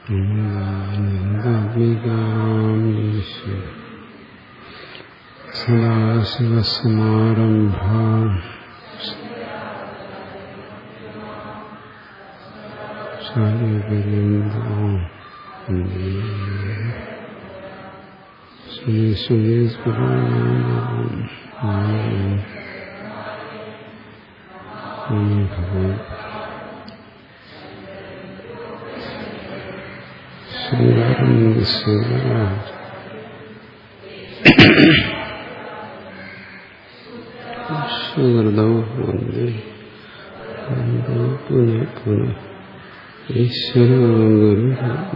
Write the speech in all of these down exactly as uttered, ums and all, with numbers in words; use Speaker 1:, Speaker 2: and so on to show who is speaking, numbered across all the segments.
Speaker 1: സദാശിവസമാരംഭാം ശാരീപര്യന്തം ശ്രീ സുഹൃദൗ പുനഃ പുനഃ ഈശ്വര ഗുരു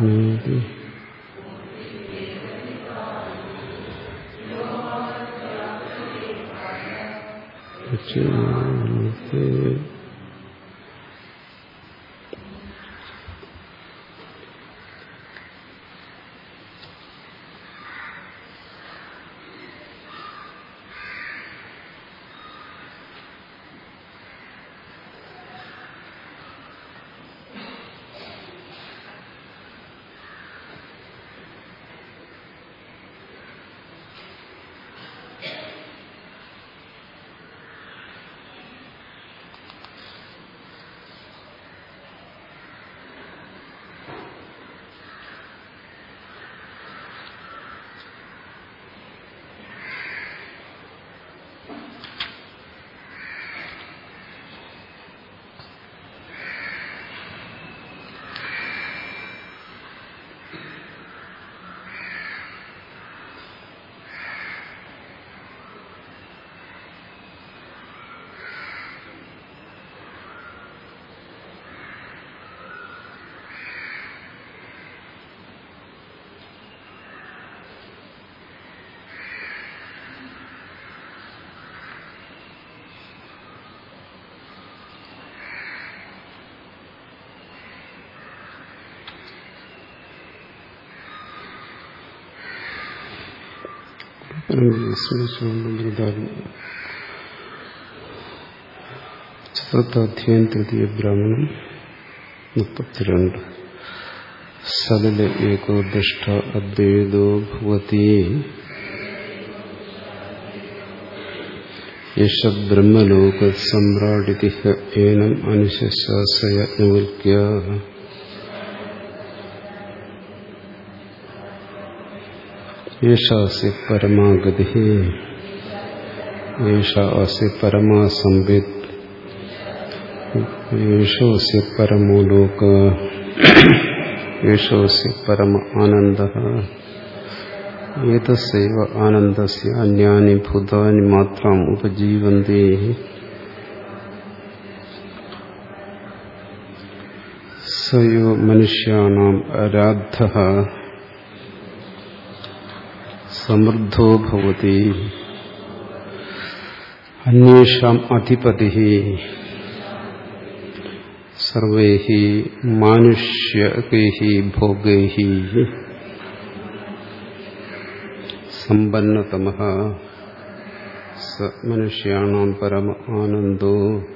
Speaker 1: ചതുർത്ഥാധ്യായം തൃതീയ ബ്രാഹ്മണം മുപ്പത്തിരണ്ട്. സകല ഏകോദിഷ്ട അദ്വൈതോ ഭവതി യേശ ബ്രഹ്മലോക സമ്രാടിതി ഏനം അനുശാസയ നിവൃത്യ യേശാസ്യ പരമാഗതിഃ യേശാസ്യ പരമാ സംവേദ് യേശോസ്യ പരമോ ലോകഃ യേശോസ്യ പരമ ആനന്ദഃ ഏതസ്യൈവ ആനന്ദസ്യ അന്യാനി ഭൂതാനി മാത്രം ഉപജീവന്തി സയോ മനുഷ്യാണാം ആരാധ്യഃ സമൃദ്ധോ ഭവതി അന്യേഷാം അധിപതിഃ സർവൈഃ മാനുഷ്യൈഃ ഭോഗൈഃ സമ്പന്നതമഃ സ മനുഷ്യാണാം പരമ ആനന്ദോ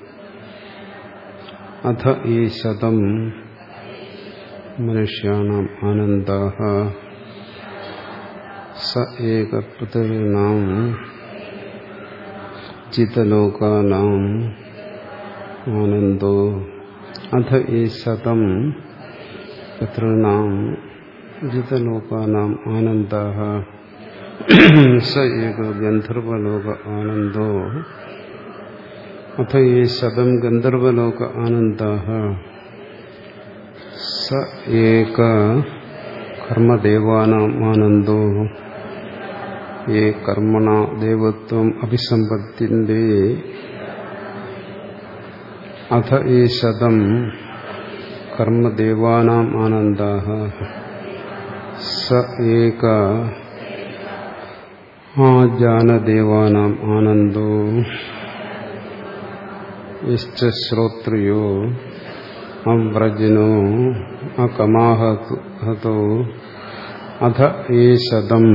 Speaker 1: അഥ ഈ ശതം മനുഷ്യാണാം ആനന്ദഃ സ ഏക പൃഥിവീനാം ജിതലോകാനാം ആനന്ദോ അഥ ഈ ശതം പിതॄണാം ജിതലോകാനാം ആനന്ദഃ സ ഏക ഗന്ധർവലോക ആനന്ദോ അഥ ഈ ശതം ഗന്ധർവലോക ആനന്ദഃ സ ഏക കർമ്മദേവാനാം ആനന്ദോ യേ കർമ്മണ ദേവത്വം അഭിസമ്പദ്യന്തേ അഥ ഈ ശതം കർമ്മദേവാനാം ആനന്ദഃ സ ഏക ആജാനദേവാനാം ആനന്ദോ യശ്ച ശ്രോത്രിയോ അവ്രജിനോ അകമാഹതോ അഥ ഈ ശതം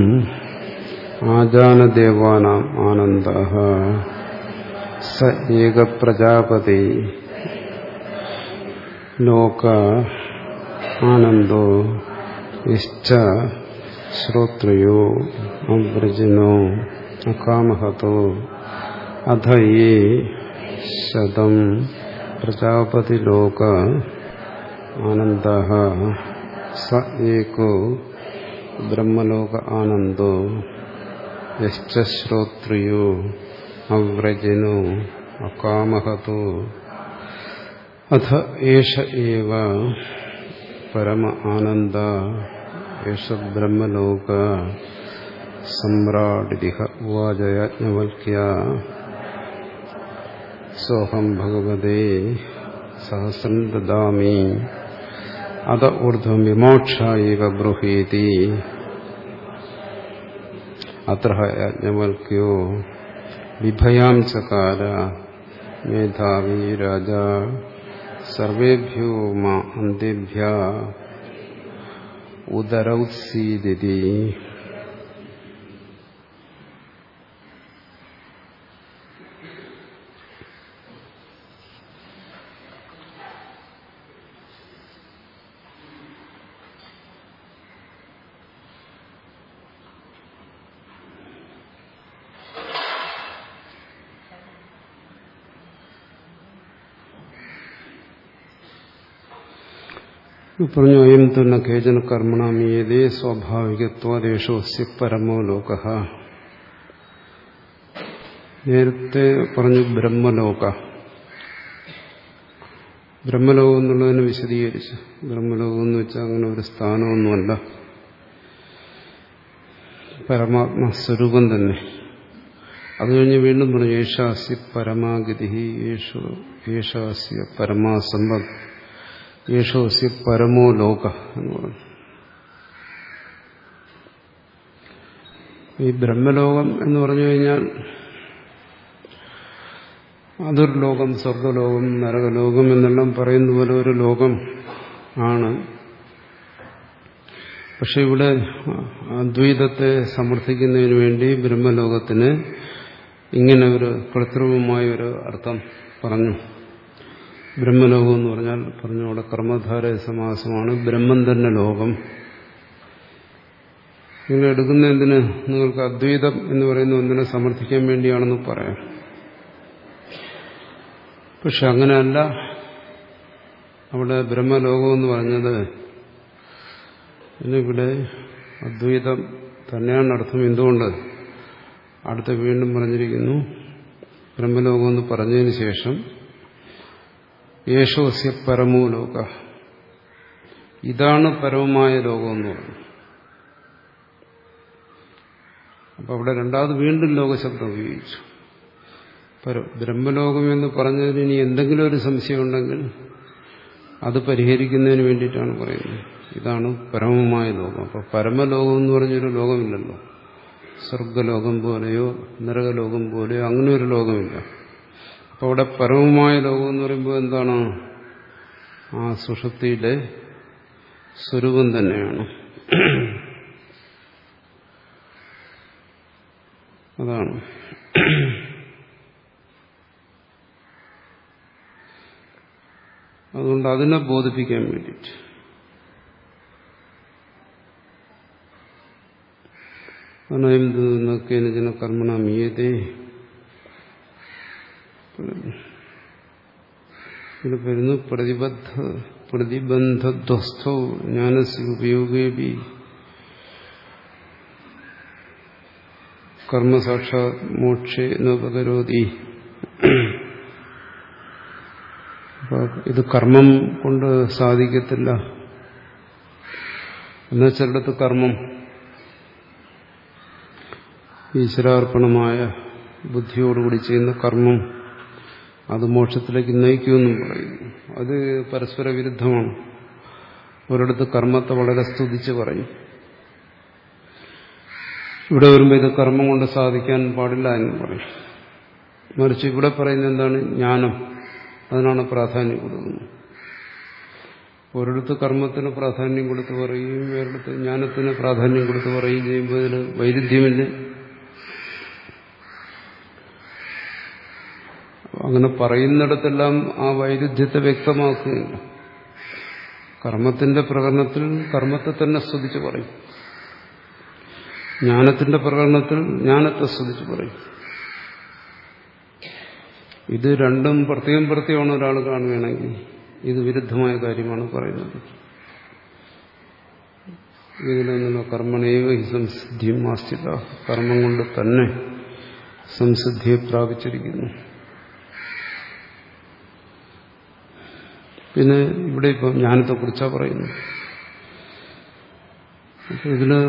Speaker 1: ആജാനദേവാനാം ആനന്ദഃ സ ഏക പ്രജാപതി ലോക ആനന്ദോ ഇശ്ച ശ്രോത്രയോ അവ്രജിനോ അകാമഹതോ അധ യേ ശതം പ്രജാപതിലോക ആനന്ദഃ സ ഏകോ ബ്രഹ്മലോക ആനന്ദോ യശ്ച ശ്രോത്രയോ അവ്രജിനോ അകാമഹതോ അഥ ഏഷ ഏവ പരമ ആനന്ദ ഏഷ ബ്രഹ്മലോക സമ്രാടിതിഹ ഉവാച യാജ്ഞവൽക്യ സോഹം ഭഗവതേ സഹസ്രം ദദാമി അത ഊർധ്വം വിമോക്ഷായൈവ ബ്രൂഹീതി. അത്ര യാജ്ഞവൽക്യോ വിഭയാം ചകാര മേധാവി രാജാ സർവേഭ്യോ മാ അന്തിഭ്യ ഉദരൗത്സീദിതി. പറഞ്ഞു അയം തുന്ന കേചന കർമ്മണമീയതേ സ്വാഭാവികത്വാദേശോസ്യ പരമോ ലോക. നേരത്തെ പറഞ്ഞു ബ്രഹ്മലോക. ബ്രഹ്മലോകം എന്നുള്ളതിനെ വിശദീകരിച്ചു. ബ്രഹ്മലോകം എന്ന് വെച്ചാൽ അങ്ങനെ ഒരു സ്ഥാനമൊന്നുമല്ല, പരമാത്മസ്വരൂപം തന്നെ. അത് കഴിഞ്ഞ് വീണ്ടും പറഞ്ഞു ഏഷാസ്യ പരമാഗതി, ഏഷാസ്യ പരമാസമ്പത്ത്, യേശോസ്യ പരമോ ലോക എന്ന് പറഞ്ഞു. ഈ ബ്രഹ്മലോകം എന്ന് പറഞ്ഞു കഴിഞ്ഞാൽ അതൊരു ലോകം, സ്വർഗലോകം, നരകലോകം എന്നെല്ലാം പറയുന്ന പോലെ ഒരു ലോകം ആണ്. പക്ഷെ ഇവിടെ അദ്വൈതത്തെ സമർത്ഥിക്കുന്നതിന് വേണ്ടി ബ്രഹ്മലോകത്തിന് ഇങ്ങനെ ഒരു കൃത്രിമമായ ഒരു അർത്ഥം പറഞ്ഞു. ബ്രഹ്മലോകം എന്ന് പറഞ്ഞാൽ പറഞ്ഞു അവിടെ കർമ്മധാര സമാസമാണ്. ബ്രഹ്മം തന്നെ ലോകം. നിങ്ങൾ എടുക്കുന്ന എന്തിന്? നിങ്ങൾക്ക് അദ്വൈതം എന്ന് പറയുന്ന ഒന്നിനെ സമർത്ഥിക്കാൻ വേണ്ടിയാണെന്ന് പറയാം. പക്ഷെ അങ്ങനെയല്ല. അവിടെ ബ്രഹ്മലോകം എന്ന് പറഞ്ഞത് ഇവിടെ അദ്വൈതം തന്നെയാണ് അർത്ഥം. എന്തുകൊണ്ട്? അടുത്ത വീണ്ടും പറഞ്ഞിരിക്കുന്നു ബ്രഹ്മലോകം എന്ന് പറഞ്ഞതിന് ശേഷം യേശോസ്യ പരമോ ലോക, ഇതാണ് പരമമായ ലോകം എന്ന് പറഞ്ഞു. അപ്പൊ അവിടെ രണ്ടാമത് വീണ്ടും ലോകശബ്ദം ഉപയോഗിച്ചു. ബ്രഹ്മലോകം എന്ന് പറഞ്ഞതിന് ഇനി എന്തെങ്കിലും ഒരു സംശയം ഉണ്ടെങ്കിൽ അത് പരിഹരിക്കുന്നതിന് വേണ്ടിയിട്ടാണ് പറയുന്നത്. ഇതാണ് പരമമായ ലോകം. അപ്പൊ പരമലോകം എന്ന് പറഞ്ഞൊരു ലോകമില്ലല്ലോ. സ്വർഗലോകം പോലെയോ നരകലോകം പോലെയോ അങ്ങനെ ഒരു ലോകമില്ല. അപ്പൊ അവിടെ പരമമായ ലോകം എന്ന് പറയുമ്പോൾ എന്താണ്? ആ സുഷുപ്തിയുടെ സ്വരൂപം തന്നെയാണ്. അതാണ്. അതുകൊണ്ട് അതിനെ ബോധിപ്പിക്കാൻ വേണ്ടിയിട്ട് കേന കർമ്മണ മീയതേ ഇവിടെ വരുന്നു പ്രതിബദ്ധ പ്രതിബന്ധധ്വസ്ഥോ ജ്ഞാനസ്യ ഉപയോഗേപി കർമ്മസാക്ഷാത് മോക്ഷേ നോപകരോതി. ഇത് കർമ്മം കൊണ്ട് സാധിക്കത്തില്ല. എന്നാൽ ചിലടത്ത് കർമ്മം ഈശ്വരാർപ്പണമായ ബുദ്ധിയോടുകൂടി ചെയ്യുന്ന കർമ്മം അത് മോക്ഷത്തിലേക്ക് നയിക്കുമെന്നും പറയുന്നു. അത് പരസ്പര വിരുദ്ധമാണ്. ഒരിടത്ത് കർമ്മത്തെ വളരെ സ്തുതിച്ച് പറയും, ഇവിടെ വരുമ്പോൾ ഇത് കർമ്മം കൊണ്ട് സാധിക്കാൻ പാടില്ല എന്ന് പറയും. മറിച്ച് ഇവിടെ പറയുന്നത് എന്താണ്? ജ്ഞാനം, അതിനാണ് പ്രാധാന്യം കൊടുക്കുന്നത്. ഒരിടത്ത് കർമ്മത്തിന് പ്രാധാന്യം കൊടുത്ത് പറയുകയും വേറിടത്ത് ജ്ഞാനത്തിന് പ്രാധാന്യം കൊടുത്ത് പറയുകയും ചെയ്യുമ്പോൾ ഇതിൽ വൈരുദ്ധ്യമില്ല. അങ്ങനെ പറയുന്നിടത്തെല്ലാം ആ വൈരുദ്ധ്യത്തെ വ്യക്തമാക്കുകയില്ല. കർമ്മത്തിന്റെ പ്രകടനത്തിൽ കർമ്മത്തെ തന്നെ സ്തുതിച്ച് പറയും, ജ്ഞാനത്തിന്റെ പ്രകടനത്തിൽ ജ്ഞാനത്തെ സ്തുതിച്ച് പറയും. ഇത് രണ്ടും പ്രത്യേകം പ്രത്യേകമാണ് ഒരാൾ കാണുകയാണെങ്കിൽ ഇത് വിരുദ്ധമായ കാര്യമാണ് പറയുന്നത്. ഇതിലൊന്നുള്ള കർമ്മണേവ ഹി സംസിദ്ധിയും ആസ്ഥിത, കർമ്മം കൊണ്ട് തന്നെ സംസിദ്ധിയെ പ്രാപിച്ചിരിക്കുന്നു. പിന്നെ ഇവിടെ ഇപ്പം ജ്ഞാനത്തെക്കുറിച്ചാണ് പറയുന്നത്. അപ്പം ഇതില്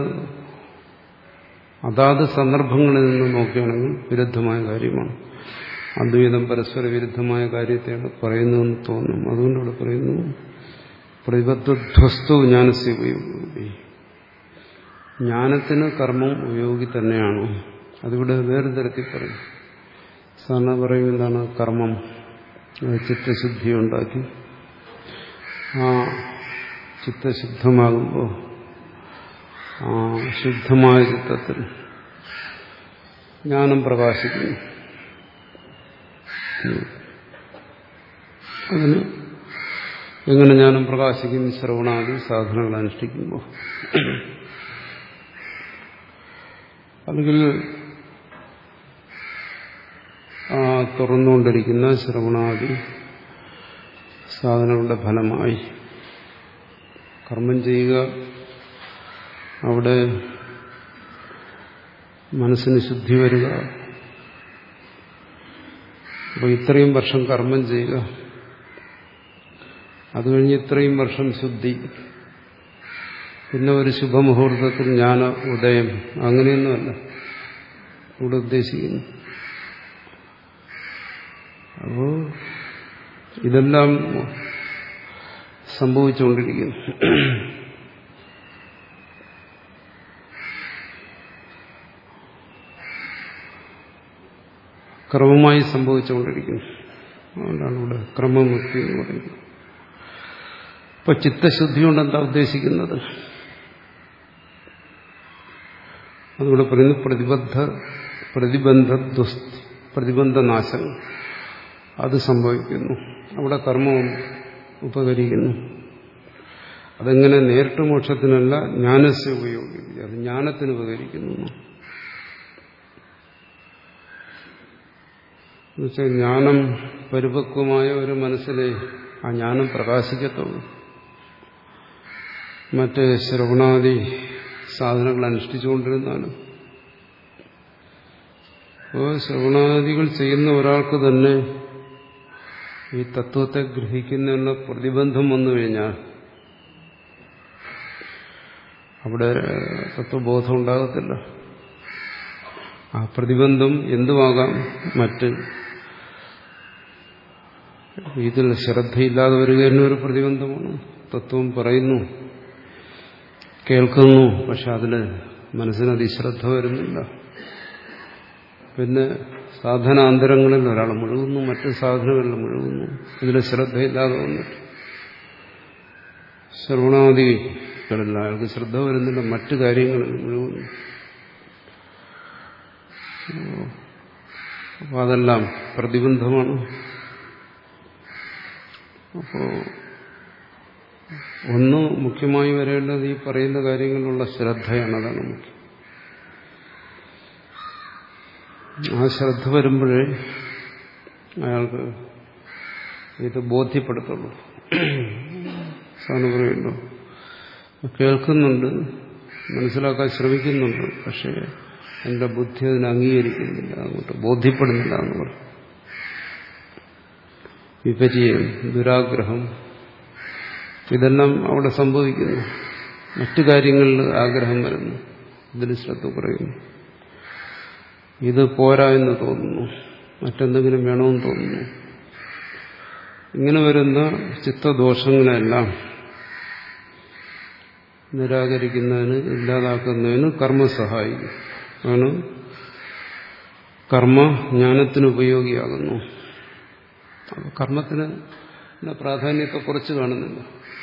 Speaker 1: അതാത് സന്ദർഭങ്ങളിൽ നിന്ന് നോക്കുകയാണെങ്കിൽ വിരുദ്ധമായ കാര്യമാണ്. അദ്വൈതം പരസ്പര വിരുദ്ധമായ കാര്യത്തെയാണ് പറയുന്നതെന്ന് തോന്നും. അതുകൊണ്ട് ഇവിടെ പറയുന്നു പ്രതിബദ്ധസ്തു ജ്ഞാനസ്യ ഉപയോഗി, ജ്ഞാനത്തിന് കർമ്മം ഉപയോഗി തന്നെയാണ്. അതിവിടെ വേറെ തരത്തിൽ പറയും. സാധാരണ പറയും എന്താണ് കർമ്മം ചിത്തശുദ്ധി ഉണ്ടാക്കി ആ ചിത്തശുദ്ധമാകുമ്പോൾ ആ ശുദ്ധമായ ചിത്തത്തിൽ ജ്ഞാനം പ്രകാശിക്കുന്നു. അതിന് എങ്ങനെ ജ്ഞാനം പ്രകാശിക്കും? ശ്രവണാദി സാധനങ്ങൾ അനുഷ്ഠിക്കുമ്പോൾ. അല്ലെങ്കിൽ ആ തുറന്നുകൊണ്ടിരിക്കുന്ന ശ്രവണാദി സാധനങ്ങളുടെ ഫലമായി കർമ്മം ചെയ്യുക, അവിടെ മനസ്സിന് ശുദ്ധി വരിക. അപ്പോൾ ഇത്രയും വർഷം കർമ്മം ചെയ്യുക, അത് കഴിഞ്ഞ് ഇത്രയും വർഷം ശുദ്ധി, പിന്നെ ഒരു ശുഭമുഹൂർത്തത്തിൽ ജ്ഞാന ഉദയം, അങ്ങനെയൊന്നുമല്ല ഇവിടെ ഉദ്ദേശിക്കുന്നു. അപ്പോ ഇതെല്ലാം സംഭവിച്ചുകൊണ്ടിരിക്കുന്നു. ക്രമമായി സംഭവിച്ചുകൊണ്ടിരിക്കുന്നു. അതുകൊണ്ടാണ് ഇവിടെ ക്രമമുക്തി എന്ന് പറയുന്നത്. ഇപ്പൊ ചിത്തശുദ്ധി കൊണ്ട് എന്താ ഉദ്ദേശിക്കുന്നത്? അതുകൂടെ പറയുന്നു പ്രതിബദ്ധ പ്രതിബന്ധ പ്രതിബന്ധനാശം അത് സംഭവിക്കുന്നു. അവിടെ കർമ്മവും ഉപകരിക്കുന്നു. അതെങ്ങനെ? നേരിട്ട് മോക്ഷത്തിനല്ല, ജ്ഞാനസ്യ ഉപയോഗിക്കുക, അത് ജ്ഞാനത്തിന് ഉപകരിക്കുന്നു. എന്നുവെച്ചാൽ ജ്ഞാനം പരിപക്വമായ ഒരു മനസ്സിലെ ആ ജ്ഞാനം പ്രകാശിക്കത്തുള്ളൂ. മറ്റ് ശ്രവണാദി സാധനങ്ങൾ അനുഷ്ഠിച്ചുകൊണ്ടിരുന്നാലും. അപ്പോൾ ശ്രവണാദികൾ ചെയ്യുന്ന ഒരാൾക്ക് തന്നെ ഈ തത്വത്തെ ഗ്രഹിക്കുന്നതിനുള്ള പ്രതിബന്ധം വന്നു കഴിഞ്ഞാൽ അവിടെ തത്വബോധം ഉണ്ടാകത്തില്ല. ആ പ്രതിബന്ധം എന്തുമാകാം, മറ്റ് ഇതിൽ ശ്രദ്ധയില്ലാതെ വരിക തന്നെ ഒരു പ്രതിബന്ധമാണ്. തത്വം പറയുന്നു, കേൾക്കുന്നു, പക്ഷെ അതിൽ മനസ്സിന് അതിശ്രദ്ധ വരുന്നില്ല. പിന്നെ സാധനാന്തരങ്ങളിൽ ഒരാൾ മുഴുകുന്നു, മറ്റ് സാധനങ്ങളിൽ മുഴുകുന്നു, ഇതിൽ ശ്രദ്ധയില്ലാതെ വന്നിട്ട് ശ്രവണാദികളിൽ അയാൾക്ക് ശ്രദ്ധ വരുന്നില്ല, മറ്റു കാര്യങ്ങളിൽ മുഴുകുന്നു. അപ്പോൾ അതെല്ലാം പ്രതിബന്ധമാണ്. അപ്പോൾ ഒന്ന് മുഖ്യമായി വരേണ്ടത് ഈ പറയുന്ന കാര്യങ്ങളിലുള്ള ശ്രദ്ധയാണ്. അതാണ് മുഖ്യം. ആ ശ്രദ്ധ വരുമ്പോഴേ അയാൾക്ക് ഇത് ബോധ്യപ്പെടുത്തുള്ളൂ. സാധനം പറയുന്നു, കേൾക്കുന്നുണ്ട്, മനസ്സിലാക്കാൻ ശ്രമിക്കുന്നുണ്ട്, പക്ഷേ എന്റെ ബുദ്ധി അതിനെ അംഗീകരിക്കുന്നില്ല, അങ്ങോട്ട് ബോധ്യപ്പെടുന്നില്ല എന്ന് പറയും. വിപര്യം, ദുരാഗ്രഹം, ഇതെല്ലാം അവിടെ സംഭവിക്കുന്നു. മറ്റു കാര്യങ്ങളിൽ ആഗ്രഹം വരുന്നു, ഇതിൽ ശ്രദ്ധ കുറയുന്നു. ഇത് പോരാ എന്ന് തോന്നുന്നു, മറ്റെന്തെങ്കിലും വേണമെന്ന് തോന്നുന്നു. ഇങ്ങനെ വരുന്ന ചിത്തദോഷങ്ങളെല്ലാം നിരാകരിക്കുന്നതിന്, ഇല്ലാതാക്കുന്നതിന് കർമ്മ സഹായിക്കും. ആണ് കർമ്മ ജ്ഞാനത്തിന് ഉപയോഗിയാകുന്നു. അപ്പോൾ കർമ്മത്തിന് പ്രാധാന്യത്തെ കുറച്ച് കാണുന്നില്ല.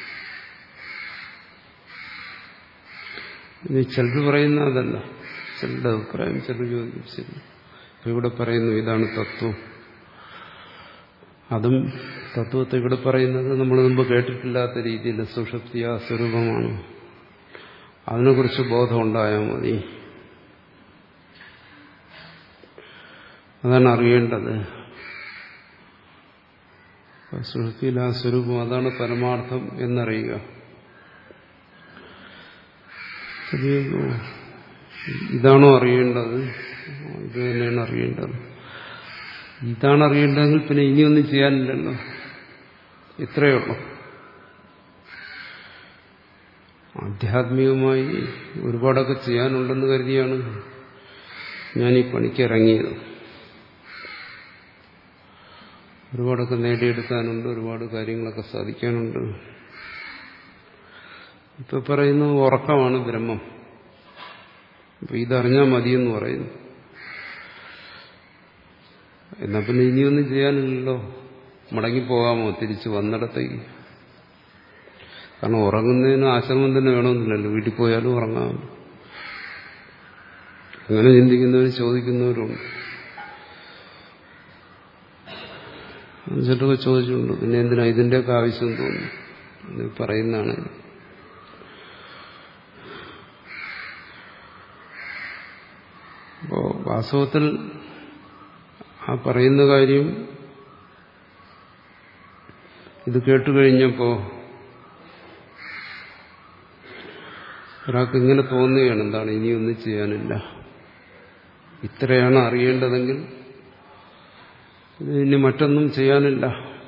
Speaker 1: ഇനി ചിലർ പറയുന്ന അതല്ല, ചിലരുടെ അഭിപ്രായം ചിലർ ചോദിക്കും, ശരി, ഇപ്പൊ ഇവിടെ പറയുന്നു ഇതാണ് തത്വം, അതും തത്വത്തെ ഇവിടെ പറയുന്നത് നമ്മൾ മുമ്പ് കേട്ടിട്ടില്ലാത്ത രീതിയിൽ സുഷുപ്തി ആ സ്വരൂപമാണ്. അതിനെക്കുറിച്ച് ബോധം ഉണ്ടായാൽ മതി. അതാണ് അറിയേണ്ടത്. സുഷുപ്തിയിൽ ആ സ്വരൂപം, അതാണ് പരമാർത്ഥം എന്നറിയുക. ഇതാണോ അറിയേണ്ടത്? ഇത് തന്നെയാണ് അറിയേണ്ടത്. ഇതാണ് അറിയേണ്ടതെങ്കിൽ പിന്നെ ഇനിയൊന്നും ചെയ്യാനില്ലല്ലോ. ഇത്രയേ ഉള്ളൂ. ആധ്യാത്മികമായി ഒരുപാടൊക്കെ ചെയ്യാനുണ്ടെന്ന് കരുതിയാണ് ഞാൻ ഈ പണിക്ക് ഇറങ്ങിയത്. ഒരുപാടൊക്കെ നേടിയെടുക്കാനുണ്ട്, ഒരുപാട് കാര്യങ്ങളൊക്കെ സാധിക്കാനുണ്ട്. ഇപ്പൊ പറയുന്നു ഉറക്കമാണ് ബ്രഹ്മം, അപ്പൊ ഇതറിഞ്ഞാൽ മതിയെന്ന് പറയുന്നു. എന്നാ പിന്നെ ഇനിയൊന്നും ചെയ്യാനില്ലല്ലോ, മടങ്ങിപ്പോകാമോ തിരിച്ച് വന്നിടത്തേക്ക്? കാരണം ഉറങ്ങുന്നതിന് ആശ്രമം തന്നെ വേണമെന്നില്ലല്ലോ, വീട്ടിൽ പോയാലും ഉറങ്ങാമല്ലോ. അങ്ങനെ ചിന്തിക്കുന്നവരും ചോദിക്കുന്നവരുണ്ട്. ചിലരൊക്കെ ചോദിച്ചിട്ടുണ്ട്, പിന്നെ എന്തിനാ ഇതിൻ്റെയൊക്കെ ആവശ്യം തോന്നുന്നു പറയുന്നതാണ്. അപ്പോ വാസ്തവത്തിൽ ആ പറയുന്ന കാര്യം ഇത് കേട്ടുകഴിഞ്ഞപ്പോ ഒരാൾക്ക് ഇങ്ങനെ തോന്നുകയാണ്, എന്താണ് ഇനിയൊന്നും ചെയ്യാനില്ല, ഇത്രയാണ് അറിയേണ്ടതെങ്കിൽ ഇനി മറ്റൊന്നും ചെയ്യാനില്ല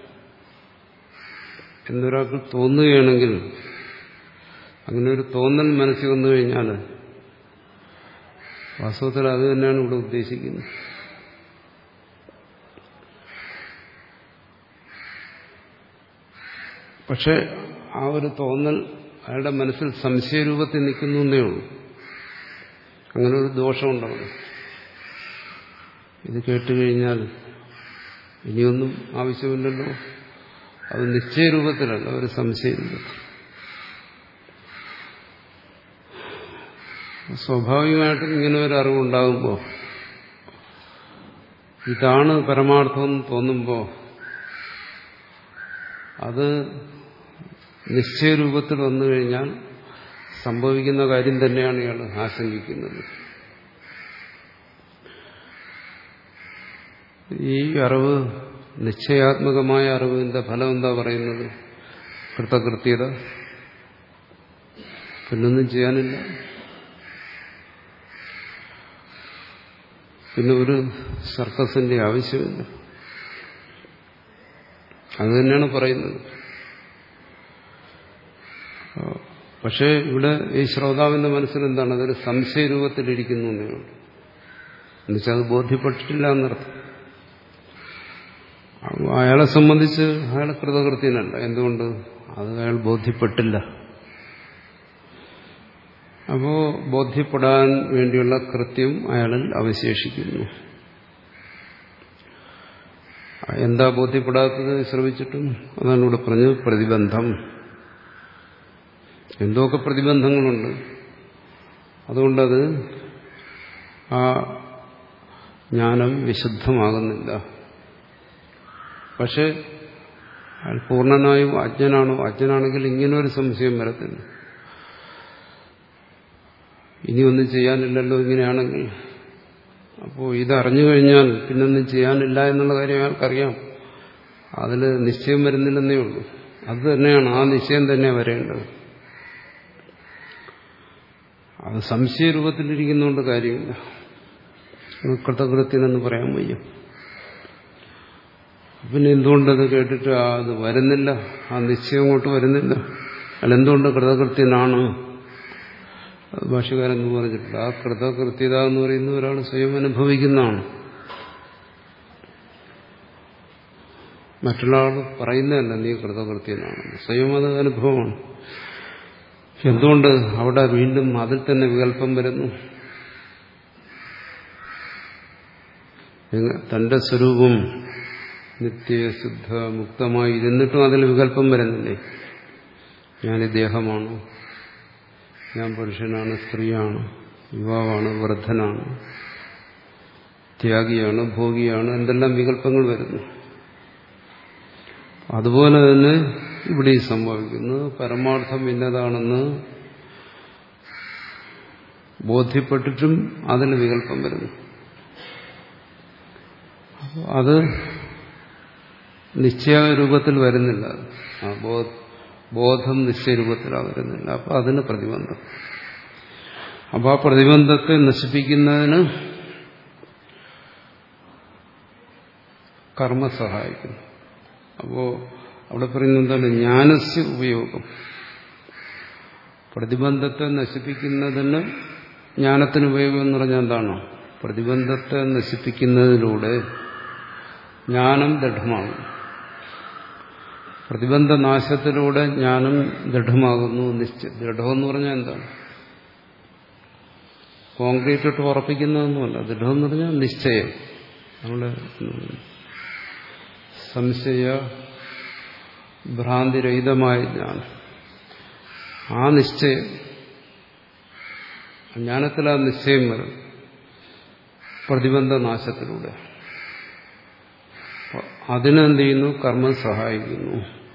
Speaker 1: എന്നൊരാൾക്ക് തോന്നുകയാണെങ്കിൽ, അങ്ങനെ ഒരു തോന്നൽ മനസ്സിൽ വന്നു കഴിഞ്ഞാൽ വാസ്തവത്തിൽ അത് തന്നെയാണ് ഇവിടെ ഉദ്ദേശിക്കുന്നത്. പക്ഷെ ആ ഒരു തോന്നൽ അയാളുടെ മനസ്സിൽ സംശയരൂപത്തിൽ നിൽക്കുന്നു എന്നേ ഉള്ളൂ. അങ്ങനെ ഒരു ദോഷമുണ്ടാവും. ഇത് കേട്ടുകഴിഞ്ഞാൽ ഇനിയൊന്നും ആവശ്യമില്ലല്ലോ, അത് നിശ്ചയരൂപത്തിലല്ല, ഒരു സംശയരൂപത്തിൽ. സ്വാഭാവികമായിട്ടും ഇങ്ങനെ ഒരു അറിവുണ്ടാകുമ്പോൾ, ഇതാണ് പരമാർത്ഥം തോന്നുമ്പോൾ, അത് നിശ്ചയരൂപത്തിൽ വന്നു കഴിഞ്ഞാൽ സംഭവിക്കുന്ന കാര്യം തന്നെയാണ് ഇയാൾ ആശങ്കിക്കുന്നത്. ഈ അറിവ്, നിശ്ചയാത്മകമായ അറിവിന്റെ ഫലം എന്താ പറയുന്നത്? കൃതകൃത്യത. പിന്നൊന്നും ചെയ്യാനില്ല. പിന്നെ ഒരു സർക്കസിന്റെ ആവശ്യമില്ല. അത് തന്നെയാണ് പറയുന്നത്. പക്ഷേ ഇവിടെ ഈ ശ്രോതാവിന്റെ മനസ്സിൽ എന്താണ്? അതൊരു സംശയരൂപത്തിലിരിക്കുന്നു എന്നേ ഉള്ളൂ. എന്നുവെച്ചാൽ അത് ബോധ്യപ്പെട്ടിട്ടില്ല എന്നർത്ഥം. അയാളെ സംബന്ധിച്ച് അയാൾ കൃതകൃത്യനല്ല. എന്തുകൊണ്ട്? അത് അയാൾ ബോധ്യപ്പെട്ടില്ല. അപ്പോ ബോധ്യപ്പെടാൻ വേണ്ടിയുള്ള കൃത്യം അയാളിൽ അവശേഷിക്കുന്നു. എന്താ ബോധ്യപ്പെടാത്തത്? ശ്രമിച്ചിട്ടും അതാണ് ഇവിടെ പറഞ്ഞത്, പ്രതിബന്ധം. എന്തൊക്കെ പ്രതിബന്ധങ്ങളുണ്ട്. അതുകൊണ്ടത് ആ ജ്ഞാനം വിശുദ്ധമാകുന്നില്ല. പക്ഷെ അയാൾ പൂർണ്ണനായും അജ്ഞനാണോ? അജ്ഞനാണെങ്കിൽ ഇങ്ങനൊരു സംശയം വരത്തില്ല. ഇനിയൊന്നും ചെയ്യാനില്ലല്ലോ ഇങ്ങനെയാണെങ്കിൽ. അപ്പോൾ ഇതറിഞ്ഞു കഴിഞ്ഞാൽ പിന്നൊന്നും ചെയ്യാനില്ല എന്നുള്ള കാര്യം അയാൾക്കറിയാം. അതിൽ നിശ്ചയം വരുന്നില്ലെന്നേ ഉള്ളൂ. അത് തന്നെയാണ്, ആ നിശ്ചയം തന്നെ വരേണ്ടത്. അത് സംശയരൂപത്തിലിരിക്കുന്നതുകൊണ്ട് കാര്യമില്ല. കൃതകൃത്യനെന്ന് പറയാൻ വയ്യ. പിന്നെ എന്തുകൊണ്ടത് കേട്ടിട്ട് അത് വരുന്നില്ല, ആ നിശ്ചയം അങ്ങോട്ട് വരുന്നില്ല? അല്ല, എന്തുകൊണ്ട് കൃതകൃത്യനാണ്? ഭാഷ്യകാരൻ എന്ന് പറഞ്ഞിട്ടില്ല. ആ കൃതകൃത്യത എന്ന് പറയുന്ന ഒരാൾ സ്വയം അനുഭവിക്കുന്നതാണ്. മറ്റുള്ള ആൾ പറയുന്നതല്ല നീ കൃതകൃത്യനാണ്, സ്വയം അത് അനുഭവമാണ്. എന്തുകൊണ്ട് അവിടെ വീണ്ടും അതിൽ തന്നെ വികല്പം വരുന്നു? തന്റെ സ്വരൂപം നിത്യശുദ്ധ മുക്തമായി ഇരുന്നിട്ടും അതിൽ വികല്പം വരുന്നില്ലേ? ഞാൻ ദേഹമാണ്, ഞാൻ പുരുഷനാണ്, സ്ത്രീയാണ്, യുവാവാണ്, വൃദ്ധനാണ്, ത്യാഗിയാണ്, ഭോഗിയാണ്, എന്തെല്ലാം വികല്പങ്ങൾ വരുന്നു. അതുപോലെ തന്നെ ഇവിടെ സംഭവിക്കുന്നു. പരമാർത്ഥം ഇന്നതാണെന്ന് ബോധ്യപ്പെട്ടിട്ടും അതിന് വികല്പം വരുന്നു. അത് നിശ്ചയരൂപത്തിൽ വരുന്നില്ല. ആ ബോധം നിശ്ചയരൂപത്തിലാണ് വരുന്നില്ല. അപ്പൊ അതിന് പ്രതിബന്ധം. അപ്പൊ ആ പ്രതിബന്ധത്തെ നശിപ്പിക്കുന്നതിന് കർമ്മ സഹായിക്കുന്നു. അപ്പോ അവിടെ പറയുന്നത് എന്താണ്? ജ്ഞാനസ്യ ഉപയോഗം. പ്രതിബന്ധത്തെ നശിപ്പിക്കുന്നതിന് ജ്ഞാനത്തിന് ഉപയോഗം എന്ന് പറഞ്ഞാൽ എന്താണ്? പ്രതിബന്ധത്തെ നശിപ്പിക്കുന്നതിലൂടെ ജ്ഞാനം ദൃഢമാകും. പ്രതിബന്ധനാശത്തിലൂടെ ജ്ഞാനം ദൃഢമാകുന്നു. നിശ്ചയം. ദൃഢമെന്ന് പറഞ്ഞാൽ എന്താണ്? കോൺക്രീറ്റ് ഇട്ട് ഉറപ്പിക്കുന്നതൊന്നുമല്ല. ദൃഢമെന്ന് പറഞ്ഞാൽ നിശ്ചയം. നമ്മുടെ സംശയ ഭ്രാന്തിരഹിതമായ ജ്ഞാനം. ആ നിശ്ചയം, ജ്ഞാനത്തിൽ ആ നിശ്ചയം വരും പ്രതിബന്ധനാശത്തിലൂടെ. അതിനെന്ത് ചെയ്യുന്നു? കർമ്മം സഹായിക്കുന്നു.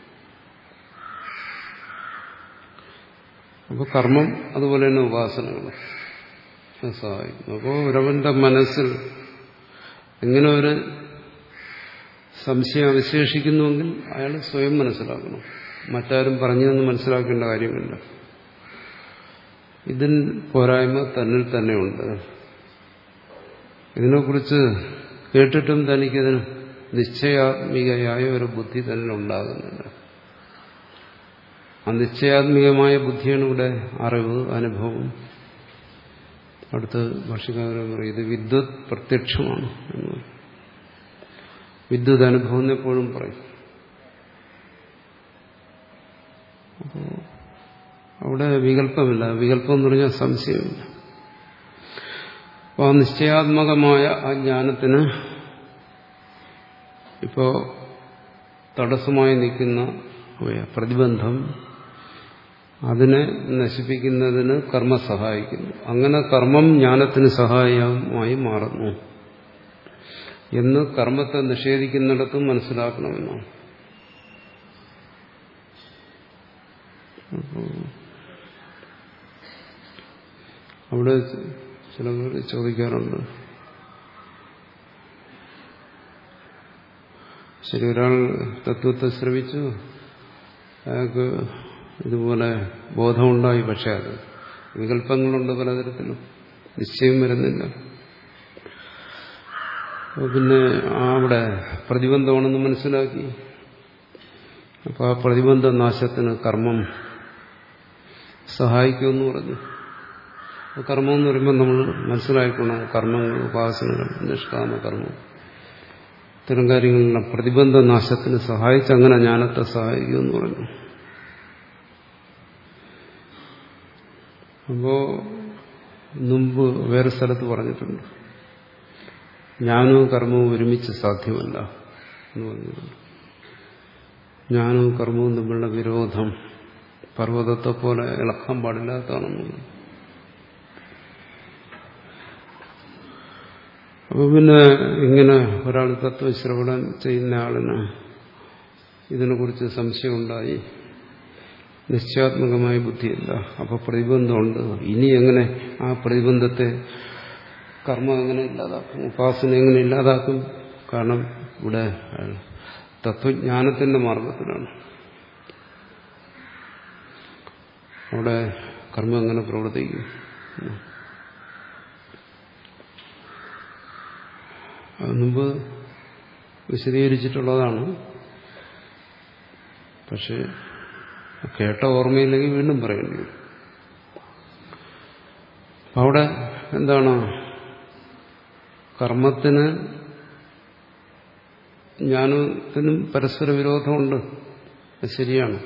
Speaker 1: അപ്പോൾ കർമ്മം അതുപോലെ തന്നെ ഉപാസനകൾ സഹായിക്കുന്നു. അപ്പോൾ ഒരവന്റെ മനസ്സിൽ ഇങ്ങനെ ഒരു സംശയം അവശേഷിക്കുന്നുവെങ്കിൽ അയാൾ സ്വയം മനസ്സിലാക്കണം. മറ്റാരും പറഞ്ഞതെന്ന് മനസ്സിലാക്കേണ്ട കാര്യമില്ല. ഇതിന് പോരായ്മ തന്നിൽ തന്നെയുണ്ട്. ഇതിനെക്കുറിച്ച് കേട്ടിട്ടും തനിക്കതിന് നിശ്ചയാത്മികയായ ഒരു ബുദ്ധി തന്നെ ഉണ്ടാകുന്നില്ല. ആ നിശ്ചയാത്മികമായ ബുദ്ധിയാണ് ഇവിടെ അറിവ്, അനുഭവം. അടുത്ത് ഭാഷ്യകാരൻ പറയും ഇത് വിദ്വത് പ്രത്യക്ഷമാണ് എന്ന് പറയും. വിദ്യുത് അനുഭവം എന്നെപ്പോഴും പറയും. അപ്പോൾ അവിടെ വികല്പമില്ല. വികല്പം എന്ന് പറഞ്ഞാൽ സംശയമില്ല. അപ്പോൾ ആ നിശ്ചയാത്മകമായ ആ ജ്ഞാനത്തിന് ഇപ്പോൾ തടസ്സമായി നിൽക്കുന്ന പ്രതിബന്ധം, അതിനെ നശിപ്പിക്കുന്നതിന് കർമ്മ സഹായിക്കുന്നു. അങ്ങനെ കർമ്മം ജ്ഞാനത്തിന് സഹായമായി മാറുന്നു എന്ന് കർമ്മത്തെ നിഷേധിക്കുന്നിടത്തും മനസ്സിലാക്കണമെന്നാണ്. അവിടെ ചിലവർ ചോദിക്കാറുണ്ട്, ശരി, ഒരാൾ തത്വത്തെ ശ്രമിച്ചു, അയാൾക്ക് ഇതുപോലെ ബോധമുണ്ടായി, പക്ഷെ അത് വികല്പങ്ങളുണ്ട് പലതരത്തിലും, നിശ്ചയം വരുന്നില്ല. പിന്നെ അവിടെ പ്രതിബന്ധമാണെന്ന് മനസ്സിലാക്കി. അപ്പോൾ ആ പ്രതിബന്ധ നാശത്തിന് കർമ്മം സഹായിക്കുമെന്ന് പറഞ്ഞു. കർമ്മം എന്ന് പറയുമ്പോൾ നമ്മൾ മനസ്സിലാക്കണം, കർമ്മങ്ങൾ, ഉപാസനകൾ, നിഷ്കാമ കർമ്മം, ഇത്തരം കാര്യങ്ങളിലെ പ്രതിബന്ധ നാശത്തിന് സഹായിച്ച് അങ്ങനെ ജ്ഞാനത്തെ സഹായിക്കുമെന്ന് പറഞ്ഞു. അപ്പോൾ മുമ്പ് വേറെ സ്ഥലത്ത് പറഞ്ഞിട്ടുണ്ട്, ജ്ഞാനവും കർമ്മവും ഒരുമിച്ച് സാധ്യമല്ല എന്ന് പറഞ്ഞിട്ടുണ്ട്. ജ്ഞാനവും കർമ്മവും തമ്മിലുള്ള വിരോധം പർവ്വതത്തെ പോലെ ഇളക്കാൻ പാടില്ലാത്തതാണെന്ന്. അപ്പോൾ പിന്നെ ഇങ്ങനെ ഒരാൾ തത്വശ്രവണം ചെയ്യുന്ന ആളിന് ഇതിനെക്കുറിച്ച് സംശയമുണ്ടായി, നിശ്ചയാത്മകമായ ബുദ്ധിയില്ല, അപ്പോൾ പ്രതിബന്ധമുണ്ട്. ഇനി എങ്ങനെ ആ പ്രതിബന്ധത്തെ കർമ്മം എങ്ങനെ ഇല്ലാതാക്കും, ഉപാസന എങ്ങനെ ഇല്ലാതാക്കും? കാരണം ഇവിടെ തത്വജ്ഞാനത്തിന്റെ മാർഗത്തിലാണ്. അവിടെ കർമ്മം എങ്ങനെ പ്രവർത്തിക്കും? അത് മുമ്പ് വിശദീകരിച്ചിട്ടുള്ളതാണ്. പക്ഷെ കേട്ട ഓർമ്മയില്ലെങ്കിൽ വീണ്ടും പറയേണ്ടി വരും. അവിടെ എന്താണ്, കർമ്മത്തിന് ജ്ഞാനത്തിനും പരസ്പര വിരോധമുണ്ട്, ശരിയാണ്.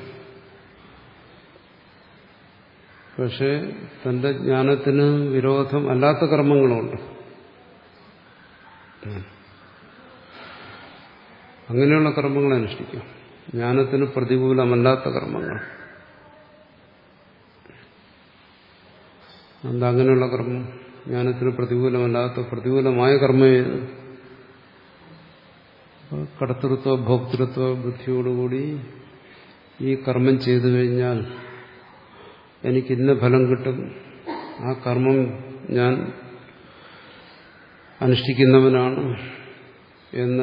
Speaker 1: പക്ഷെ തന്റെ ജ്ഞാനത്തിന് വിരോധം അല്ലാത്ത കർമ്മങ്ങളുമുണ്ട്. അങ്ങനെയുള്ള കർമ്മങ്ങൾ അനുഷ്ഠിക്കാം. ജ്ഞാനത്തിന് പ്രതികൂലമല്ലാത്ത കർമ്മങ്ങൾ. എന്താ അങ്ങനെയുള്ള കർമ്മം? ജ്ഞാനത്തിന് പ്രതികൂലമല്ലാത്ത പ്രതികൂലമായ കർമ്മം ഏത്? കർത്തൃത്വ ഭോക്തൃത്വ ബുദ്ധിയോടുകൂടി ഈ കർമ്മം ചെയ്തു കഴിഞ്ഞാൽ എനിക്ക് ഇന്ന ഫലം കിട്ടും, ആ കർമ്മം ഞാൻ അനുഷ്ഠിക്കുന്നവനാണ് എന്ന്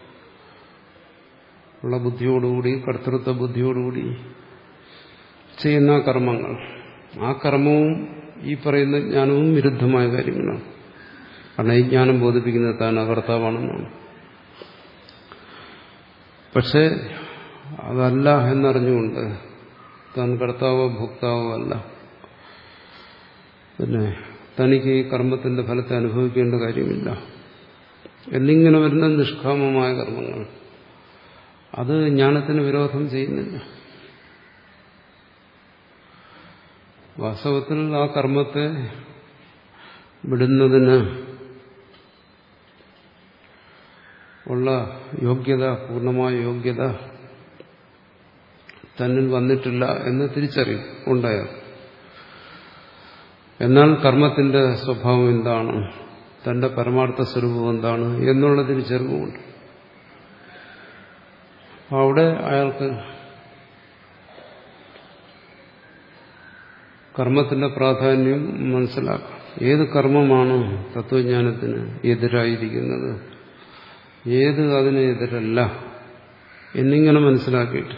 Speaker 1: ഉള്ള ബുദ്ധിയോടുകൂടി, കർത്തൃത്വ ബുദ്ധിയോടുകൂടി ചെയ്യുന്ന കർമ്മങ്ങൾ, ആ കർമ്മവും ഈ പറയുന്ന ജ്ഞാനവും വിരുദ്ധമായ കാര്യങ്ങളാണ്. കാരണം ഈ ജ്ഞാനം ബോധിപ്പിക്കുന്നത് താൻ അകർത്താവാണെന്നാണ്. പക്ഷെ അതല്ല എന്നറിഞ്ഞുകൊണ്ട് താൻ കർത്താവോ ഭോക്താവോ അല്ല, പിന്നെ തനിക്ക് ഈ കർമ്മത്തിന്റെ ഫലത്തെ അനുഭവിക്കേണ്ട കാര്യമില്ല എന്നിങ്ങനെ വരുന്ന നിഷ്കാമമായ കർമ്മങ്ങൾ, അത് ജ്ഞാനത്തിന് വിരോധം ചെയ്യുന്നില്ല. വാസ്തവത്തിൽ ആ കർമ്മത്തെ വിടുന്നതിന് ഉള്ള യോഗ്യത, പൂർണ്ണമായ യോഗ്യത തന്നിൽ വന്നിട്ടില്ല എന്ന് തിരിച്ചറിയും ഉണ്ടായത്. എന്നാൽ കർമ്മത്തിന്റെ സ്വഭാവം എന്താണ്, തന്റെ പരമാർത്ഥ സ്വരൂപം എന്താണ് എന്നുള്ള തിരിച്ചറിവുമുണ്ട്. അവിടെ അയാൾക്ക് കർമ്മത്തിന്റെ പ്രാധാന്യം മനസ്സിലാക്കാം. ഏത് കർമ്മമാണ് തത്വജ്ഞാനത്തിന് എതിരായിരിക്കുന്നത്, ഏത് അതിന് എതിരല്ല എന്നിങ്ങനെ മനസ്സിലാക്കിയിട്ട്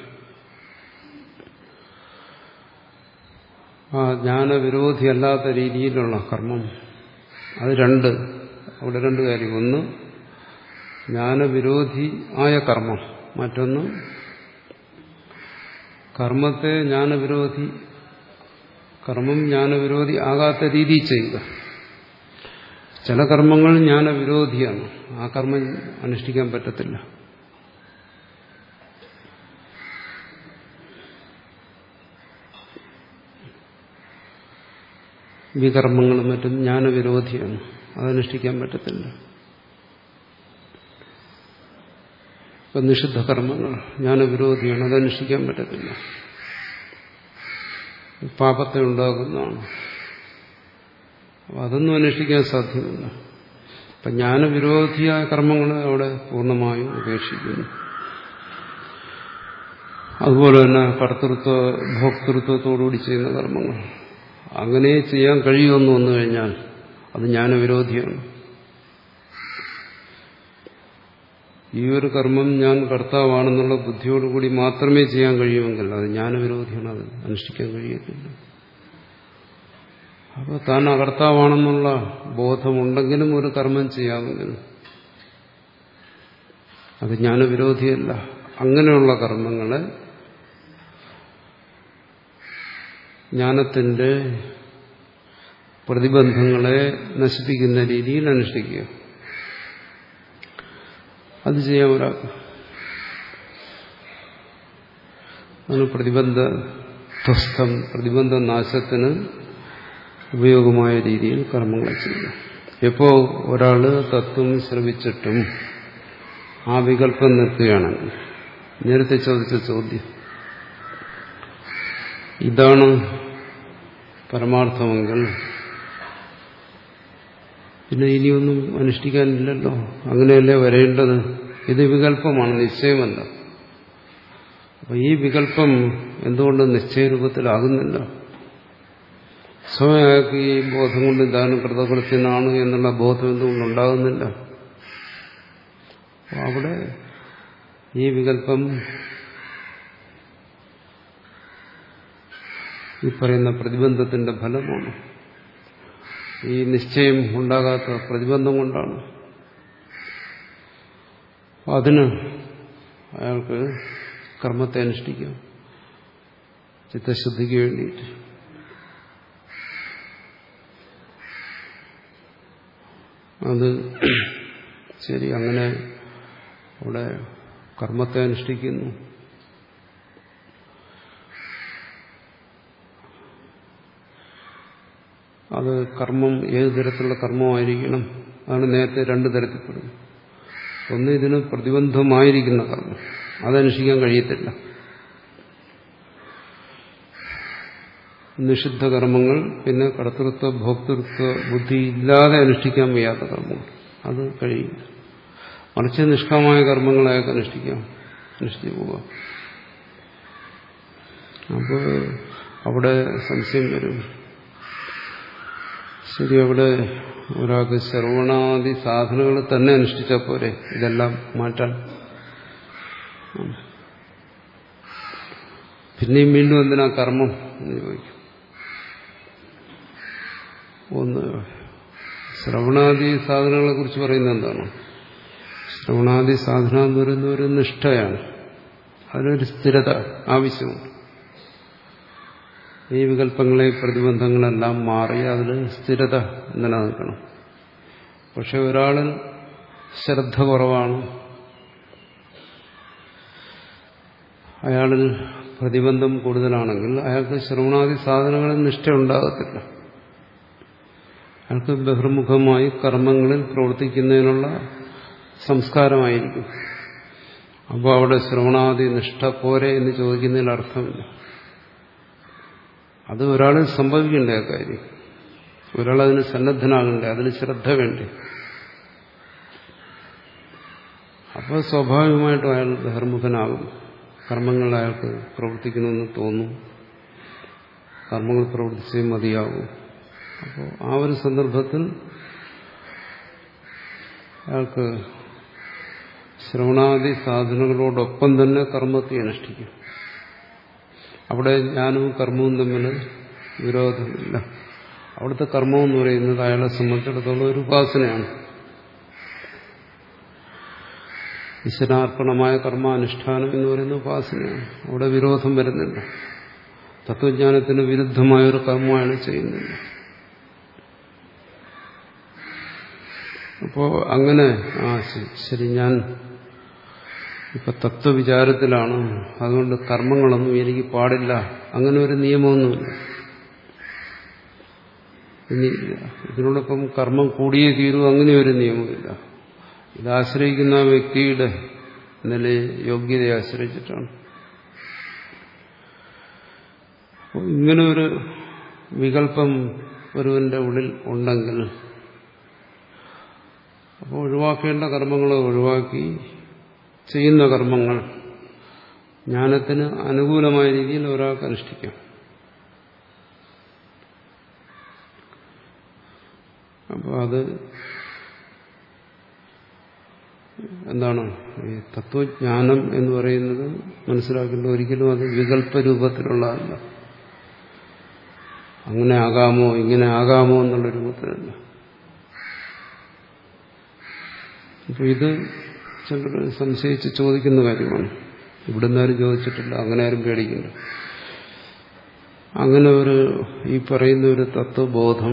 Speaker 1: ആ ജ്ഞാനവിരോധിയല്ലാത്ത രീതിയിലുള്ള കർമ്മം, അത് രണ്ട്, അവിടെ രണ്ട് കാര്യം. ഒന്ന് ജ്ഞാനവിരോധി ആയ കർമ്മം, മറ്റൊന്ന് കർമ്മത്തെ ജ്ഞാനവിരോധി കർമ്മം ജ്ഞാനവിരോധി ആകാത്ത രീതിയിൽ ചെയ്യുക. ചില കർമ്മങ്ങൾ ജ്ഞാനവിരോധിയാണ്, ആ കർമ്മം അനുഷ്ഠിക്കാൻ പറ്റത്തില്ല. വികർമ്മങ്ങളും മറ്റും ജ്ഞാനവിരോധിയാണ്, അതനുഷ്ഠിക്കാൻ പറ്റത്തില്ല. ഇപ്പം നിഷിദ്ധ കർമ്മങ്ങൾ ജ്ഞാനവിരോധിയാണ്, അതനുഷ്ഠിക്കാൻ പറ്റത്തില്ല, പാപത്തെ ഉണ്ടാകുന്നതാണ്. അതൊന്നും അനുഷ്ഠിക്കാൻ സാധ്യമല്ല. അപ്പം ജ്ഞാനവിരോധിയായ കർമ്മങ്ങൾ അവിടെ പൂർണ്ണമായും ഉപേക്ഷിക്കുന്നു. അതുപോലെ തന്നെ കർത്തൃത്വ ഭോക്തൃത്വത്തോടുകൂടി ചെയ്യുന്ന കർമ്മങ്ങൾ, അങ്ങനെ ചെയ്യാൻ കഴിയുമെന്ന് വന്നു കഴിഞ്ഞാൽ അത് ജ്ഞാനവിരോധിയാണ്. ഈ ഒരു കർമ്മം ഞാൻ കർത്താവാണെന്നുള്ള ബുദ്ധിയോടുകൂടി മാത്രമേ ചെയ്യാൻ കഴിയുമെങ്കിൽ അത് ജ്ഞാനവിരോധിയാണ്, അത് അനുഷ്ഠിക്കാൻ കഴിയത്തില്ല. അപ്പോൾ താൻ അകർത്താവാണെന്നുള്ള ബോധമുണ്ടെങ്കിലും ഒരു കർമ്മം ചെയ്യാമെങ്കിൽ അത് ജ്ഞാനവിരോധിയല്ല. അങ്ങനെയുള്ള കർമ്മങ്ങളെ ജ്ഞാനത്തിന്റെ പ്രതിബന്ധങ്ങളെ നശിപ്പിക്കുന്ന രീതിയിൽ അനുഷ്ഠിക്കുക, അത് ചെയ്യാൻ ഒരാൾക്ക്. അതിന് പ്രതിബന്ധ ധ്വസ്തം, പ്രതിബന്ധ നാശത്തിന് ഉപയോഗമായ രീതിയിൽ കർമ്മങ്ങൾ ചെയ്യുക. എപ്പോ ഒരാൾ തത്വം ശ്രവിച്ചിട്ടും ആ വികല്പം നിർത്തുകയാണെങ്കിൽ, നേരത്തെ ചോദിച്ച ചോദ്യം ഇതാണ് പരമാർത്ഥമെങ്കിൽ പിന്നെ ഇനിയൊന്നും അനുഷ്ഠിക്കാനില്ലല്ലോ, അങ്ങനെയല്ലേ വരേണ്ടത്. ഇത് വികല്പമാണ്, നിശ്ചയമല്ല. അപ്പൊ ഈ വികല്പം എന്തുകൊണ്ട് നിശ്ചയരൂപത്തിലാകുന്നില്ല? സ്വയം അയാൾക്ക് ഈ ബോധം കൊണ്ട് ഇതാണ് കൃതകൃത്യനാണ് എന്നുള്ള ബോധം എന്തുകൊണ്ടുണ്ടാകുന്നില്ല? അവിടെ ഈ വികല്പം ഈ പറയുന്ന പ്രതിബന്ധത്തിന്റെ ഫലമാണ്. ഈ നിശ്ചയം ഉണ്ടാകാത്ത പ്രതിബന്ധം കൊണ്ടാണ്. അതിന് അയാൾക്ക് കർമ്മത്തെ അനുഷ്ഠിക്കാം, ചിത്തശുദ്ധിക്ക് വേണ്ടിയിട്ട്. അത് ശരി, അങ്ങനെ അവിടെ കർമ്മത്തെ അനുഷ്ഠിക്കുന്നു. അത് കർമ്മം ഏത് തരത്തിലുള്ള കർമ്മമായിരിക്കണം? അതാണ് നേരത്തെ രണ്ട് തരത്തിൽപ്പെടുന്നത്. ഒന്ന് ഇതിന് പ്രതിബന്ധമായിരിക്കുന്ന കർമ്മം, അതനുഷ്ഠിക്കാൻ കഴിയത്തില്ല. നിഷിദ്ധ കർമ്മങ്ങൾ, പിന്നെ കർത്തൃത്വ ഭോക്തൃത്വ ബുദ്ധി ഇല്ലാതെ അനുഷ്ഠിക്കാൻ വയ്യാത്ത കർമ്മങ്ങൾ, അത് കഴിയില്ല. മറിച്ച് നിഷ്കാമമായ കർമ്മങ്ങൾ അയാൾക്ക് അനുഷ്ഠിക്കാം, അനുഷ്ഠിച്ചു പോകാം. അപ്പോൾ അവിടെ സംശയം വരും. ശരി, അവിടെ ഒരാൾക്ക് ശ്രവണാദി സാധനങ്ങൾ തന്നെ അനുഷ്ഠിച്ചാൽ പോരെ ഇതെല്ലാം മാറ്റാൻ? പിന്നെയും വീണ്ടും എന്തിനാ കർമ്മം എന്ന് ചോദിക്കും. ഒന്ന്, ശ്രവണാദി സാധനങ്ങളെ കുറിച്ച് പറയുന്നത് എന്താണ്? ശ്രവണാദി സാധന എന്ന് പറയുന്ന ഒരു നിഷ്ഠയാണ്, അതിനൊരു സ്ഥിരത ആവശ്യമുണ്ട്. ഈ വികല്പങ്ങളെ പ്രതിബന്ധങ്ങളെല്ലാം മാറി അതിൽ സ്ഥിരത നിലനിൽക്കണം. പക്ഷെ ഒരാളിൽ ശ്രദ്ധ കുറവാണ്, അയാളിൽ പ്രതിബന്ധം കൂടുതലാണെങ്കിൽ അയാൾക്ക് ശ്രവണാദി സാധനങ്ങളിൽ നിഷ്ഠ ഉണ്ടാകത്തില്ല. അയാൾക്ക് ബഹിർമുഖമായി കർമ്മങ്ങളിൽ പ്രവർത്തിക്കുന്നതിനുള്ള സംസ്കാരമായിരിക്കും. അപ്പോൾ അവിടെ ശ്രവണാദി നിഷ്ഠ പോരെ എന്ന് ചോദിക്കുന്നതിൽ അർത്ഥമില്ല. അത് ഒരാളിൽ സംഭവിക്കേണ്ട കാര്യം. ഒരാളതിന് സന്നദ്ധനാകണ്ടേ, അതിന് ശ്രദ്ധ വേണ്ടേ. അപ്പോൾ സ്വാഭാവികമായിട്ടും അയാൾ ബഹിർമുഖനാകും. കർമ്മങ്ങൾ അയാൾക്ക് പ്രവർത്തിക്കണമെന്ന് തോന്നും, കർമ്മങ്ങൾ പ്രവർത്തിച്ചേ മതിയാകും. അപ്പോൾ ആ ഒരു സന്ദർഭത്തിൽ അയാൾക്ക് ശ്രവണാദി സാധനങ്ങളോടൊപ്പം തന്നെ കർമ്മത്തെ അനുഷ്ഠിക്കും. അവിടെ ജ്ഞാനവും കർമ്മവും തമ്മിൽ വിരോധമില്ല. അവിടുത്തെ കർമ്മം എന്ന് പറയുന്നത് അയാളെ സംബന്ധിച്ചിടത്തോളം ഒരു ഉപാസനയാണ്. ഈശ്വരാർപ്പണമായ കർമാനുഷ്ഠാനം എന്ന് പറയുന്ന ഉപാസനയാണ്. അവിടെ വിരോധം വരുന്നില്ല. തത്വജ്ഞാനത്തിന് വിരുദ്ധമായൊരു കർമ്മമാണ് ചെയ്യുന്നത്. അപ്പോ അങ്ങനെ ആ ശരി, ഞാൻ ഇപ്പൊ തത്വവിചാരത്തിലാണ്, അതുകൊണ്ട് കർമ്മങ്ങളൊന്നും എനിക്ക് പാടില്ല, അങ്ങനെ ഒരു നിയമമൊന്നുമില്ല. ഇനി ഇതിനോടൊപ്പം കർമ്മം കൂടിയേ തീരൂ, അങ്ങനെ ഒരു നിയമമില്ല. ഇതാശ്രയിക്കുന്ന വ്യക്തിയുടെ നിലയെ യോഗ്യതയെ ആശ്രയിച്ചിട്ടാണ്. ഇങ്ങനെ ഒരു വികല്പം ഒരുവന്റെ ഉള്ളിൽ ഉണ്ടെങ്കിൽ അപ്പോൾ ഒഴിവാക്കേണ്ട കർമ്മങ്ങളെ ഒഴിവാക്കി ചെയ്യുന്ന കർമ്മങ്ങൾ ജ്ഞാനത്തിന് അനുകൂലമായ രീതിയിൽ ഒരാൾക്ക് അനുഷ്ഠിക്കാം. അപ്പോൾ അത് എന്താണ്? ഈ തത്വജ്ഞാനം എന്ന് പറയുന്നത് മനസ്സിലാക്കേണ്ടത് ഒരിക്കലും അത് വികല്പ രൂപത്തിലുള്ളതല്ല. അങ്ങനെ ആകാമോ ഇങ്ങനെ ആകാമോ എന്നുള്ള രൂപത്തിലല്ല. അപ്പോൾ ഇത് ചിലർ സംശയിച്ച് ചോദിക്കുന്ന കാര്യമാണ്. ഇവിടുന്ന് ആരും ചോദിച്ചിട്ടില്ല, അങ്ങനെ ആരും പേടിക്കില്ല. അങ്ങനെ ഒരു ഈ പറയുന്ന ഒരു തത്വബോധം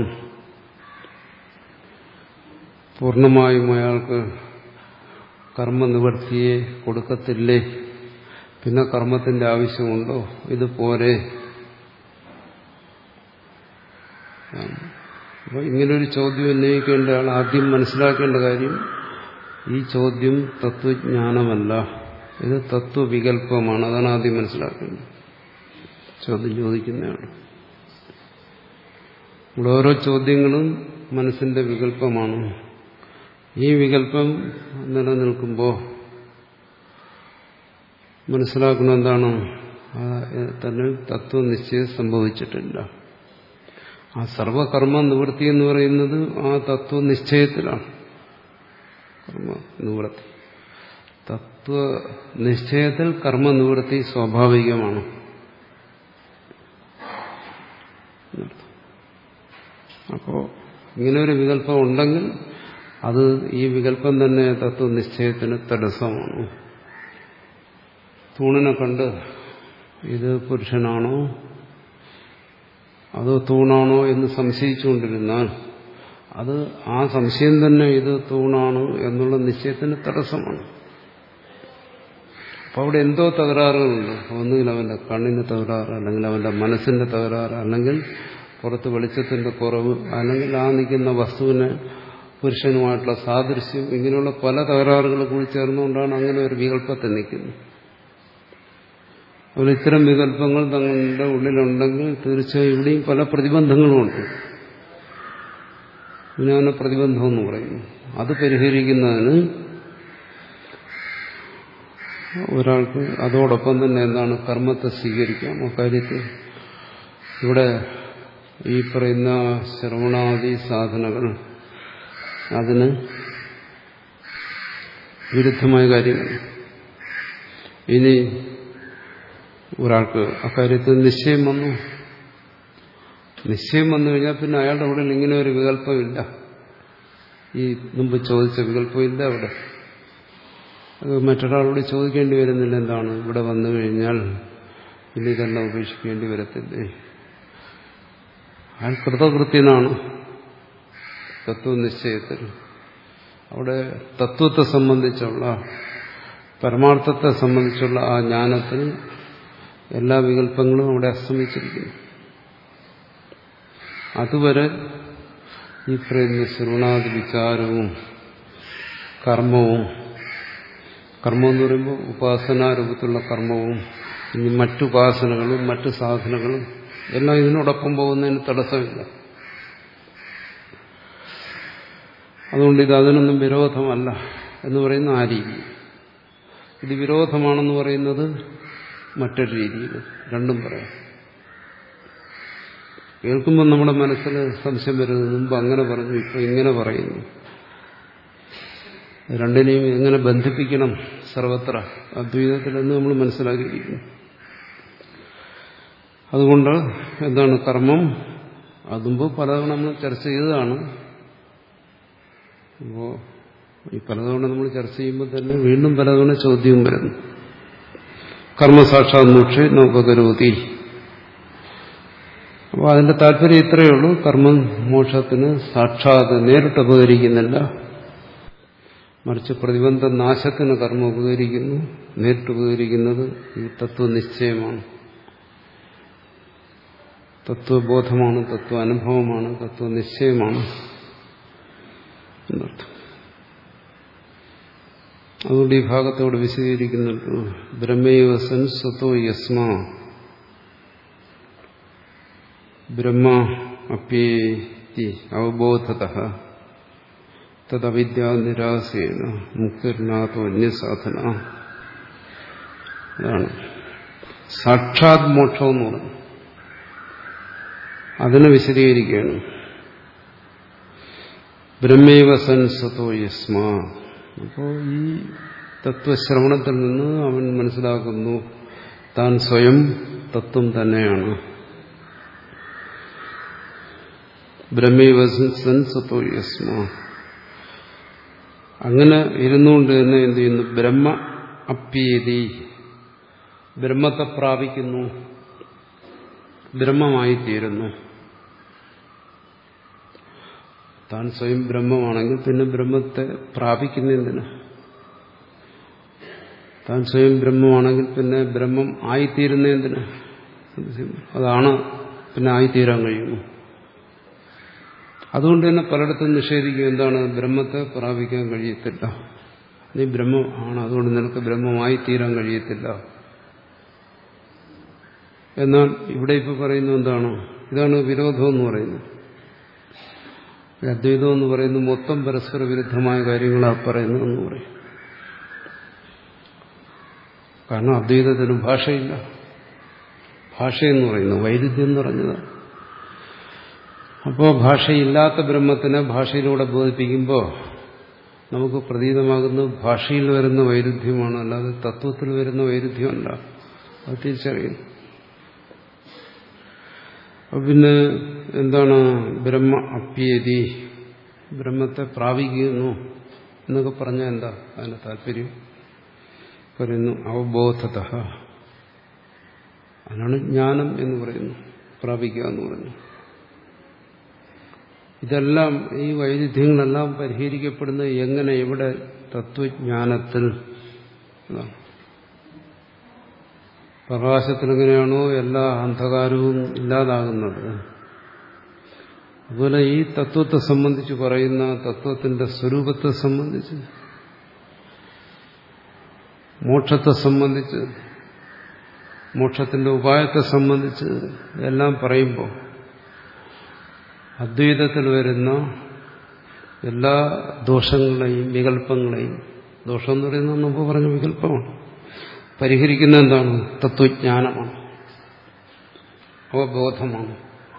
Speaker 1: പൂർണ്ണമായും അയാൾക്ക് കർമ്മനിവൃത്തിയെ കൊടുക്കത്തില്ലേ? പിന്നെ കർമ്മത്തിന്റെ ആവശ്യമുണ്ടോ? ഇത് പോരെ? അപ്പോൾ ഇങ്ങനൊരു ചോദ്യം ഉന്നയിക്കേണ്ട ആൾ ആദ്യം മനസ്സിലാക്കേണ്ട കാര്യം, ഈ ചോദ്യം തത്വജ്ഞാനമല്ല, ഇത് തത്വവികല്പമാണ്. അതാണ് ആദ്യം മനസ്സിലാക്കേണ്ടത്. ചോദ്യം ചോദിക്കുന്നതാണ്. ഇവിടെ ഓരോ ചോദ്യങ്ങളും മനസ്സിന്റെ വികല്പമാണ്. ഈ വികല്പം നിലനിൽക്കുമ്പോൾ മനസ്സിലാക്കുന്ന എന്താണ്? തന്നെ തത്വനിശ്ചയം സംഭവിച്ചിട്ടില്ല. ആ സർവകർമ്മ നിവൃത്തി എന്ന് പറയുന്നത് ആ തത്വനിശ്ചയത്തിലാണ്. കർമ്മ നിവൃത്തി, തത്വനിശ്ചയത്തിൽ കർമ്മനിവൃത്തി സ്വാഭാവികമാണ്. അപ്പോൾ ഇങ്ങനൊരു വികല്പം ഉണ്ടെങ്കിൽ അത് ഈ വികല്പം തന്നെ തത്വനിശ്ചയത്തിന് തടസ്സമാണ്. തൂണിനെ കണ്ട് ഇത് പുരുഷനാണോ അതോ തൂണാണോ എന്ന് സംശയിച്ചുകൊണ്ടിരുന്നാൽ അത് ആ സംശയം തന്നെ ഇത് തൂണാണ് എന്നുള്ള നിശ്ചയത്തിന് തടസ്സമാണ്. അപ്പോൾ അവിടെ എന്തോ തകരാറുകളുണ്ട്. ഒന്നുകിൽ അവന്റെ കണ്ണിന് തകരാറ്, അല്ലെങ്കിൽ അവന്റെ മനസ്സിന്റെ തകരാറ്, അല്ലെങ്കിൽ പുറത്ത് വെളിച്ചത്തിന്റെ കുറവ്, അല്ലെങ്കിൽ ആ നിൽക്കുന്ന വസ്തുവിന് പുരുഷനുമായിട്ടുള്ള സാദൃശ്യം, ഇങ്ങനെയുള്ള പല തകരാറുകൾ കൂടി ചേർന്നുകൊണ്ടാണ് അങ്ങനെ ഒരു വികല്പത്തെ നിൽക്കുന്നത്. അതുപോലെ ഇത്തരം വികല്പങ്ങൾ തങ്ങളുടെ ഉള്ളിലുണ്ടെങ്കിൽ തീർച്ചയായും ഇവിടെയും പല പ്രതിബന്ധങ്ങളുമുണ്ട്. ജ്ഞാന പ്രതിബന്ധമെന്ന് പറയുന്നു. അത് പരിഹരിക്കുന്നതിന് ഒരാൾക്ക് അതോടൊപ്പം തന്നെ എന്താണ് കർമ്മത്തെ സ്വീകരിക്കാം. അക്കാര്യത്തിൽ ഇവിടെ ഈ പറയുന്ന ശ്രവണാദി സാധനകൾ അതിന് വിരുദ്ധമായ കാര്യങ്ങൾ. ഇനി ഒരാൾക്ക് അക്കാര്യത്തിൽ നിശ്ചയം വന്നു നിശ്ചയം വന്നു കഴിഞ്ഞാൽ പിന്നെ അയാളുടെ ഉള്ളിൽ ഇങ്ങനെ ഒരു വികല്പമില്ല, ഈ മുമ്പ് ചോദിച്ച വികല്പമില്ല അവിടെ. അത് മറ്റൊരാളോട് ചോദിക്കേണ്ടി വരുന്നില്ല. എന്താണ് ഇവിടെ വന്നു കഴിഞ്ഞാൽ ഇനി ഇതെല്ലാം ഉപേക്ഷിക്കേണ്ടി വരത്തില്ലേ? അയാൾ കൃതകൃത്യനാണ് തത്വനിശ്ചയത്തിൽ. അവിടെ തത്വത്തെ സംബന്ധിച്ചുള്ള പരമാർത്ഥത്തെ സംബന്ധിച്ചുള്ള ആ ജ്ഞാനത്തിൽ എല്ലാ വികല്പങ്ങളും അവിടെ അസ്തമിച്ചിരിക്കുന്നു. അതുവരെ ഈ പറയുന്ന ശ്രവണാദി വിചാരവും കർമ്മവും, കർമ്മം എന്ന് പറയുമ്പോൾ ഉപാസനാരൂപത്തിലുള്ള കർമ്മവും ഇനി മറ്റുപാസനകളും മറ്റു സാധനങ്ങളും എല്ലാം ഇതിനോടൊപ്പം പോകുന്നതിന് തടസ്സമില്ല. അതുകൊണ്ട് ഇത് അതിനൊന്നും വിരോധമല്ല എന്ന് പറയുന്ന ആ രീതി. ഇത് വിരോധമാണെന്ന് പറയുന്നത് മറ്റൊരു രീതിയിൽ. രണ്ടും പറയാം. കേൾക്കുമ്പോൾ നമ്മുടെ മനസ്സിൽ സംശയം വരുന്നത് മുമ്പ് അങ്ങനെ പറഞ്ഞു, ഇപ്പൊ ഇങ്ങനെ പറയുന്നു. രണ്ടിനെയും എങ്ങനെ ബന്ധിപ്പിക്കണം സർവത്ര അദ്വൈതത്തിലെന്ന് നമ്മൾ മനസ്സിലാക്കിയിരിക്കുന്നു. അതുകൊണ്ട് എന്താണ് കർമ്മം, അതുമ്പോ പലതവണ നമ്മൾ ചർച്ച ചെയ്തതാണ്. അപ്പോൾ ഈ പലതവണ നമ്മൾ ചർച്ച ചെയ്യുമ്പോൾ തന്നെ വീണ്ടും പലതവണ ചോദ്യവും വരുന്നു. കർമ്മസാക്ഷാത് മോക്ഷേ നോപകരോതി. അപ്പോൾ അതിന്റെ താല്പര്യം ഇത്രയേ ഉള്ളൂ. കർമ്മം മോക്ഷത്തിന് സാക്ഷാത് നേരിട്ട് ഉപകരിക്കുന്നില്ല, മറിച്ച് പ്രതിബന്ധ നാശത്തിന് കർമ്മം ഉപകരിക്കുന്നു. നേരിട്ട് ഉപകരിക്കുന്നത് ഈ തത്വനിശ്ചയമാണ്, തത്വബോധമാണ്, തത്വ അനുഭവമാണ്, തത്വനിശ്ചയമാണ് എന്നർത്ഥം. അതുകൊണ്ട് ഈ ഭാഗത്തോട് വിശദീകരിക്കുന്നുണ്ട്. ബ്രഹ്മൈവസൻ സ്വതോ യസ്മാ ബ്രഹ്മ അപ്യേതി അവബോധതഃ തദവിദ്യാ നിരാസേന മുക്തിർനാഥോ അന്യസാധന. അതാണ് സാക്ഷാത് മോക്ഷം എന്ന് പറയുന്നത്. അതിനെ വിശദീകരിക്കുകയാണ്. ബ്രഹ്മൈവസൻ സ്വതോ യസ്മാ. അപ്പോൾ ഈ തത്വശ്രവണത്തിൽ നിന്ന് അവൻ മനസ്സിലാക്കുന്നു താൻ സ്വയം തത്വം തന്നെയാണ്. ബ്രഹ്മൈവസൻ സ്വതോ യസ്മാ. അങ്ങനെ ഇരുന്നുകൊണ്ട് തന്നെ എന്ത് ചെയ്യുന്നു? ബ്രഹ്മ അപ്യേതി, ബ്രഹ്മത്തെ പ്രാപിക്കുന്നു, ബ്രഹ്മമായിത്തീരുന്നു. താൻ സ്വയം ബ്രഹ്മമാണെങ്കിൽ പിന്നെ ബ്രഹ്മത്തെ പ്രാപിക്കുന്നതിന്, താൻ സ്വയം ബ്രഹ്മമാണെങ്കിൽ പിന്നെ ബ്രഹ്മം ആയിത്തീരുന്നതിന്, അതാണ് പിന്നെ ആയിത്തീരാൻ കഴിയുന്നു. അതുകൊണ്ട് തന്നെ പലയിടത്തും നിഷേധിക്കും. എന്താണ്? ബ്രഹ്മത്തെ പ്രാപിക്കാൻ കഴിയത്തില്ല, നീ ബ്രഹ്മം ആണ്, അതുകൊണ്ട് നിനക്ക് ബ്രഹ്മമായി തീരാൻ കഴിയത്തില്ല. എന്നാൽ ഇവിടെ ഇപ്പോൾ പറയുന്നത് എന്താണ്? ഇതാണ് വിരോധം എന്ന് പറയുന്നത്. അദ്വൈതം എന്ന് പറയുന്നത് മൊത്തം പരസ്പര വിരുദ്ധമായ കാര്യങ്ങളാണ് പറയുന്നതെന്ന് പറയും. കാരണം അദ്വൈതത്തിന് ഭാഷയില്ല. ഭാഷയെന്ന് പറയുന്നത് വൈരുദ്ധ്യം നിറഞ്ഞതാണ്. അപ്പോൾ ഭാഷയില്ലാത്ത ബ്രഹ്മത്തിനെ ഭാഷയിലൂടെ ബോധിപ്പിക്കുമ്പോൾ നമുക്ക് പ്രതീതമാകുന്നത് ഭാഷയിൽ വരുന്ന വൈരുദ്ധ്യമാണ്, അല്ലാതെ തത്വത്തിൽ വരുന്ന വൈരുദ്ധ്യമല്ല. അത് തിരിച്ചറിയുന്നു. അപ്പൊ പിന്നെ എന്താണ്? ബ്രഹ്മ അപ്യേതി, ബ്രഹ്മത്തെ പ്രാപിക്കുന്നു എന്നൊക്കെ പറഞ്ഞാൽ എന്താ അതിന്റെ താല്പര്യം? പറയുന്നു അവബോധതഃ. അതിനാണ് ജ്ഞാനം എന്ന് പറയുന്നു, പ്രാപിക്കുക എന്ന് പറയുന്നു. ഇതെല്ലാം, ഈ വൈരുദ്ധ്യങ്ങളെല്ലാം പരിഹരിക്കപ്പെടുന്നത് എങ്ങനെ? എവിടെ? തത്വജ്ഞാനത്തിൽ. പ്രകാശത്തിലെങ്ങനെയാണോ എല്ലാ അന്ധകാരവും ഇല്ലാതാകുന്നത്, അതുപോലെ ഈ തത്വത്തെ സംബന്ധിച്ച് പറയുന്ന തത്വത്തിന്റെ സ്വരൂപത്തെ സംബന്ധിച്ച്, മോക്ഷത്തെ സംബന്ധിച്ച്, മോക്ഷത്തിന്റെ ഉപായത്തെ സംബന്ധിച്ച് എല്ലാം പറയുമ്പോൾ അദ്വൈതത്തിൽ വരുന്ന എല്ലാ ദോഷങ്ങളെയും വികല്പങ്ങളെയും, ദോഷം എന്ന് പറയുന്നത് മുമ്പ് പറഞ്ഞ വികല്പമാണ്, പരിഹരിക്കുന്ന എന്താണ്? തത്വജ്ഞാനമാണ്, അവബോധമാണ്.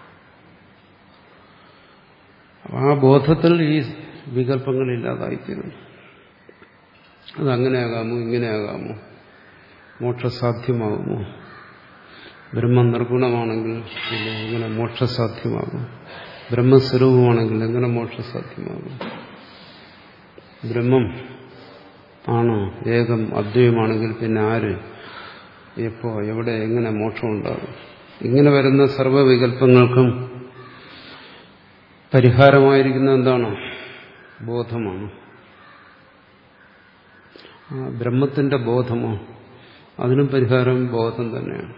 Speaker 1: ആ ബോധത്തിൽ ഈ വികല്പങ്ങളില്ലാതായിത്തീരുന്നു. അതങ്ങനെയാകാമോ ഇങ്ങനെയാകാമോ, മോക്ഷസാധ്യമാകുമോ, ബ്രഹ്മം നിർഗുണമാണെങ്കിൽ പിന്നെ എങ്ങനെ മോക്ഷസാധ്യമാകും, ബ്രഹ്മസ്വരൂപമാണെങ്കിൽ എങ്ങനെ മോക്ഷസാധ്യമാകും, ബ്രഹ്മം ആണ് ഏകം അദ്വൈതമാണെങ്കിൽ പിന്നെ ആര് എപ്പോ എവിടെ എങ്ങനെ മോക്ഷം ഉണ്ടാകും? ഇങ്ങനെ വരുന്ന സർവ്വവികല്പങ്ങൾക്കും പരിഹാരമായിരിക്കുന്ന എന്താണ്? ബോധമാണ്. ആ ബ്രഹ്മത്തിന്റെ ബോധമോ, അതിനും പരിഹാരം ബോധം തന്നെയാണ്.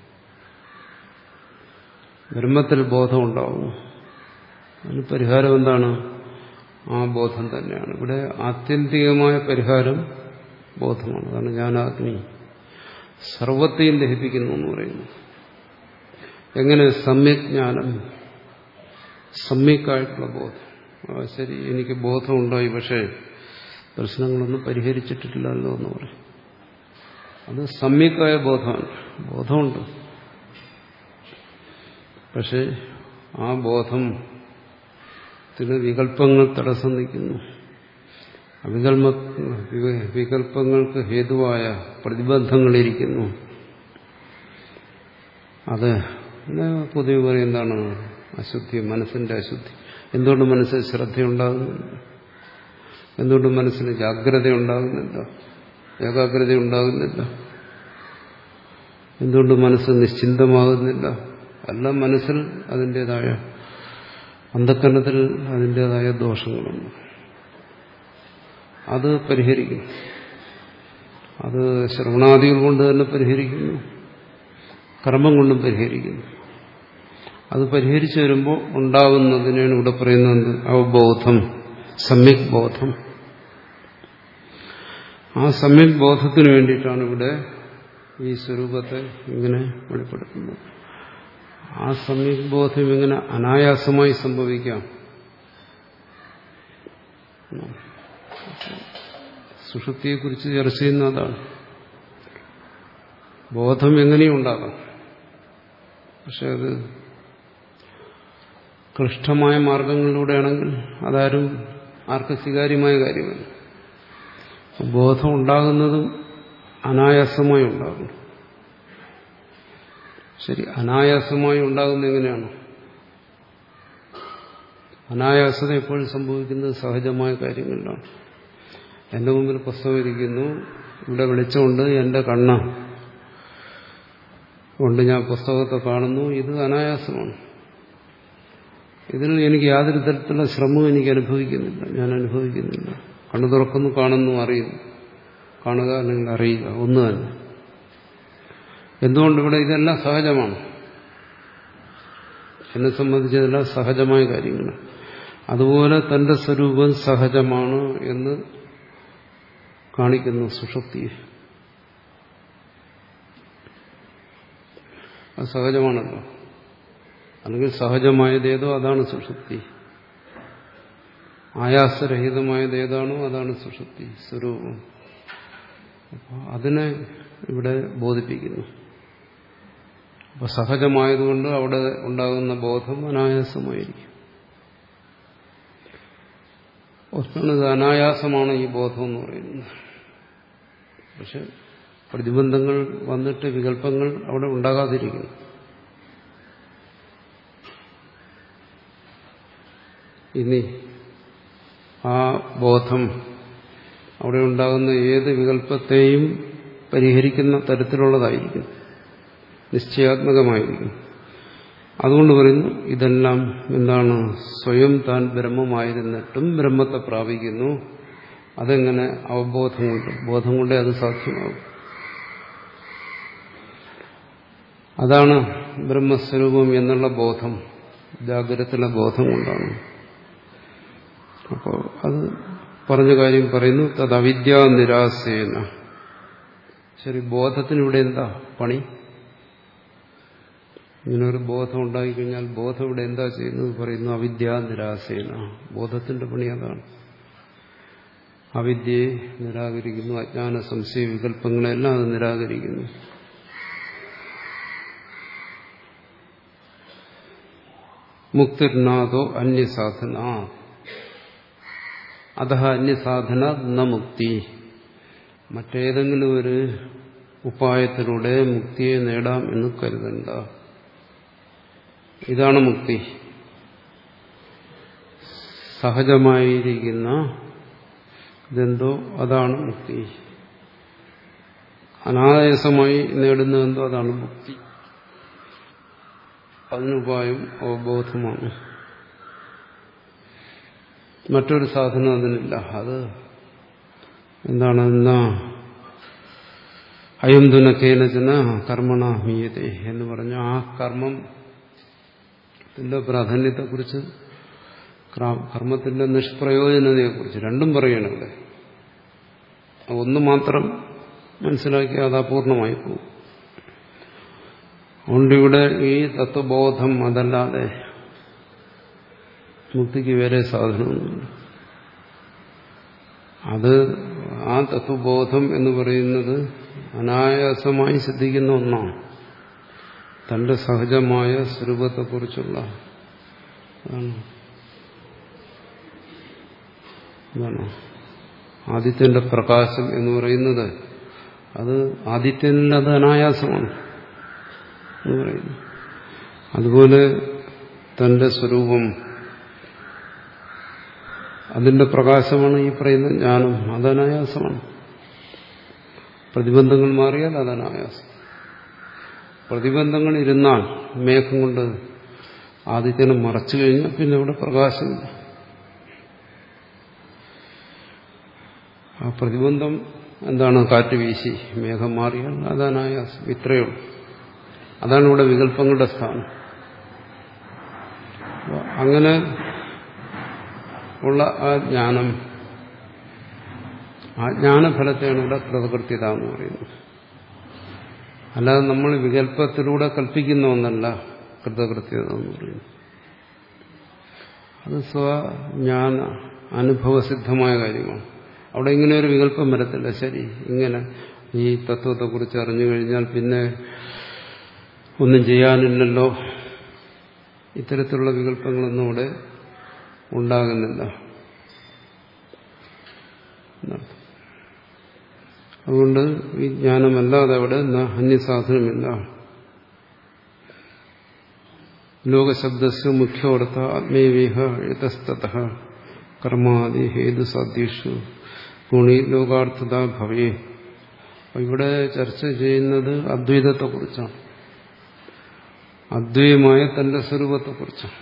Speaker 1: ബ്രഹ്മത്തിൽ ബോധം ഉണ്ടാവും, അതിന് പരിഹാരം എന്താണ്? ആ ബോധം തന്നെയാണ്. ഇവിടെ ആത്യന്തികമായ പരിഹാരം ബോധമാണ്. അതാണ് ജ്ഞാനാഗ്നി സർവത്തെയും ദഹിപ്പിക്കുന്നു എന്ന് പറയുന്നു. എങ്ങനെ? സമ്യക് ജ്ഞാനം, സമ്യക്കായിട്ടുള്ള ബോധം. ആ ശരി, എനിക്ക് ബോധമുണ്ടായി, പക്ഷേ പ്രശ്നങ്ങളൊന്നും പരിഹരിച്ചിട്ടില്ലല്ലോ എന്ന് പറയും. അത് സമ്യക്കായ ബോധമാണ്. ബോധമുണ്ട്, പക്ഷേ ആ ബോധത്തിന് വികല്പങ്ങൾ തടസ്സം നിൽക്കുന്നു. വികൽമ വികല്പങ്ങൾക്ക് ഹേതുവായ പ്രതിബന്ധങ്ങളിരിക്കുന്നു. അത് പിന്നെ പൊതുവെ പറയും എന്താണ്? അശുദ്ധി, മനസ്സിന്റെ അശുദ്ധി. എന്തുകൊണ്ട് മനസ്സിൽ ശ്രദ്ധയുണ്ടാകുന്നില്ല? എന്തുകൊണ്ട് മനസ്സിന് ജാഗ്രത ഉണ്ടാകുന്നില്ല, ഏകാഗ്രത ഉണ്ടാകുന്നില്ല? എന്തുകൊണ്ട് മനസ്സ് നിശ്ചിന്തമാകുന്നില്ല? എല്ലാം മനസ്സിൽ അതിൻ്റെതായ, അന്ധക്കരണത്തിൽ അതിൻ്റെതായ ദോഷങ്ങളുണ്ട്. അത് പരിഹരിക്കുന്നു. അത് ശ്രവണാദികൾ കൊണ്ട് തന്നെ പരിഹരിക്കുന്നു, കർമ്മം കൊണ്ടും പരിഹരിക്കുന്നു. അത് പരിഹരിച്ചു വരുമ്പോൾ ഉണ്ടാകുന്നതിനാണ് ഇവിടെ പറയുന്നത് അവബോധം, സമ്യക് ബോധം. ആ സമ്യക് ബോധത്തിന് വേണ്ടിയിട്ടാണ് ഇവിടെ ഈ സ്വരൂപത്തെ ഇങ്ങനെ വെളിപ്പെടുത്തുന്നത്. ആ സമ്യക് ബോധം ഇങ്ങനെ അനായാസമായി സംഭവിക്കാം. സുഷുപ്തിയെക്കുറിച്ച് ചർച്ച ചെയ്യുന്ന അതാണ്. ബോധം എങ്ങനെയും ഉണ്ടാകാം, പക്ഷെ അത് ക്ലിഷ്ടമായ മാർഗങ്ങളിലൂടെയാണെങ്കിൽ അതാരും ആർക്കും സ്വീകാര്യമായ കാര്യമല്ല. ബോധം ഉണ്ടാകുന്നതും അനായാസമായി ഉണ്ടാകും. ശരി, അനായാസമായി ഉണ്ടാകുന്നത് എങ്ങനെയാണ്? അനായാസത എപ്പോഴും സംഭവിക്കുന്നത് സഹജമായ കാര്യങ്ങളിലാണ്. എന്റെ മുമ്പിൽ പുസ്തകം ഇരിക്കുന്നു, ഇവിടെ വെളിച്ചമുണ്ട്, എന്റെ കണ്ണ് കൊണ്ട് ഞാൻ പുസ്തകത്തെ കാണുന്നു. ഇത് അനായാസമാണ്. ഇതിൽ എനിക്ക് യാതൊരു തരത്തിലുള്ള ശ്രമവും എനിക്ക് അനുഭവിക്കുന്നില്ല, ഞാൻ അനുഭവിക്കുന്നില്ല. കണ്ണു തുറക്കുന്നു, കാണുന്നു, അറിയുന്നു. കാണുക അല്ലെങ്കിൽ അറിയുക ഒന്ന് തന്നെ. എന്തുകൊണ്ട്? ഇവിടെ ഇതെല്ലാം സഹജമാണ്. എന്നെ സംബന്ധിച്ചതെല്ലാം സഹജമായ കാര്യങ്ങളാണ്. അതുപോലെ തന്റെ സ്വരൂപം സഹജമാണ് എന്ന് കാണിക്കുന്നു സുഷുപ്തിയെ. അത് സഹജമാണല്ലോ. അല്ലെങ്കിൽ സഹജമായതേതോ അതാണ് സുഷുപ്തി. ആയാസരഹിതമായതേതാണോ അതാണ് സുഷുപ്തി സ്വരൂപം. അപ്പോൾ അതിനെ ഇവിടെ ബോധിപ്പിക്കുന്നു. അപ്പോൾ സഹജമായതുകൊണ്ട് അവിടെ ഉണ്ടാകുന്ന ബോധം അനായാസമായിരിക്കും. ഒന്നത് അനായാസമാണ് ഈ ബോധം എന്ന് പറയുന്നത്. പക്ഷെ പ്രതിബന്ധങ്ങൾ വന്നിട്ട് വികല്പങ്ങൾ അവിടെ ഉണ്ടാകാതിരിക്കുന്നു. ഇനി ആ ബോധം അവിടെ ഉണ്ടാകുന്ന ഏത് വികല്പത്തെയും പരിഹരിക്കുന്ന തരത്തിലുള്ളതായിരിക്കും, നിശ്ചയാത്മകമായിരിക്കും. അതുകൊണ്ട് പറയുന്നു ഇതെല്ലാം എന്താണ്? സ്വയം താൻ ബ്രഹ്മമായിരുന്നിട്ടും ബ്രഹ്മത്തെ പ്രാപിക്കുന്നു. അതെങ്ങനെ? അവബോധം കൊണ്ട്. ബോധം കൊണ്ടേ അത് സാധ്യമാകും. അതാണ് ബ്രഹ്മസ്വരൂപം എന്നുള്ള ബോധം, ജാഗ്രതത്തിലെ ബോധം കൊണ്ടാണ്. അപ്പോൾ അത് പറഞ്ഞ കാര്യം പറയുന്നു. തത് അവിദ്യാ നിരാസേന. ശരി, ബോധത്തിനിവിടെ എന്താ പണി? ഇങ്ങനൊരു ബോധം ഉണ്ടായിക്കഴിഞ്ഞാൽ ബോധം ഇവിടെ എന്താ ചെയ്യുന്നത് പറയുന്നു? അവിദ്യാ നിരാസേന. ബോധത്തിന്റെ പണി അതാണ്. അവിദ്യയെ നിരാകരിക്കുന്നു, അജ്ഞാന സംശയ വികല്പങ്ങളെല്ലാം അത് നിരാകരിക്കുന്നു. മുക്തിർനാഥോ അന്യസാധന അത അന്യസാധന ന മുക്തി. മറ്റേതെങ്കിലും ഒരു ഉപായത്തിലൂടെ മുക്തിയെ നേടാം എന്ന് കരുതണ്ട. ഇതാണ് മുക്തി. സഹജമായിരിക്കുന്ന ഇതെന്തോ അതാണ് മുക്തി. അനായാസമായി നേടുന്നതെന്തോ അതാണ് മുക്തി. അതിനുപായം അവബോധമാണ്. മറ്റൊരു സാധനം അതിനില്ല. അത് എന്താണ്? എന്നാ അയംതുന കേനചന കർമ്മണ മീയതേ എന്ന് പറഞ്ഞ ആ കർമ്മത്തിന്റെ പ്രാധാന്യത്തെക്കുറിച്ച്, കർമ്മത്തിന്റെ നിഷ്പ്രയോജനതയെക്കുറിച്ച് രണ്ടും പറയണം ഇവിടെ. ഒന്ന് മാത്രം മനസ്സിലാക്കിയാൽ അത് അപൂർണമായി പോകും. അതുകൊണ്ട് ഇവിടെ ഈ തത്വബോധം അതല്ലാതെ മുക്തിക്ക് വേറെ സാധനമൊന്നുമില്ല. അത് ആ തത്വബോധം എന്ന് പറയുന്നത് അനായാസമായി സിദ്ധിക്കുന്ന ഒന്നാണ്. തന്റെ സഹജമായ സ്വരൂപത്തെക്കുറിച്ചുള്ള എന്താണ് ആദിത്യന്റെ പ്രകാശം എന്ന് പറയുന്നത്, അത് ആദിത്യനിൽ അത് അനായാസമാണ് എന്ന് പറയുന്നു. അതുപോലെ തന്റെ സ്വരൂപം, അതിന്റെ പ്രകാശമാണ് ഈ പറയുന്ന ജ്ഞാനം. അത് അനായാസമാണ്. പ്രതിബന്ധങ്ങൾ മാറിയാൽ അത് അനായാസം. പ്രതിബന്ധങ്ങൾ ഇരുന്നാൽ, മേഘം കൊണ്ട് ആദിത്യനെ മറച്ചു കഴിഞ്ഞാൽ പിന്നെ അവിടെ പ്രകാശമില്ല. ആ പ്രതിബന്ധം എന്താണ്? കാറ്റ് വീശി മേഘം മാറിയാൽ അത് അനായാസം. ഇത്രയേ ഉള്ളൂ. അതാണ് ഇവിടെ വികല്പങ്ങളുടെ സ്ഥാനം. അങ്ങനെ ഉള്ള ആ ജ്ഞാനം, ആ ജ്ഞാനഫലത്തെയാണ് ഇവിടെ കൃതകൃത്യത എന്ന് പറയുന്നത്. അല്ലാതെ നമ്മൾ വികല്പത്തിലൂടെ കൽപ്പിക്കുന്ന ഒന്നല്ല കൃതകൃത്യത എന്ന് പറയുന്നത്. അത് സ്വജ്ഞാന അനുഭവസിദ്ധമായ കാര്യമാണ്. അവിടെ ഇങ്ങനെ ഒരു വികല്പം വരത്തില്ല. ശരി, ഇങ്ങനെ ഈ തത്വത്തെക്കുറിച്ച് അറിഞ്ഞു കഴിഞ്ഞാൽ പിന്നെ ഒന്നും ചെയ്യാനില്ലല്ലോ, ഇത്തരത്തിലുള്ള വികല്പങ്ങളൊന്നും അവിടെ ഉണ്ടാകുന്നില്ല. അതുകൊണ്ട് ഈ ജ്ഞാനമല്ലാതെ അവിടെ അന്യസാധനമില്ല. ലോകശബ്ദസ്യ മുഖ്യോർത്ഥ ആത്മേവേഹ ഇതസ്തതഃ കർമാദി ഹേതുസാധ്യേഷു ഗുണി ലോകാർത്ഥത ഭവേ. ഇവിടെ ചർച്ച ചെയ്യുന്നത് അദ്വൈതത്തെക്കുറിച്ചാണ്. അദ്വൈതമായ തന്റെ സ്വരൂപത്തെക്കുറിച്ചാണ്.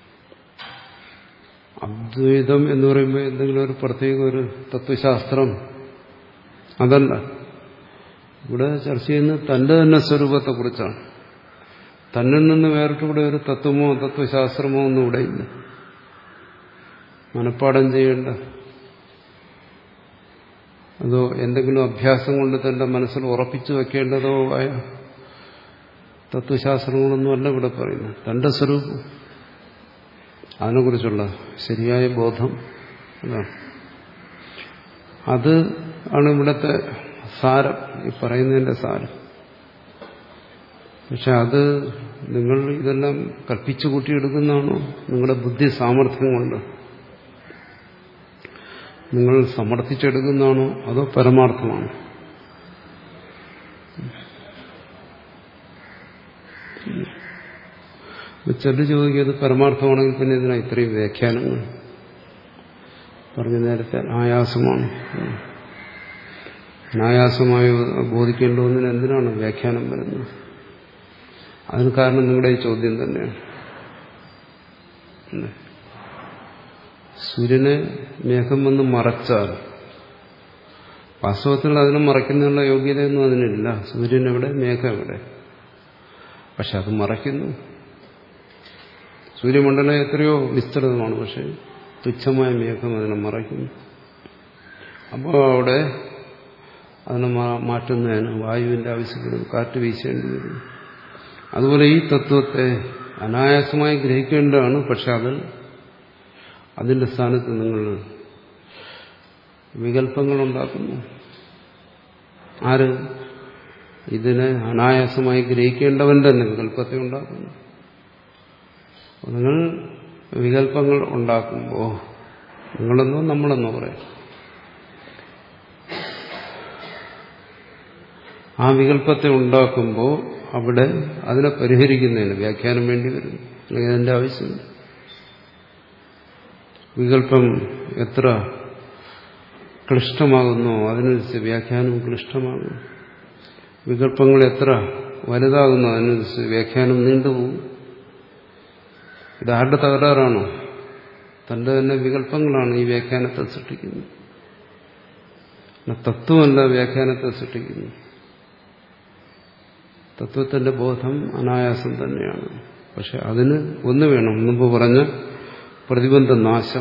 Speaker 1: അദ്വൈതം എന്ന് പറയുമ്പോൾ എന്തെങ്കിലും ഒരു പ്രത്യേക ഒരു തത്വശാസ്ത്രം അതല്ല. ഇവിടെ ചർച്ച ചെയ്യുന്നത് തന്റെ തന്നെ സ്വരൂപത്തെക്കുറിച്ചാണ്. തന്നിൽ നിന്ന് വേറിട്ടിവിടെ ഒരു തത്വമോ തത്വശാസ്ത്രമോ ഒന്നും ഇവിടെ ഇല്ല. മനഃപ്പാഠം ചെയ്യേണ്ട, അതോ എന്തെങ്കിലും അഭ്യാസം കൊണ്ട് തന്റെ മനസ്സിൽ ഉറപ്പിച്ചു വെക്കേണ്ടതോ ആയ തത്വശാസ്ത്രങ്ങളൊന്നുമല്ല ഇവിടെ പറയുന്നത്. തന്റെ സ്വരൂപം, അതിനെക്കുറിച്ചുള്ള ശരിയായ ബോധം അതാണ്. അത് ആണ് ഇവിടുത്തെ സാരം, ഈ പറയുന്നതിന്റെ സാരം. പക്ഷെ അത് നിങ്ങൾ ഇതെല്ലാം കൽപ്പിച്ചു കൂട്ടിയെടുക്കുന്നതാണോ? നിങ്ങളുടെ ബുദ്ധി സാമർഥ്യം കൊണ്ട് നിങ്ങൾ സമർത്ഥിച്ചെടുക്കുന്നതാണോ? അതോ പരമാർത്ഥമാണോ? ചെല്ലു ചോദിക്കുന്നത് പരമാർത്ഥമാണെങ്കിൽ പിന്നെ ഇതിനാ ഇത്രയും വ്യാഖ്യാനങ്ങൾ പറഞ്ഞു. നേരത്തെ ആയാസമാണ്, അനായാസമായി ബോധിക്കേണ്ട ഒന്നിന് എന്തിനാണ് വ്യാഖ്യാനം വരുന്നത്? അതിന് കാരണം നിങ്ങളുടെ ഈ ചോദ്യം തന്നെയാണ്. സൂര്യനെ മേഘം വന്ന് മറച്ചാൽ വാസ്തവത്തിൽ അതിനെ മറയ്ക്കുന്നതിനുള്ള യോഗ്യതയൊന്നും അതിനില്ല. സൂര്യൻ എവിടെ, മേഘം എവിടെ? പക്ഷെ അത് മറയ്ക്കുന്നു. സൂര്യമണ്ഡലം എത്രയോ വിസ്തൃതമാണ്, പക്ഷെ തുച്ഛമായ മേഘം അതിനെ മറയ്ക്കുന്നു. അപ്പോൾ അവിടെ അതിനെ മാറ്റുന്നതിന് വായുവിന്റെ ആവശ്യപ്പെടും, കാറ്റ് വീശേണ്ടി വരും. അതുപോലെ ഈ തത്വത്തെ അനായാസമായി ഗ്രഹിക്കേണ്ടതാണ്. പക്ഷെ അത് അതിന്റെ സ്ഥാനത്ത് നിങ്ങൾ വികല്പങ്ങൾ ഉണ്ടാക്കുന്നു. ആര്? ഇതിനെ അനായാസമായി ഗ്രഹിക്കേണ്ടവൻ തന്നെ വികല്പത്തെ ഉണ്ടാക്കുന്നു. നിങ്ങൾ വികല്പങ്ങൾ ഉണ്ടാക്കുമ്പോൾ നിങ്ങളെന്നോ നമ്മളെന്നോ പറയാം, ആ വികല്പത്തെ ഉണ്ടാക്കുമ്പോൾ അവിടെ അതിനെ പരിഹരിക്കുന്നതിന് വ്യാഖ്യാനം വേണ്ടി വരുന്നു. അല്ലെങ്കിൽ അതിന്റെ ആവശ്യമില്ല. വികല്പം എത്ര ക്ലിഷ്ടമാകുന്നോ അതിനനുസരിച്ച് വ്യാഖ്യാനം ക്ലിഷ്ടമാകും. വികല്പങ്ങൾ എത്ര വലുതാകുന്നോ അതിനനുസരിച്ച് വ്യാഖ്യാനം നീണ്ടുപോകും. ഇതാരുടെ തകരാറാണോ? തന്റെ തന്നെ വികല്പങ്ങളാണ് ഈ വ്യാഖ്യാനത്തെ സൃഷ്ടിക്കുന്നത്. തത്വമല്ല വ്യാഖ്യാനത്തെ സൃഷ്ടിക്കുന്നു. തത്വത്തിന്റെ ബോധം അനായാസം തന്നെയാണ്. പക്ഷെ അതിന് ഒന്ന് വേണം, മുമ്പ് പറഞ്ഞ പ്രതിബന്ധ നാശം.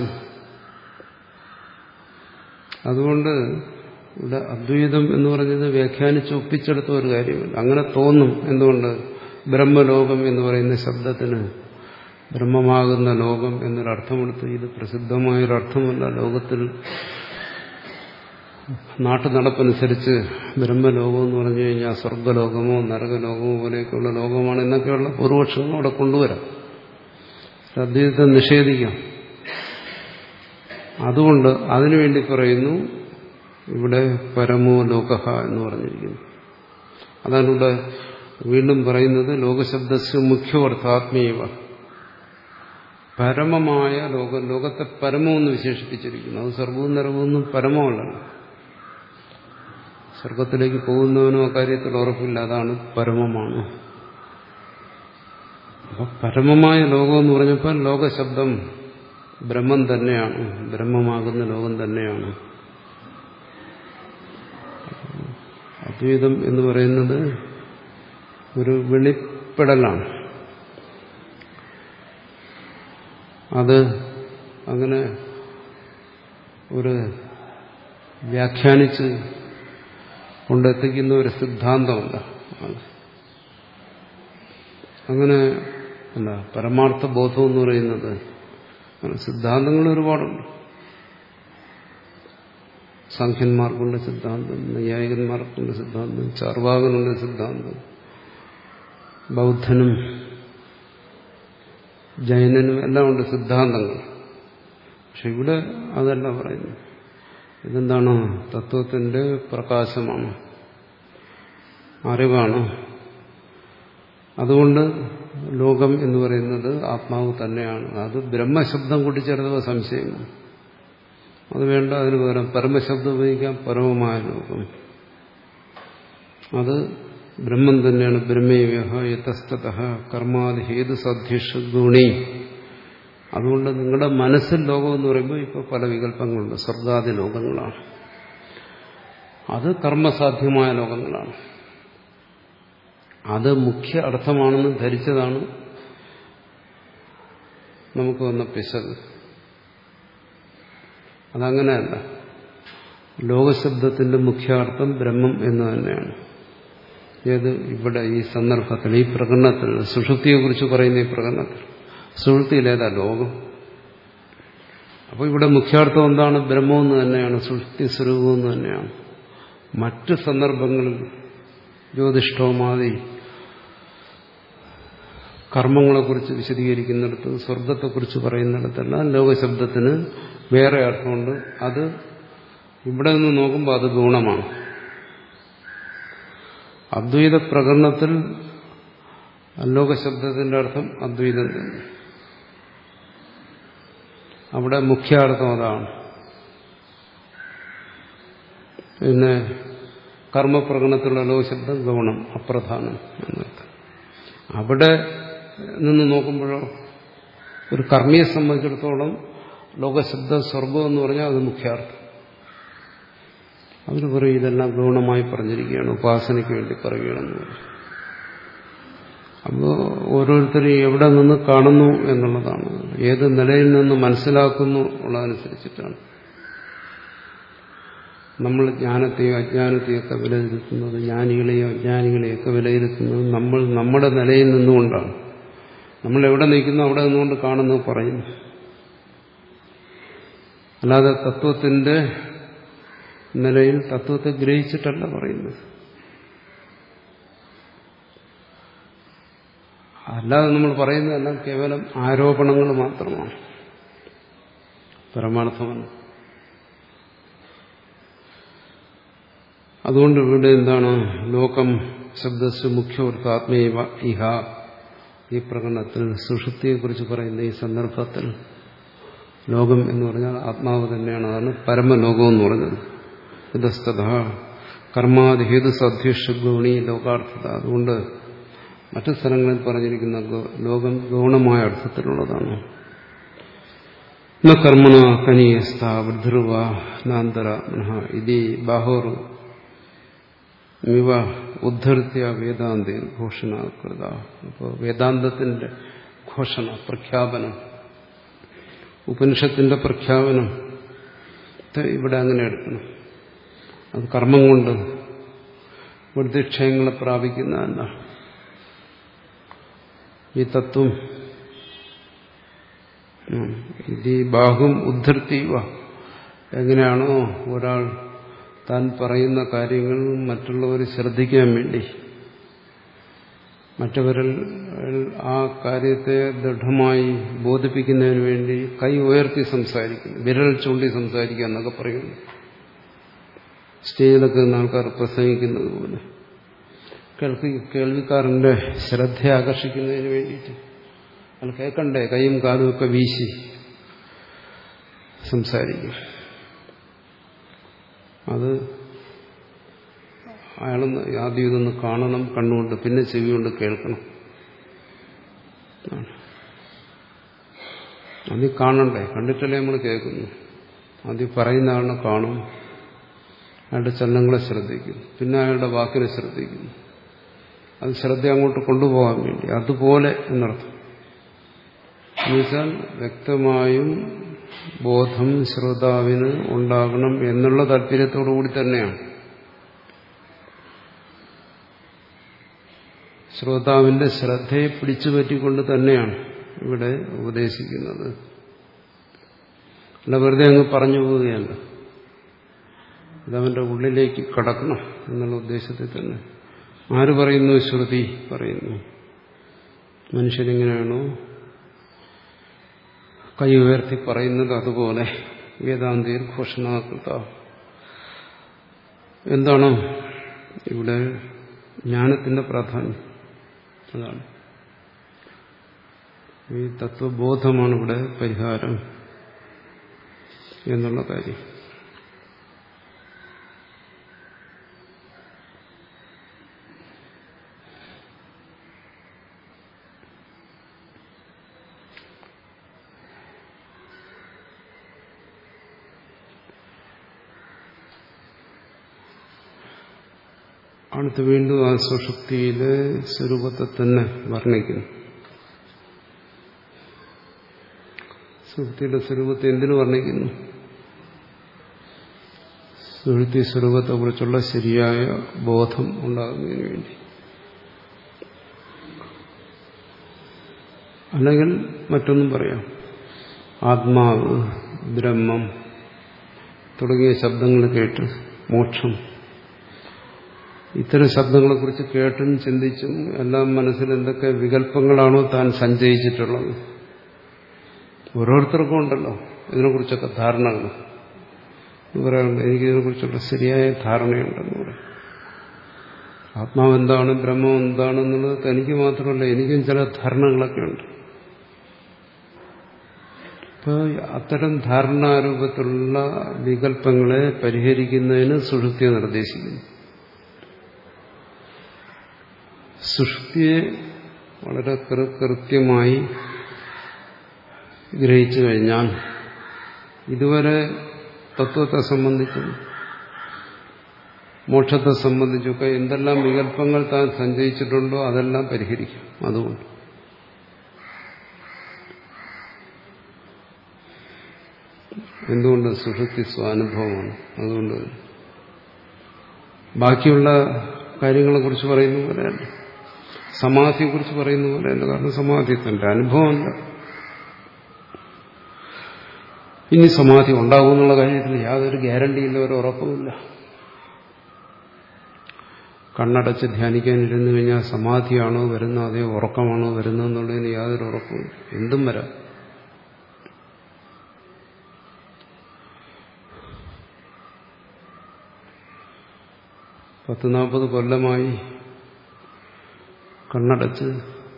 Speaker 1: അതുകൊണ്ട് ഇവിടെ അദ്വൈതം എന്ന് പറഞ്ഞത് വ്യാഖ്യാനിച്ച് ഒപ്പിച്ചെടുത്ത ഒരു കാര്യമല്ല. അങ്ങനെ തോന്നും. എന്തുകൊണ്ട്? ബ്രഹ്മലോകം എന്ന് പറയുന്ന ശബ്ദത്തിന് ബ്രഹ്മമാകുന്ന ലോകം എന്നൊരർത്ഥമെടുത്ത്. ഇത് പ്രസിദ്ധമായൊരർത്ഥമല്ല. ലോകത്തിൽ നാട്ടു നടപ്പനുസരിച്ച് ബ്രഹ്മലോകം എന്ന് പറഞ്ഞു കഴിഞ്ഞാൽ സ്വർഗ്ഗലോകമോ നരകലോകമോ പോലെയൊക്കെയുള്ള ലോകമാണ് എന്നൊക്കെയുള്ള പൂർവപക്ഷങ്ങൾ അവിടെ കൊണ്ടുവരാം. അദ്വൈതത്തെ നിഷേധിക്കാം. അതുകൊണ്ട് അതിനുവേണ്ടി പറയുന്നു ഇവിടെ പരമോ ലോകഃ എന്ന് പറഞ്ഞിരിക്കുന്നു. അതാണ് ഇവിടെ വീണ്ടും പറയുന്നത് ലോകശബ്ദസ്യ മുഖ്യവർത്ഥാത്മീയവ. പരമമായ ലോകം, ലോകത്തെ പരമമെന്ന് വിശേഷിപ്പിച്ചിരിക്കുന്നു. അത് സ്വർഗവും നരകവും പരമമല്ല. സ്വർഗത്തിലേക്ക് പോകുന്നവനും അക്കാര്യത്തിൽ ഉറപ്പില്ല. അതാണ് പരമമാണ്. അപ്പൊ പരമമായ ലോകം എന്ന് പറഞ്ഞപ്പോൾ ലോകശബ്ദം ബ്രഹ്മം തന്നെയാണ്, ബ്രഹ്മമാകുന്ന ലോകം തന്നെയാണ്. അദ്വൈതം എന്ന് പറയുന്നത് ഒരു വെളിപ്പെടലാണ്. അത് അങ്ങനെ ഒരു വ്യാഖ്യാനിച്ച് കൊണ്ടെത്തിക്കുന്ന ഒരു സിദ്ധാന്തമല്ല. അങ്ങനെ അല്ല. പരമാർത്ഥ ബോധം എന്ന് പറയുന്നത് സിദ്ധാന്തങ്ങൾ ഒരുപാടുണ്ട്. സാഖ്യന്മാർക്കുള്ള സിദ്ധാന്തം, നൈയായികന്മാർക്കുള്ള സിദ്ധാന്തം, ചാർവാകനുള്ള സിദ്ധാന്തം, ബൗദ്ധനും ജൈനനും എല്ലാം ഉണ്ട് സിദ്ധാന്തങ്ങൾ. പക്ഷെ ഇവിടെ അതല്ല പറയുന്നത്. ഇതെന്താണ്? തത്വത്തിന്റെ പ്രകാശമാണ്, അറിവാണ്. അതുകൊണ്ട് ലോകം എന്ന് പറയുന്നത് ആത്മാവ് തന്നെയാണ്. അത് ബ്രഹ്മശബ്ദം കൂട്ടിച്ചേർത്തവ സംശയം. അത് വേണ്ട. അതിന് പകരം പരമശബ്ദം ഉപയോഗിക്കാം. പരമമായ ലോകം അത് ബ്രഹ്മം തന്നെയാണ്. ബ്രഹ്മേവ്യഹ യതസ്തതഃ കർമാദി ഹേതു സദ്ധിഷു ഗുണി. അതുകൊണ്ട് നിങ്ങളുടെ മനസ്സിൽ ലോകം എന്ന് പറയുമ്പോൾ ഇപ്പോൾ പല വികല്പങ്ങളുണ്ട്. സ്വർഗാദി ലോകങ്ങളാണ്. അത് കർമ്മസാധ്യമായ ലോകങ്ങളാണ്. അത് മുഖ്യ അർത്ഥമാണെന്ന് ധരിച്ചതാണ് നമുക്ക് വന്ന പിശക്. അതങ്ങനെയല്ല. ലോകശബ്ദത്തിന്റെ മുഖ്യാർത്ഥം ബ്രഹ്മം എന്ന് തന്നെയാണ്. ഏത്? ഇവിടെ ഈ സന്ദർഭത്തിൽ, ഈ പ്രകടനത്തിൽ, സുഷുപ്തിയെക്കുറിച്ച് പറയുന്ന ഈ പ്രകടനത്തിൽ, സുഷുപ്തിയിലേതാ ലോകം? അപ്പോൾ ഇവിടെ മുഖ്യാർത്ഥം എന്താണ്? ബ്രഹ്മമെന്ന് തന്നെയാണ്, സുഷുപ്തി സ്വരൂപമെന്ന് തന്നെയാണ്. മറ്റ് സന്ദർഭങ്ങളിൽ ജ്യോതിഷ്ഠോമാതി കർമ്മങ്ങളെക്കുറിച്ച് വിശദീകരിക്കുന്നിടത്ത്, സ്വർഗത്തെക്കുറിച്ച് പറയുന്നിടത്തെല്ലാം ലോകശബ്ദത്തിന് വേറെ അർത്ഥമുണ്ട്. അത് ഇവിടെ നിന്ന് നോക്കുമ്പോൾ അത് ഗുണമാണ്. അദ്വൈത പ്രകടനത്തിൽ ലോകശബ്ദത്തിന്റെ അർത്ഥം അദ്വൈതം തന്നെ. അവിടെ മുഖ്യാർത്ഥം അതാണ്. പിന്നെ കർമ്മപ്രകടനത്തിലുള്ള ലോകശബ്ദം ഗൗണം, അപ്രധാനം എന്നർത്ഥം. അവിടെ നിന്ന് നോക്കുമ്പോഴോ ഒരു കർമ്മിയെ സംബന്ധിച്ചിടത്തോളം ലോകശബ്ദം സ്വർഗം എന്ന് പറഞ്ഞാൽ അത് മുഖ്യാർത്ഥം. അതിന് പറയും ഇതെല്ലാം ഗൗണമായി പറഞ്ഞിരിക്കുകയാണ്, ഉപാസനയ്ക്ക് വേണ്ടി പറയുകയാണെന്ന് പറയും. അപ്പോൾ ഓരോരുത്തരും എവിടെ നിന്ന് കാണുന്നു എന്നുള്ളതാണ്, ഏത് നിലയിൽ നിന്ന് മനസ്സിലാക്കുന്നു ഉള്ളതനുസരിച്ചിട്ടാണ് നമ്മൾ ജ്ഞാനത്തെയോ അജ്ഞാനത്തെയൊക്കെ വിലയിരുത്തുന്നത്, ജ്ഞാനികളെയോ അജ്ഞാനികളെയൊക്കെ വിലയിരുത്തുന്നത് നമ്മൾ നമ്മുടെ നിലയിൽ നിന്നുകൊണ്ടാണ്. നമ്മൾ എവിടെ നിൽക്കുന്നു അവിടെ നിന്നുകൊണ്ട് കാണുന്നു പറയുന്നു. അല്ലാതെ തത്വത്തിന്റെ നിലയിൽ തത്വത്തെ ഗ്രഹിച്ചിട്ടല്ല പറയുന്നത്. അല്ലാതെ നമ്മൾ പറയുന്നതെല്ലാം കേവലം ആരോപണങ്ങൾ മാത്രമാണ്, പരമാർത്ഥമല്ല. അതുകൊണ്ട് ഇവിടെ എന്താണ് ലോകം ശബ്ദസ് മുഖ്യവൃത്ത ആത്മീയ ഇഹ, ഈ പ്രകടനത്തിൽ സുഷുപ്തിയെക്കുറിച്ച് പറയുന്ന ഈ സന്ദർഭത്തിൽ ലോകം എന്ന് പറഞ്ഞാൽ ആത്മാവ് തന്നെയാണ്. അതാണ് പരമലോകം എന്ന് പറഞ്ഞത്. ഇതസ്തത കർമാദിഹേതു സദ്ഭിഷഗുണി ലോകാർത്ഥത. അതുകൊണ്ട് മറ്റു സ്ഥലങ്ങളിൽ പറഞ്ഞിരിക്കുന്ന ലോകം ഗൗണമായ അർത്ഥത്തിലുള്ളതാണ്. ന കർമ്മണ കനീയസ്ഥ വൃദ്ധൃവ നാന്തര ഇതി ബാഹോർ ഇവ ഉദ്ധൃത്യ വേദാന്തി ഘോഷണ കൃത. അപ്പോൾ വേദാന്തത്തിന്റെ ഘോഷണ, പ്രഖ്യാപനം, ഉപനിഷത്തിന്റെ പ്രഖ്യാപനം ഇവിടെ അങ്ങനെ എടുക്കണം. അത് കർമ്മം കൊണ്ട് വൃദ്ധിക്ഷയങ്ങളെ പ്രാപിക്കുന്നതല്ല. ഈ തത്വം ഇത് ബാഹും ഉദ്ധൃത്തീവ, എങ്ങനെയാണോ ഒരാൾ താൻ പറയുന്ന കാര്യങ്ങൾ മറ്റുള്ളവർ ശ്രദ്ധിക്കാൻ വേണ്ടി മറ്റവരിൽ ആ കാര്യത്തെ ദൃഢമായി ബോധിപ്പിക്കുന്നതിന് വേണ്ടി കൈ ഉയർത്തി സംസാരിക്കുന്നു, വിരൽ ചൂണ്ടി സംസാരിക്കുക എന്നൊക്കെ പറയുന്നു. സ്റ്റേജിലൊക്കെ നിന്ന് ആൾക്കാർ പ്രസംഗിക്കുന്നത് പോലെ കേൾവി കേൾവിക്കാരന്റെ ശ്രദ്ധ ആകർഷിക്കുന്നതിന് വേണ്ടിയിട്ട് അത് കേൾക്കണ്ടേ, കൈയും കാലും ഒക്കെ വീശി സംസാരിക്കും. അത് അയാളൊന്ന് ആദ്യം ഇതൊന്ന് കാണണം കണ്ണുകൊണ്ട്, പിന്നെ ചെവി കൊണ്ട് കേൾക്കണം. ആദ്യം കാണണ്ടേ, കണ്ടിട്ടല്ലേ നമ്മൾ കേൾക്കുന്നു. ആദ്യം പറയുന്ന ആളിനെ കാണും, അയാളുടെ ചലനങ്ങളെ ശ്രദ്ധിക്കും, പിന്നെ അയാളുടെ വാക്കിനെ ശ്രദ്ധിക്കുന്നു. അത് ശ്രദ്ധ അങ്ങോട്ട് കൊണ്ടുപോകാൻ വേണ്ടി. അതുപോലെ എന്നർത്ഥം. എന്നുവെച്ചാൽ വ്യക്തമായും ബോധം ശ്രോതാവിന് ഉണ്ടാകണം എന്നുള്ള താല്പര്യത്തോടുകൂടി തന്നെയാണ് ശ്രോതാവിന്റെ ശ്രദ്ധയെ പിടിച്ചു പറ്റിക്കൊണ്ട് തന്നെയാണ് ഇവിടെ ഉപദേശിക്കുന്നത്. അല്ല വെറുതെ അങ്ങ് പറഞ്ഞു പോവുകയല്ല, ഇതവന്റെ ഉള്ളിലേക്ക് കടക്കണം എന്നുള്ള ഉദ്ദേശത്തിൽ തന്നെ. ആര് പറയുന്നു? ശ്രുതി പറയുന്നു. മനുഷ്യനെങ്ങനെയാണോ കൈ ഉയർത്തി പറയുന്നത് അതുപോലെ വേദാന്തിയിൽ ഘോഷണാകൃത. എന്താണ് ഇവിടെ ജ്ഞാനത്തിന്റെ പ്രാധാന്യം? അതാണ് ഈ തത്വബോധമാണ് ഇവിടെ പരിഹാരം എന്നുള്ള കാര്യം. അടുത്ത് വീണ്ടും ആ സുഷുപ്തിയിലെ സ്വരൂപത്തെ തന്നെ വർണ്ണിക്കുന്നു. സുഷുപ്തിയുടെ സ്വരൂപത്തെ എന്തിനു വർണ്ണിക്കുന്നു? സുഷുപ്തി സ്വരൂപത്തെക്കുറിച്ചുള്ള ശരിയായ ബോധം ഉണ്ടാകുന്നതിന് വേണ്ടി. അല്ലെങ്കിൽ മറ്റൊന്നും പറയാം. ആത്മാവ്, ബ്രഹ്മം തുടങ്ങിയ ശബ്ദങ്ങൾ കേട്ട് മോക്ഷം, ഇത്തരം ശബ്ദങ്ങളെക്കുറിച്ച് കേട്ടും ചിന്തിച്ചും എല്ലാം മനസ്സിൽ എന്തൊക്കെ വികല്പങ്ങളാണോ താൻ സഞ്ചയിച്ചിട്ടുള്ളത്. ഓരോരുത്തർക്കും ഉണ്ടല്ലോ ഇതിനെക്കുറിച്ചൊക്കെ ധാരണകൾ. പറയാറുണ്ട്, എനിക്കിതിനെക്കുറിച്ചുള്ള ശരിയായ ധാരണയുണ്ടെന്ന് പറയും. ആത്മാവ് എന്താണ്, ബ്രഹ്മം എന്താണെന്നുള്ളത് തനിക്ക് മാത്രമല്ല, എനിക്കും ചില ധാരണകളൊക്കെ ഉണ്ട്. അപ്പോൾ അത്തരം ധാരണാരൂപത്തിലുള്ള വികല്പങ്ങളെ പരിഹരിക്കുന്നതിന് സുഷുപ്തിയെ നിർദ്ദേശിക്കുന്നു. സുഷുപ്തിയെ വളരെ കൃത്യമായി ഗ്രഹിച്ചു കഴിഞ്ഞാൽ ഇതുവരെ തത്വത്തെ സംബന്ധിച്ചും മോക്ഷത്തെ സംബന്ധിച്ചൊക്കെ എന്തെല്ലാം വികല്പങ്ങൾ താൻ സഞ്ചയിച്ചിട്ടുണ്ടോ അതെല്ലാം പരിഹരിക്കും. അതുകൊണ്ട് എന്തുകൊണ്ട് സുഷുപ്തി സ്വാനുഭവമാണ്. അതുകൊണ്ട് ബാക്കിയുള്ള കാര്യങ്ങളെക്കുറിച്ച് പറയുന്ന പോലെയല്ല, സമാധിയെക്കുറിച്ച് പറയുന്ന പോലെയല്ല. കാരണം സമാധി തന്റെ അനുഭവമല്ല. ഇനി സമാധി ഉണ്ടാകുമെന്നുള്ള കാര്യത്തിൽ യാതൊരു ഗ്യാരണ്ടിയില്ല, ഒരു ഉറപ്പുമില്ല. കണ്ണടച്ച് ധ്യാനിക്കാനിരുന്നു കഴിഞ്ഞാൽ സമാധിയാണോ വരുന്നത് അതേ ഉറക്കമാണോ വരുന്നതെന്നുള്ളതിന് യാതൊരു ഉറപ്പുമില്ല. എന്തും വരാം. പത്ത് നാൽപ്പത് കൊല്ലമായി കണ്ണടച്ച്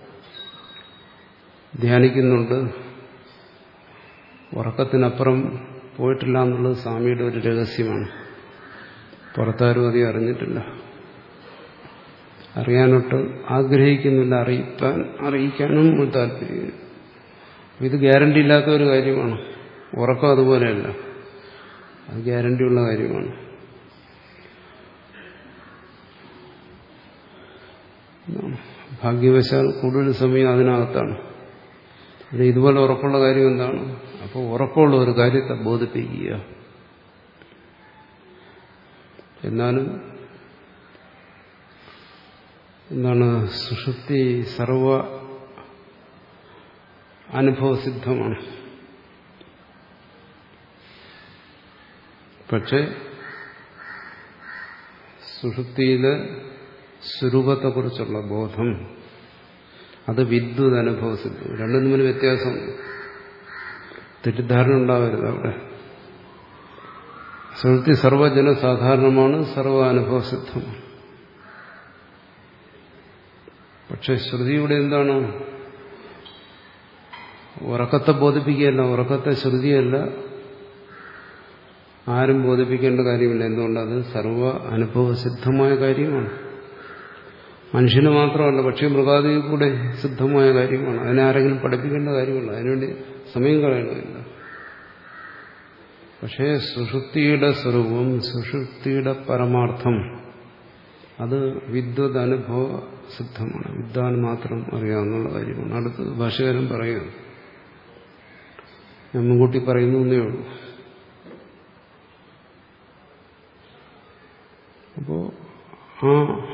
Speaker 1: ധ്യാനിക്കുന്നുണ്ട്, ഉറക്കത്തിനപ്പുറം പോയിട്ടില്ല എന്നുള്ളത് സ്വാമിയുടെ ഒരു രഹസ്യമാണ്. പുറത്താരും അധികം അറിഞ്ഞിട്ടില്ല, അറിയാനൊട്ട് ആഗ്രഹിക്കുന്നില്ല, അറിയിക്കാൻ അറിയിക്കാനും ഒരു താല്പര്യമില്ല. ഇത് ഗ്യാരണ്ടി ഇല്ലാത്ത ഒരു കാര്യമാണ്. ഉറക്കം അതുപോലെയല്ല, അത് ഗ്യാരണ്ടിയുള്ള കാര്യമാണ്. ഭാഗ്യവശാൽ കൂടുതൽ സമയം അതിനകത്താണ്. പിന്നെ ഇതുപോലെ ഉറപ്പുള്ള കാര്യം എന്താണ്? അപ്പോൾ ഉറപ്പുള്ള ഒരു കാര്യത്തെ ബോധിപ്പിക്കുക. എന്നാലും എന്താണ്, സുഷുപ്തി സർവ അനുഭവസിദ്ധമാണ്. പക്ഷെ സുഷുപ്തിയിലെ സ്വരൂപത്തെക്കുറിച്ചുള്ള ബോധം അത് വിദ്യുത് അനുഭവസിദ്ധം. രണ്ടും തമ്മിൽ വ്യത്യാസമുണ്ട്. തെറ്റിദ്ധാരണ ഉണ്ടാവരുത് അവിടെ. സുഷുപ്തി സർവജനസാധാരണമാണ്, സർവ അനുഭവസിദ്ധമാണ്. പക്ഷെ ശ്രുതിയുടെ എന്താണ്? ഉറക്കത്തെ ബോധിപ്പിക്കുകയല്ല, ഉറക്കത്തെ ശ്രുതിയല്ല, ആരും ബോധിപ്പിക്കേണ്ട കാര്യമില്ല. എന്തുകൊണ്ടത് സർവ അനുഭവസിദ്ധമായ കാര്യമാണ്. മനുഷ്യന് മാത്രമല്ല, പക്ഷേ മൃഗാദി കൂടെ സിദ്ധമായ കാര്യമാണ്. അതിനെ ആരെങ്കിലും പഠിപ്പിക്കേണ്ട കാര്യമല്ല, അതിനുവേണ്ടി സമയം കളയണമില്ല. പക്ഷേ സുഷുപ്തിയുടെ സ്വരൂപം, സുഷുപ്തിയുടെ പരമാർത്ഥം അത് വിദ്വത് അനുഭവ സിദ്ധമാണ്. വിദ്വാൻ മാത്രം അറിയാവുന്ന കാര്യമാണ്. അടുത്ത് ഭാഷകാരൻ പറയുന്നു, ഞാൻ മുൻകൂട്ടി പറയുന്നു എന്നേ ഉള്ളൂ. അപ്പോ ആ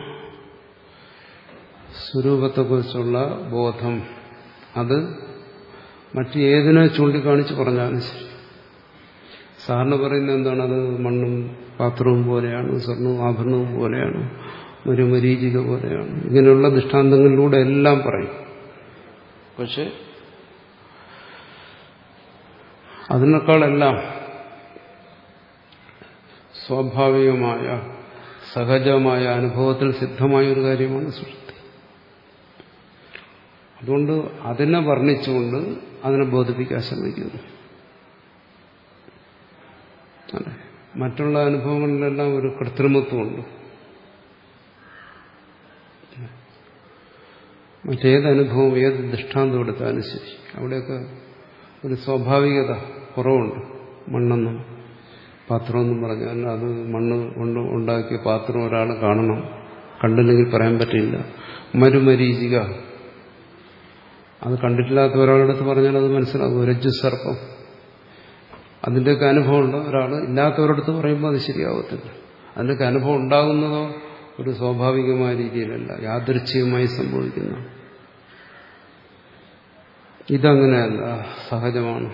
Speaker 1: സ്വരൂപത്തെക്കുറിച്ചുള്ള ബോധം അത് മറ്റ് ഏതിനെ ചൂണ്ടിക്കാണിച്ച് പറഞ്ഞാലും ശരി. സാറിന് പറയുന്നത് എന്താണ്? അത് മണ്ണും പാത്രവും പോലെയാണ്, സ്വർണവും ആഭരണവും പോലെയാണ്, മരുമരീചിക പോലെയാണ്, ഇങ്ങനെയുള്ള ദൃഷ്ടാന്തങ്ങളിലൂടെ എല്ലാം പറയും. പക്ഷെ അതിനേക്കാളെല്ലാം സ്വാഭാവികമായ സഹജമായ അനുഭവത്തിൽ സിദ്ധമായ ഒരു കാര്യമാണ് സുഷുപ്തി. അതുകൊണ്ട് അതിനെ വർണ്ണിച്ചുകൊണ്ട് അതിനെ ബോധിപ്പിക്കാൻ ശ്രമിക്കുന്നു. അതെ, മറ്റുള്ള അനുഭവങ്ങളിലെല്ലാം ഒരു കൃത്രിമത്വമുണ്ട്. മറ്റേതനുഭവം, ഏത് ദൃഷ്ടാന്തം എടുത്താലും ശരി, അവിടെയൊക്കെ ഒരു സ്വാഭാവികത കുറവുണ്ട്. മണ്ണെന്നും പാത്രമെന്നും പറഞ്ഞാൽ അത് മണ്ണ് കൊണ്ട് ഉണ്ടാക്കിയ പാത്രം ഒരാൾ കാണണം, കണ്ടില്ലെങ്കിൽ പറയാൻ പറ്റില്ല. മരുമരീചിക, അത് കണ്ടിട്ടില്ലാത്ത ഒരാളടുത്ത് പറഞ്ഞാൽ അത് മനസ്സിലാകും. രജ്ജു സർപ്പം, അതിൻ്റെയൊക്കെ അനുഭവമുണ്ട്. ഒരാൾ ഇല്ലാത്തവരടുത്ത് പറയുമ്പോൾ അത് ശരിയാവത്തില്ല. അതിൻ്റെയൊക്കെ അനുഭവം ഉണ്ടാകുന്നതോ ഒരു സ്വാഭാവികമായ രീതിയിലല്ല, യാദൃച്ഛികമായി സംഭവിക്കുന്ന. ഇതങ്ങനെയല്ല, സഹജമാണ്,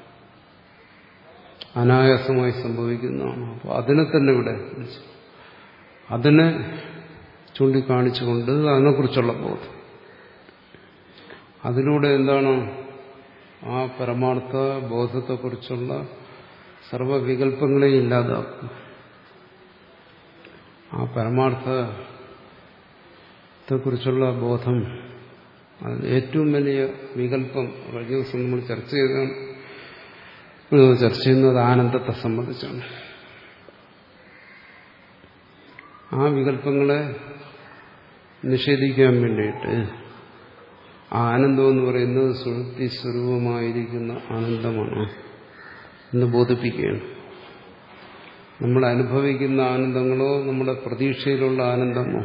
Speaker 1: അനായാസമായി സംഭവിക്കുന്നതാണ്. അപ്പോൾ അതിനെ തന്നെ ഇവിടെ അതിനെ ചൂണ്ടിക്കാണിച്ചുകൊണ്ട് അതിനെക്കുറിച്ചുള്ള ബോധം, അതിലൂടെ എന്താണ് ആ പരമാർത്ഥ ബോധത്തെക്കുറിച്ചുള്ള സർവവികല്പങ്ങളെയും ഇല്ലാതാക്കും. ആ പരമാർത്ഥത്തെക്കുറിച്ചുള്ള ബോധം, അത് ഏറ്റവും വലിയ വികല്പം കഴിഞ്ഞ ദിവസം നമ്മൾ ചർച്ച ചെയ്താണ്. ചർച്ച ചെയ്യുന്നത് ആനന്ദത്തെ സംബന്ധിച്ചാണ്. ആ വികല്പങ്ങളെ നിഷേധിക്കാൻ വേണ്ടിയിട്ട് ആ ആനന്ദം എന്ന് പറയുന്നത് സുഷുപ്തി സ്വരൂപമായിരിക്കുന്ന ആനന്ദമാണ് എന്ന് ബോധിപ്പിക്കുകയാണ്. നമ്മൾ അനുഭവിക്കുന്ന ആനന്ദങ്ങളോ നമ്മുടെ പ്രതീക്ഷയിലുള്ള ആനന്ദമോ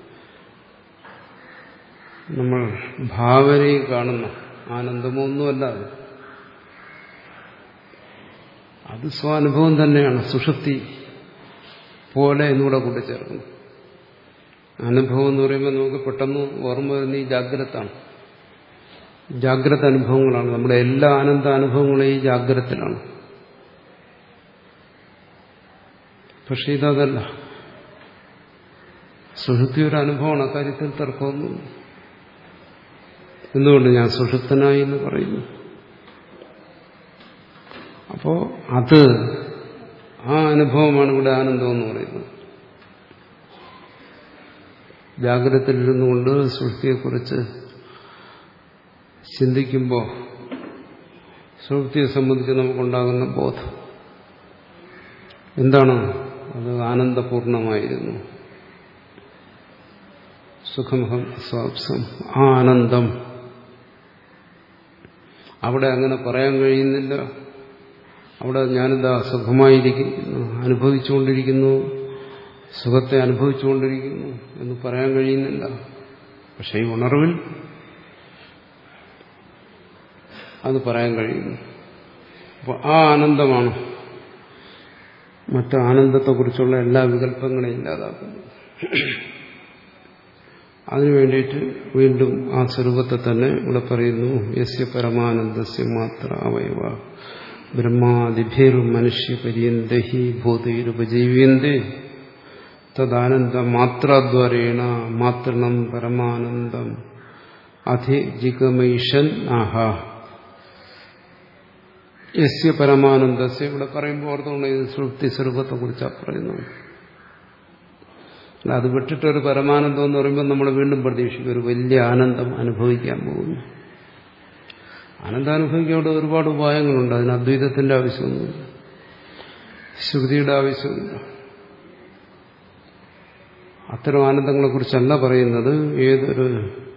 Speaker 1: നമ്മൾ ഭാവനയിൽ കാണുന്ന ആനന്ദമോ ഒന്നുമല്ല. അത് അത് സ്വാനുഭവം തന്നെയാണ്. സുഷുപ്തി പോലെ എന്നുകൂടെ കൂട്ടിച്ചേർക്കുന്നു. അനുഭവം എന്ന് പറയുമ്പോൾ നമുക്ക് പെട്ടെന്ന് ഓർമ്മ വരുന്ന ഈ ജാഗ്രതാണ്. ജാഗ്രത അനുഭവങ്ങളാണ്. നമ്മുടെ എല്ലാ ആനന്ദ അനുഭവങ്ങളും ഈ ജാഗ്രതത്തിലാണ്. പക്ഷെ ഇതല്ല. സുഷുപ്തി ഒരു അനുഭവമാണ്, അക്കാര്യത്തിൽ തർക്കമൊന്നുമില്ല. എന്തുകൊണ്ട് ഞാൻ സുഷുപ്തനായി എന്ന് പറയുന്നു? അപ്പോ അത് ആ അനുഭവമാണ് ഇവിടെ ആനന്ദം എന്ന് പറയുന്നത്. ജാഗ്രതയിലിരുന്നു കൊണ്ട് സുഷുപ്തിയെക്കുറിച്ച് ചിന്തിക്കുമ്പോൾ സുഷുപ്തിയെ സംബന്ധിച്ച് നമുക്കുണ്ടാകുന്ന ബോധം എന്താണ്? അത് ആനന്ദപൂർണമായിരുന്നു. സുഖമഹം സ്വാപ്സം. ആ ആനന്ദം അവിടെ അങ്ങനെ പറയാൻ കഴിയുന്നില്ല. അവിടെ ഞാനിതാ സുഖമായിരിക്കുന്നു, അനുഭവിച്ചുകൊണ്ടിരിക്കുന്നു, സുഖത്തെ അനുഭവിച്ചുകൊണ്ടിരിക്കുന്നു എന്ന് പറയാൻ കഴിയുന്നില്ല. പക്ഷെ ഈ ഉണർവിൽ അത് പറയാൻ കഴിയുന്നു. അപ്പോൾ ആ ആനന്ദമാണ് മറ്റ് ആനന്ദത്തെക്കുറിച്ചുള്ള എല്ലാ വികല്പങ്ങളെയും ഇല്ലാതാക്കുന്നത്. അതിനു വേണ്ടിയിട്ട് വീണ്ടും ആ സ്വരൂപത്തെ തന്നെ ഇവിടെ പറയുന്നു. യസ്യ പരമാനന്ദസ്യ മാത്ര അവയവ ബ്രഹ്മാദിഭിർ മനുഷ്യ പര്യന്തഹി ഭൂതൈരുപജീവ്യന്തേ തദാനന്ദ മാത്രദ്വാരേണ മാത്രണം പരമാനന്ദം അധിജിഗമൈഷൻ ആഹ. യസ്യ പരമാനന്ദസ്യ ഇവിടെ പറയുമ്പോൾ ഓർത്തുകൊണ്ട് ഇത് സുഷുപ്തി സ്വരൂപത്തെ കുറിച്ചാണ് പറയുന്നത്. അത് വിട്ടിട്ടൊരു പരമാനന്ദം എന്ന് പറയുമ്പോൾ നമ്മൾ വീണ്ടും പ്രതീക്ഷിക്കും ഒരു വലിയ ആനന്ദം അനുഭവിക്കാൻ പോകുന്നു. ആനന്ദം അനുഭവിക്കാൻ അവിടെ ഒരുപാട് ഉപായങ്ങളുണ്ട്. അതിന് അദ്വൈതത്തിന്റെ ആവശ്യമൊന്നുമില്ല, ശ്രുതിയുടെ ആവശ്യമില്ല. അത്തരം ആനന്ദങ്ങളെക്കുറിച്ചല്ല പറയുന്നത്. ഏതൊരു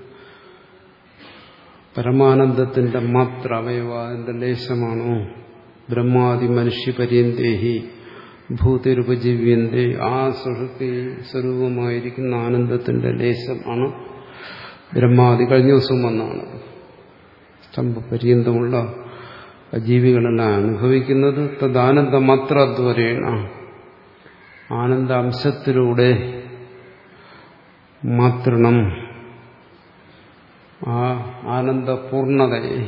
Speaker 1: പരമാനന്ദത്തിന്റെ മാത്ര അവയവ അതിന്റെ ലേശമാണോ ബ്രഹ്മാദി മനുഷ്യ പര്യന്തേഹി ഭൂതിരുപജീവ്യന്തേ ആ സുഷുപ്തി സ്വരൂപമായിരിക്കുന്ന ആനന്ദത്തിന്റെ ലേശം ആണ് ബ്രഹ്മാദി. കഴിഞ്ഞ ദിവസം വന്നാണ് സ്തംഭപര്യന്തമുള്ള ജീവികളെല്ലാം അനുഭവിക്കുന്നത്. തദാനന്ദ മാത്രദ്വരേണ ആനന്ദ അംശത്തിലൂടെ മാത്രണം ആ ആനന്ദപൂർണതയെ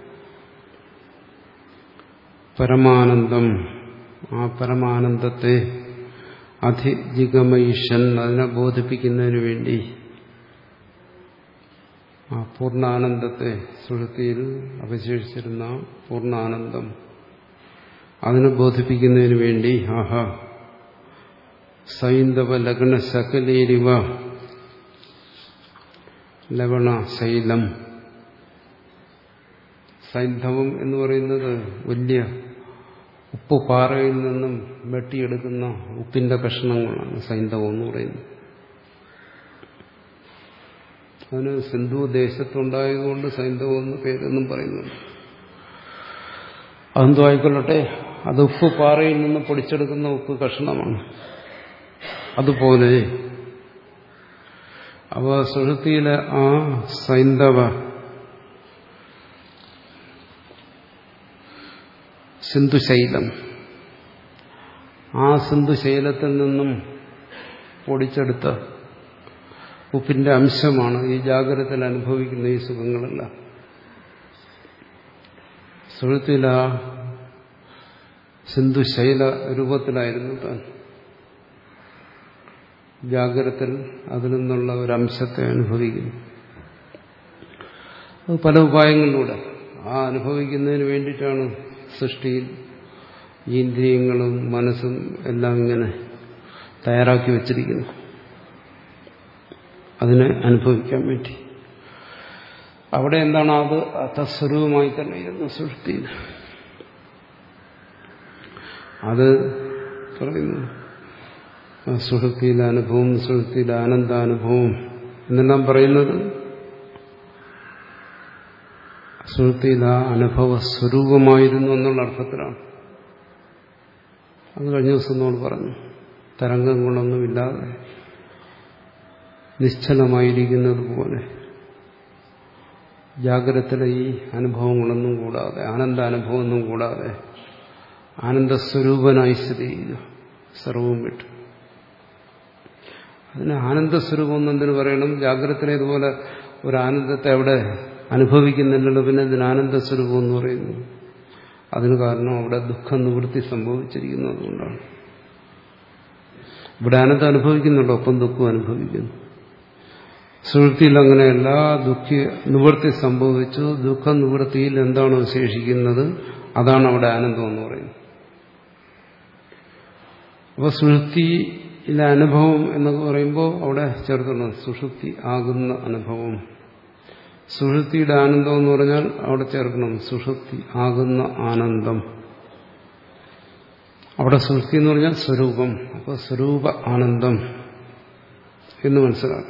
Speaker 1: പരമാനന്ദം ആ പരമാനന്ദത്തെ അധിജിഗമൈഷൻ അതിനെ ബോധിപ്പിക്കുന്നതിന് വേണ്ടി ആ പൂർണ്ണാനന്ദത്തെ സുഷുപ്തിയിൽ അവശേഷിച്ചിരുന്ന പൂർണ്ണാനന്ദം അതിനെ ബോധിപ്പിക്കുന്നതിന് വേണ്ടി ആഹ സൈന്ധവ ലഗ്ന ശകലേരിവ ലവണ ശൈലം. സൈന്ധവം എന്ന് പറയുന്നത് വലിയ ഉപ്പ് പാറയിൽ നിന്നും വെട്ടിയെടുക്കുന്ന ഉപ്പിന്റെ കഷ്ണങ്ങളാണ് സൈന്ധവം എന്ന് പറയുന്നത്. അതിന് സിന്ധു ദേശത്തുണ്ടായതുകൊണ്ട് സൈന്ധവം എന്ന് പേരെന്നും പറയുന്നുണ്ട്. അതെന്തോ ആയിക്കൊള്ളട്ടെ, അത് ഉപ്പ് പാറയിൽ നിന്ന് പൊടിച്ചെടുക്കുന്ന ഉപ്പ് കഷ്ണമാണ്. അതുപോലെ അവ സുഷുപ്തിയിലെ ആ സൈന്ധവ സിന്ധുശൈലം, ആ സിന്ധുശൈലത്തിൽ നിന്നും പൊടിച്ചെടുത്ത ഉപ്പിന്റെ അംശമാണ് ഈ ജാഗ്രതയിൽ അനുഭവിക്കുന്ന ഈ സുഖങ്ങളെല്ലാം. സുഷുപ്തിയിൽ ആ സിന്ധുശൈല രൂപത്തിലായിരുന്നു താൻ. ജാഗ്രതയിൽ അതിൽ നിന്നുള്ള ഒരംശത്തെ അനുഭവിക്കുന്നു. അത് പല ഉപായങ്ങളിലൂടെ ആ അനുഭവിക്കുന്നതിന് വേണ്ടിയിട്ടാണ് സൃഷ്ടിയിൽ ഈ ഇന്ദ്രിയങ്ങളും മനസ്സും എല്ലാം ഇങ്ങനെ തയ്യാറാക്കി വച്ചിരിക്കുന്നു, അതിനെ അനുഭവിക്കാൻ വേണ്ടി. അവിടെ എന്താണ് അത് തസ്വരൂപമായി തന്നെ ഇരുന്നു സൃഷ്ടിയിൽ. അത് പറയുന്നു സുഷുപ്തിയിലെ അനുഭവം, സുഷുപ്തിയിലെ ആനന്ദാനുഭവം എന്നെല്ലാം പറയുന്നത് സുഷുപ്തിയിൽ ആ അനുഭവ സ്വരൂപമായിരുന്നു എന്നുള്ള അർത്ഥത്തിലാണ്. അത് കഴിഞ്ഞ ദിവസം നമ്മൾ പറഞ്ഞു. തരംഗങ്ങളൊന്നുമില്ലാതെ നിശ്ചലമായിരിക്കുന്നത് പോലെ ജാഗ്രതയിലെ ഈ അനുഭവങ്ങളൊന്നും കൂടാതെ, ആനന്ദാനുഭവമൊന്നും കൂടാതെ ആനന്ദസ്വരൂപനായി സ്ഥിതി ചെയ്യുക, സർവവും വിട്ടു. അതിന് ആനന്ദസ്വരൂപം എന്നെന്തിനു പറയണം? ജാഗ്രതയിലേതുപോലെ ഒരു ആനന്ദത്തെ അവിടെ അനുഭവിക്കുന്നില്ലല്ലോ, പിന്നെ ഇതിന് ആനന്ദസ്വരൂപം എന്ന് പറയുന്നു. അതിന് കാരണം അവിടെ ദുഃഖ നിവൃത്തി സംഭവിച്ചിരിക്കുന്നതുകൊണ്ടാണ്. ഇവിടെ ആനന്ദം അനുഭവിക്കുന്നുണ്ട്, ഒപ്പം ദുഃഖം അനുഭവിക്കുന്നു. സുഷുപ്തിയിൽ അങ്ങനെയല്ല. ദുഃഖ നിവൃത്തി സംഭവിച്ചു. ദുഃഖ നിവൃത്തിയിൽ എന്താണോ ശേഷിക്കുന്നത് അതാണ് അവിടെ ആനന്ദം എന്ന് പറയുന്നത്. അപ്പോൾ സുഷുപ്തിയിലെ അനുഭവം എന്നൊക്കെ പറയുമ്പോൾ അവിടെ ചേർക്കണം സുഷുപ്തി ആകുന്ന അനുഭവം. സുഷുപ്തിയുടെ ആനന്ദം എന്ന് പറഞ്ഞാൽ അവിടെ ചേർക്കണം സുഷുപ്തി ആകുന്ന ആനന്ദം. അവിടെ സുഷുപ്തി എന്ന് പറഞ്ഞാൽ സ്വരൂപം. അപ്പോൾ സ്വരൂപ ആനന്ദം എന്ന് മനസ്സിലാക്കണം,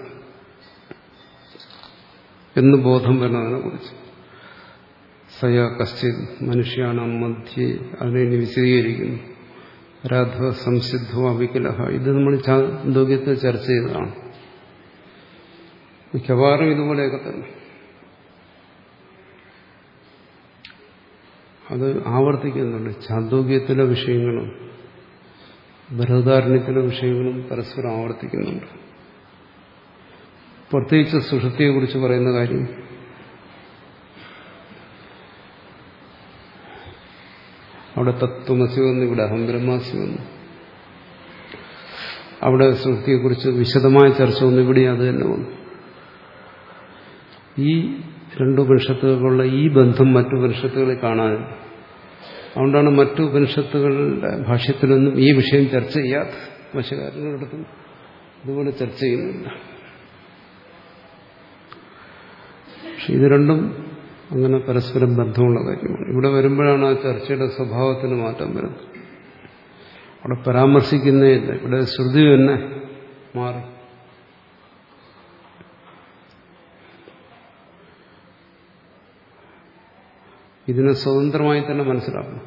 Speaker 1: എന്ന് ബോധം വരുന്നതിനെ കുറിച്ച്. സയ കശ്ചിത് മനുഷ്യാണ് മധ്യേ, അതിനെ ഇനി വിശദീകരിക്കുന്നു. രാധ സംസിദ്ധോ അവികലഹ. ഇത് നമ്മൾ ചാന്തോക്യത്തെ ചർച്ച ചെയ്തതാണ്. മിക്കവാറും ഇതുപോലെയൊക്കെ തന്നെ അത് ആവർത്തിക്കുന്നുണ്ട്. ചാന്തോക്യത്തിലെ വിഷയങ്ങളും ബൃഹദാരണ്യത്തിലെ വിഷയങ്ങളും പരസ്പരം ആവർത്തിക്കുന്നുണ്ട്. പ്രത്യേകിച്ച് സുഷുപ്തിയെക്കുറിച്ച് പറയുന്ന കാര്യം അവിടെ തത്വമസി വന്നു, ഇവിടെ അഹം ബ്രഹ്മാസി വന്നു. അവിടെ സുഷുപ്തിയെക്കുറിച്ച് വിശദമായ ചർച്ച വന്നു, ഇവിടെ അത് തന്നെ വന്നു. ഈ രണ്ടു ഉപനിഷത്തുകൾക്കുള്ള ഈ ബന്ധം മറ്റു ഉപനിഷത്തുകളിൽ കാണാനില്ല. അതുകൊണ്ടാണ് മറ്റു ഉപനിഷത്തുകളുടെ ഭാഷ്യത്തിലൊന്നും ഈ വിഷയം ചർച്ച ചെയ്യാത്ത. ഭാഷ്യകാരൻ്റെ അടുത്തും ഇതുപോലെ ചർച്ച ചെയ്യുന്നില്ല. പക്ഷെ ഇത് രണ്ടും അങ്ങനെ പരസ്പരം ബന്ധമുള്ള കാര്യമാണ്. ഇവിടെ വരുമ്പോഴാണ് ആ ചർച്ചയുടെ സ്വഭാവത്തിന് മാറ്റം വരുന്നത്. അവിടെ പരാമർശിക്കുന്നേ ഇല്ല, ഇവിടെ ശ്രുതി തന്നെ മാറി. ഇതിനെ സ്വതന്ത്രമായി തന്നെ മനസ്സിലാക്കണം.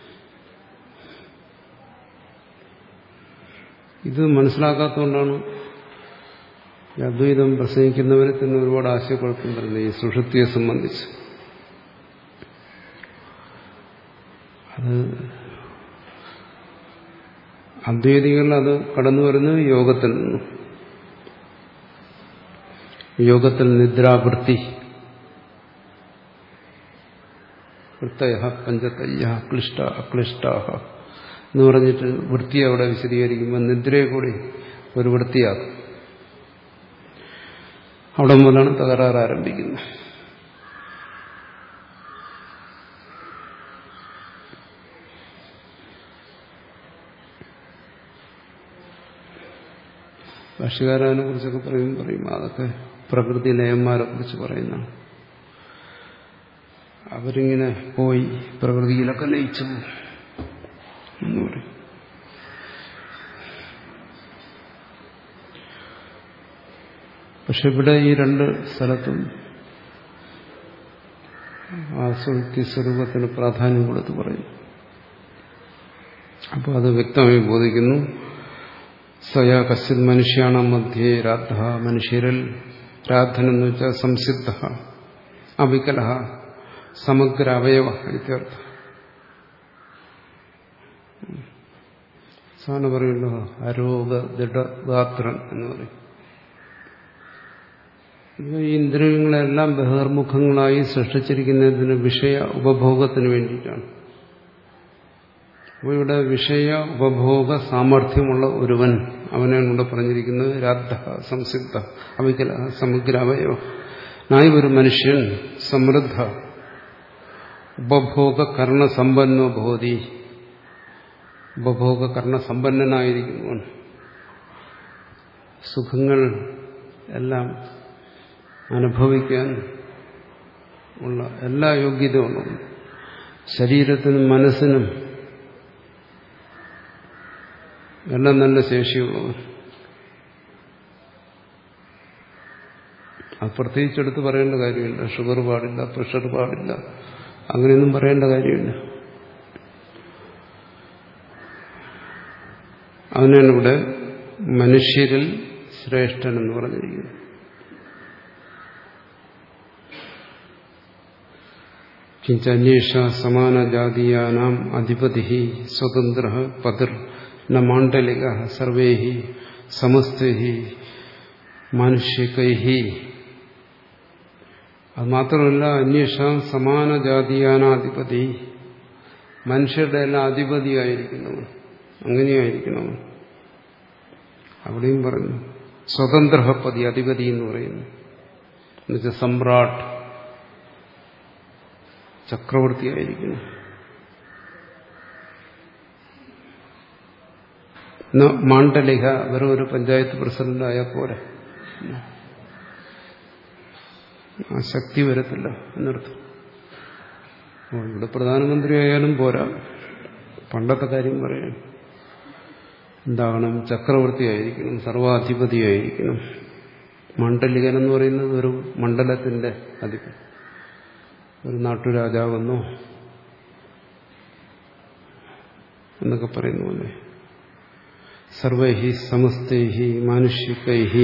Speaker 1: ഇത് മനസ്സിലാക്കാത്തതുകൊണ്ടാണ് ഈ അദ്വൈതം പ്രസംഗിക്കുന്നവരെ തന്നെ ഒരുപാട് ആശയക്കുഴപ്പം വരുന്നത് ഈ സുഷുപ്തിയെ സംബന്ധിച്ച്. അത് അദ്വൈതികൾ അത് കടന്നു വരുന്നത് യോഗത്തിൽ നിന്നും. യോഗത്തിൽ നിദ്രാവൃത്തി, വൃത്തയ പഞ്ചതയ്യ ക്ലിഷ്ട അക്ലിഷ്ടാഹ എന്ന് പറഞ്ഞിട്ട് വൃത്തിയെ അവിടെ വിശദീകരിക്കുമ്പോൾ നിദ്രയെ കൂടി ഒരു വൃത്തിയാക്കും. അവിടെ മുതലാണ് തകരാറ് ആരംഭിക്കുന്നത്. ഭാഷ്യകാരനെ കുറിച്ചൊക്കെ പറയും പറയും അതൊക്കെ പ്രകൃതി ലയന്മാരെ കുറിച്ച് പറയുന്നതാണ്. അവരിങ്ങനെ പോയി പ്രകൃതിയിലൊക്കെ ലയിച്ചു എന്ന് പറയും. പക്ഷെ ഇവിടെ ഈ രണ്ട് സ്ഥലത്തും ആ സുഷുപ്തി സ്വരൂപത്തിന് പ്രാധാന്യം കൊടുത്ത് പറയും. അപ്പോൾ അത് വ്യക്തമായി ബോധിക്കുന്നു. സയ കശ്ചിത് മനുഷ്യാണ് മധ്യേ രാധ, മനുഷ്യരിൽ രാധൻ എന്ന് വെച്ചാൽ സംസിദ്ധ അവികല സമഗ്ര അവയവ ഇത്യർത്ഥം. സാധാരണ പറയുമല്ലോ അരോഗ ദൃഢഗാത്രൻ എന്ന് പറയും. ഈ ഇന്ദ്രിയങ്ങളെല്ലാം ബഹിർമുഖങ്ങളായി സൃഷ്ടിച്ചിരിക്കുന്നതിന് വിഷയ ഉപഭോഗത്തിന് വേണ്ടിയിട്ടാണ്. അപ്പോൾ ഇവിടെ വിഷയ ഉപഭോഗ സാമർഥ്യമുള്ള ഒരുവൻ, അവനാണ് ഇവിടെ പറഞ്ഞിരിക്കുന്നത് രാധ സംസിദ്ധ അവികല സമഗ്ര അവയവ. നായി ഒരു മനുഷ്യൻ സമൃദ്ധ ഉപഭോഗ കർണസമ്പന്നോ ഭവതി, ഉപഭോഗ കർണസമ്പന്നനായിരിക്കുന്നവൻ, സുഖങ്ങൾ എല്ലാം അനുഭവിക്കാൻ ഉള്ള എല്ലാ യോഗ്യതകളും ശരീരത്തിനും മനസ്സിനും എല്ലാം നല്ല ശേഷിയുള്ളവൻ. അത് പ്രത്യേകിച്ചെടുത്ത് പറയേണ്ട കാര്യമില്ല. ഷുഗർ പാടില്ല, പ്രഷർ പാടില്ല, അങ്ങനെയൊന്നും പറയേണ്ട കാര്യമില്ല. അവനാണ് ഇവിടെ മനുഷ്യരിൽ ശ്രേഷ്ഠൻ എന്ന് പറഞ്ഞിരിക്കുന്നത്. കിഞ്ചന്യേഷ സമാനജാതീയാനാം അധിപതി സ്വതന്ത്ര പതിർ ന മാണ്ഡലിക സർവേ സമസ്തൈ മാനുഷികൈ. അത് മാത്രമല്ല അന്വേഷാം സമാനജാതീയാനാധിപതി, മനുഷ്യരുടെ എല്ലാം അധിപതിയായിരിക്കുന്നവൻ, അങ്ങനെയായിരിക്കണവൻ. അവിടെയും പറഞ്ഞു സ്വതന്ത്രപതി അധിപതി എന്ന് പറയുന്നു. എന്നുവെച്ചാൽ സമ്രാട്ട്, ചക്രവർത്തിയായിരിക്കണം. മാണ്ഡലിക വെറും ഒരു പഞ്ചായത്ത് പ്രസിഡന്റ് ആയാൽ പോരെ, ആ ശക്തി വരത്തില്ല എന്നർത്ഥം. ഇവിടെ പ്രധാനമന്ത്രി ആയാലും പോരാ, പണ്ടത്തെ കാര്യം പറയാൻ എന്താകണം, ചക്രവർത്തിയായിരിക്കണം, സർവാധിപതിയായിരിക്കണം. മാണ്ഡലികൻ എന്ന് പറയുന്നത് ഒരു മണ്ഡലത്തിന്റെ അധിപൻ, ഒരു നാട്ടുരാജാവെന്നോ എന്നൊക്കെ പറയുന്ന പോലെ സർവൈഹി സമസ്തൈഹി മാനുഷികൈഹി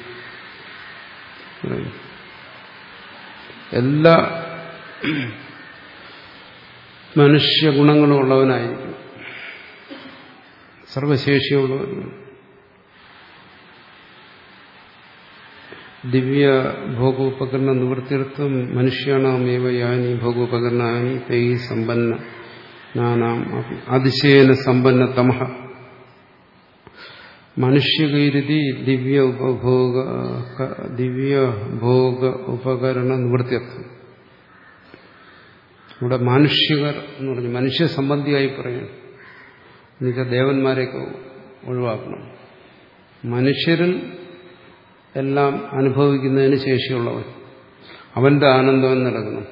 Speaker 1: എല്ലാ മനുഷ്യ ഗുണങ്ങളും ഉള്ളവനായിരിക്കും, സർവശേഷിയുള്ളവനും. ദിവ്യ ഭോഗോപകരണ നിവൃത്തിയർത്ഥം മനുഷ്യാണാമേവ യാനി ഭോഗോപകരണാനി തൈ സമ്പന്ന നാനാം അതിശയേന സമ്പന്ന തമഹ മനുഷ്യകൈരുതി ദിവ്യ ഉപഭോഗ ദിവ്യ ഭോഗ ഉപകരണ നിവൃത്തിയർത്ഥം. ഇവിടെ മാനുഷികർ എന്ന് പറഞ്ഞു മനുഷ്യ സംബന്ധിയായി പറയണം. എന്നുവെച്ചാൽ ദേവന്മാരെയൊക്കെ ഒഴിവാക്കണം. മനുഷ്യരിൽ എല്ലാം അനുഭവിക്കുന്നതിന് ശേഷിയുള്ളവൻ, അവന്റെ ആനന്ദം നടക്കണം.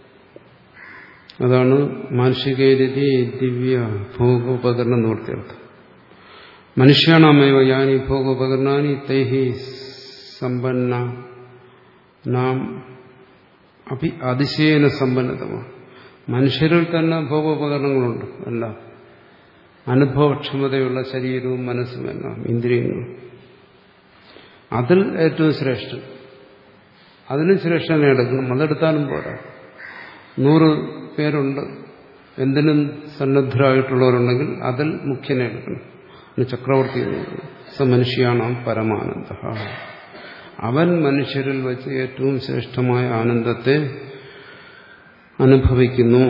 Speaker 1: അതാണ് മാനുഷികൈരുതി ദിവ്യ ഭോഗോപകരണ നിവൃത്തിയർത്ഥം. മനുഷ്യാണമേവ യാനി ഭോഗോപകരണാനി തൈഹി സമ്പന്ന നാം അഭി അതിശയേന സമ്പന്നതമാണ്. മനുഷ്യരിൽ തന്നെ ഭോഗോപകരണങ്ങളുണ്ട്, എല്ലാം അനുഭവക്ഷമതയുള്ള ശരീരവും മനസ്സും എല്ലാം ഇന്ദ്രിയങ്ങളും. അതിൽ ഏറ്റവും ശ്രേഷ്ഠൻ, അതിന് ശ്രേഷ്ഠനെ എടുക്കണം. അതെടുത്താലും പോരാ. നൂറ് പേരുണ്ട്, എന്തിനും സന്നദ്ധരായിട്ടുള്ളവരുണ്ടെങ്കിൽ അതിൽ മുഖ്യനെ എടുക്കണം. ചക്രവർത്തി സ മനുഷ്യാണ് പരമാനന്ദ. അവൻ മനുഷ്യരിൽ വെച്ച് ഏറ്റവും ശ്രേഷ്ഠമായ ആനന്ദത്തെ അനുഭവിക്കുന്നു.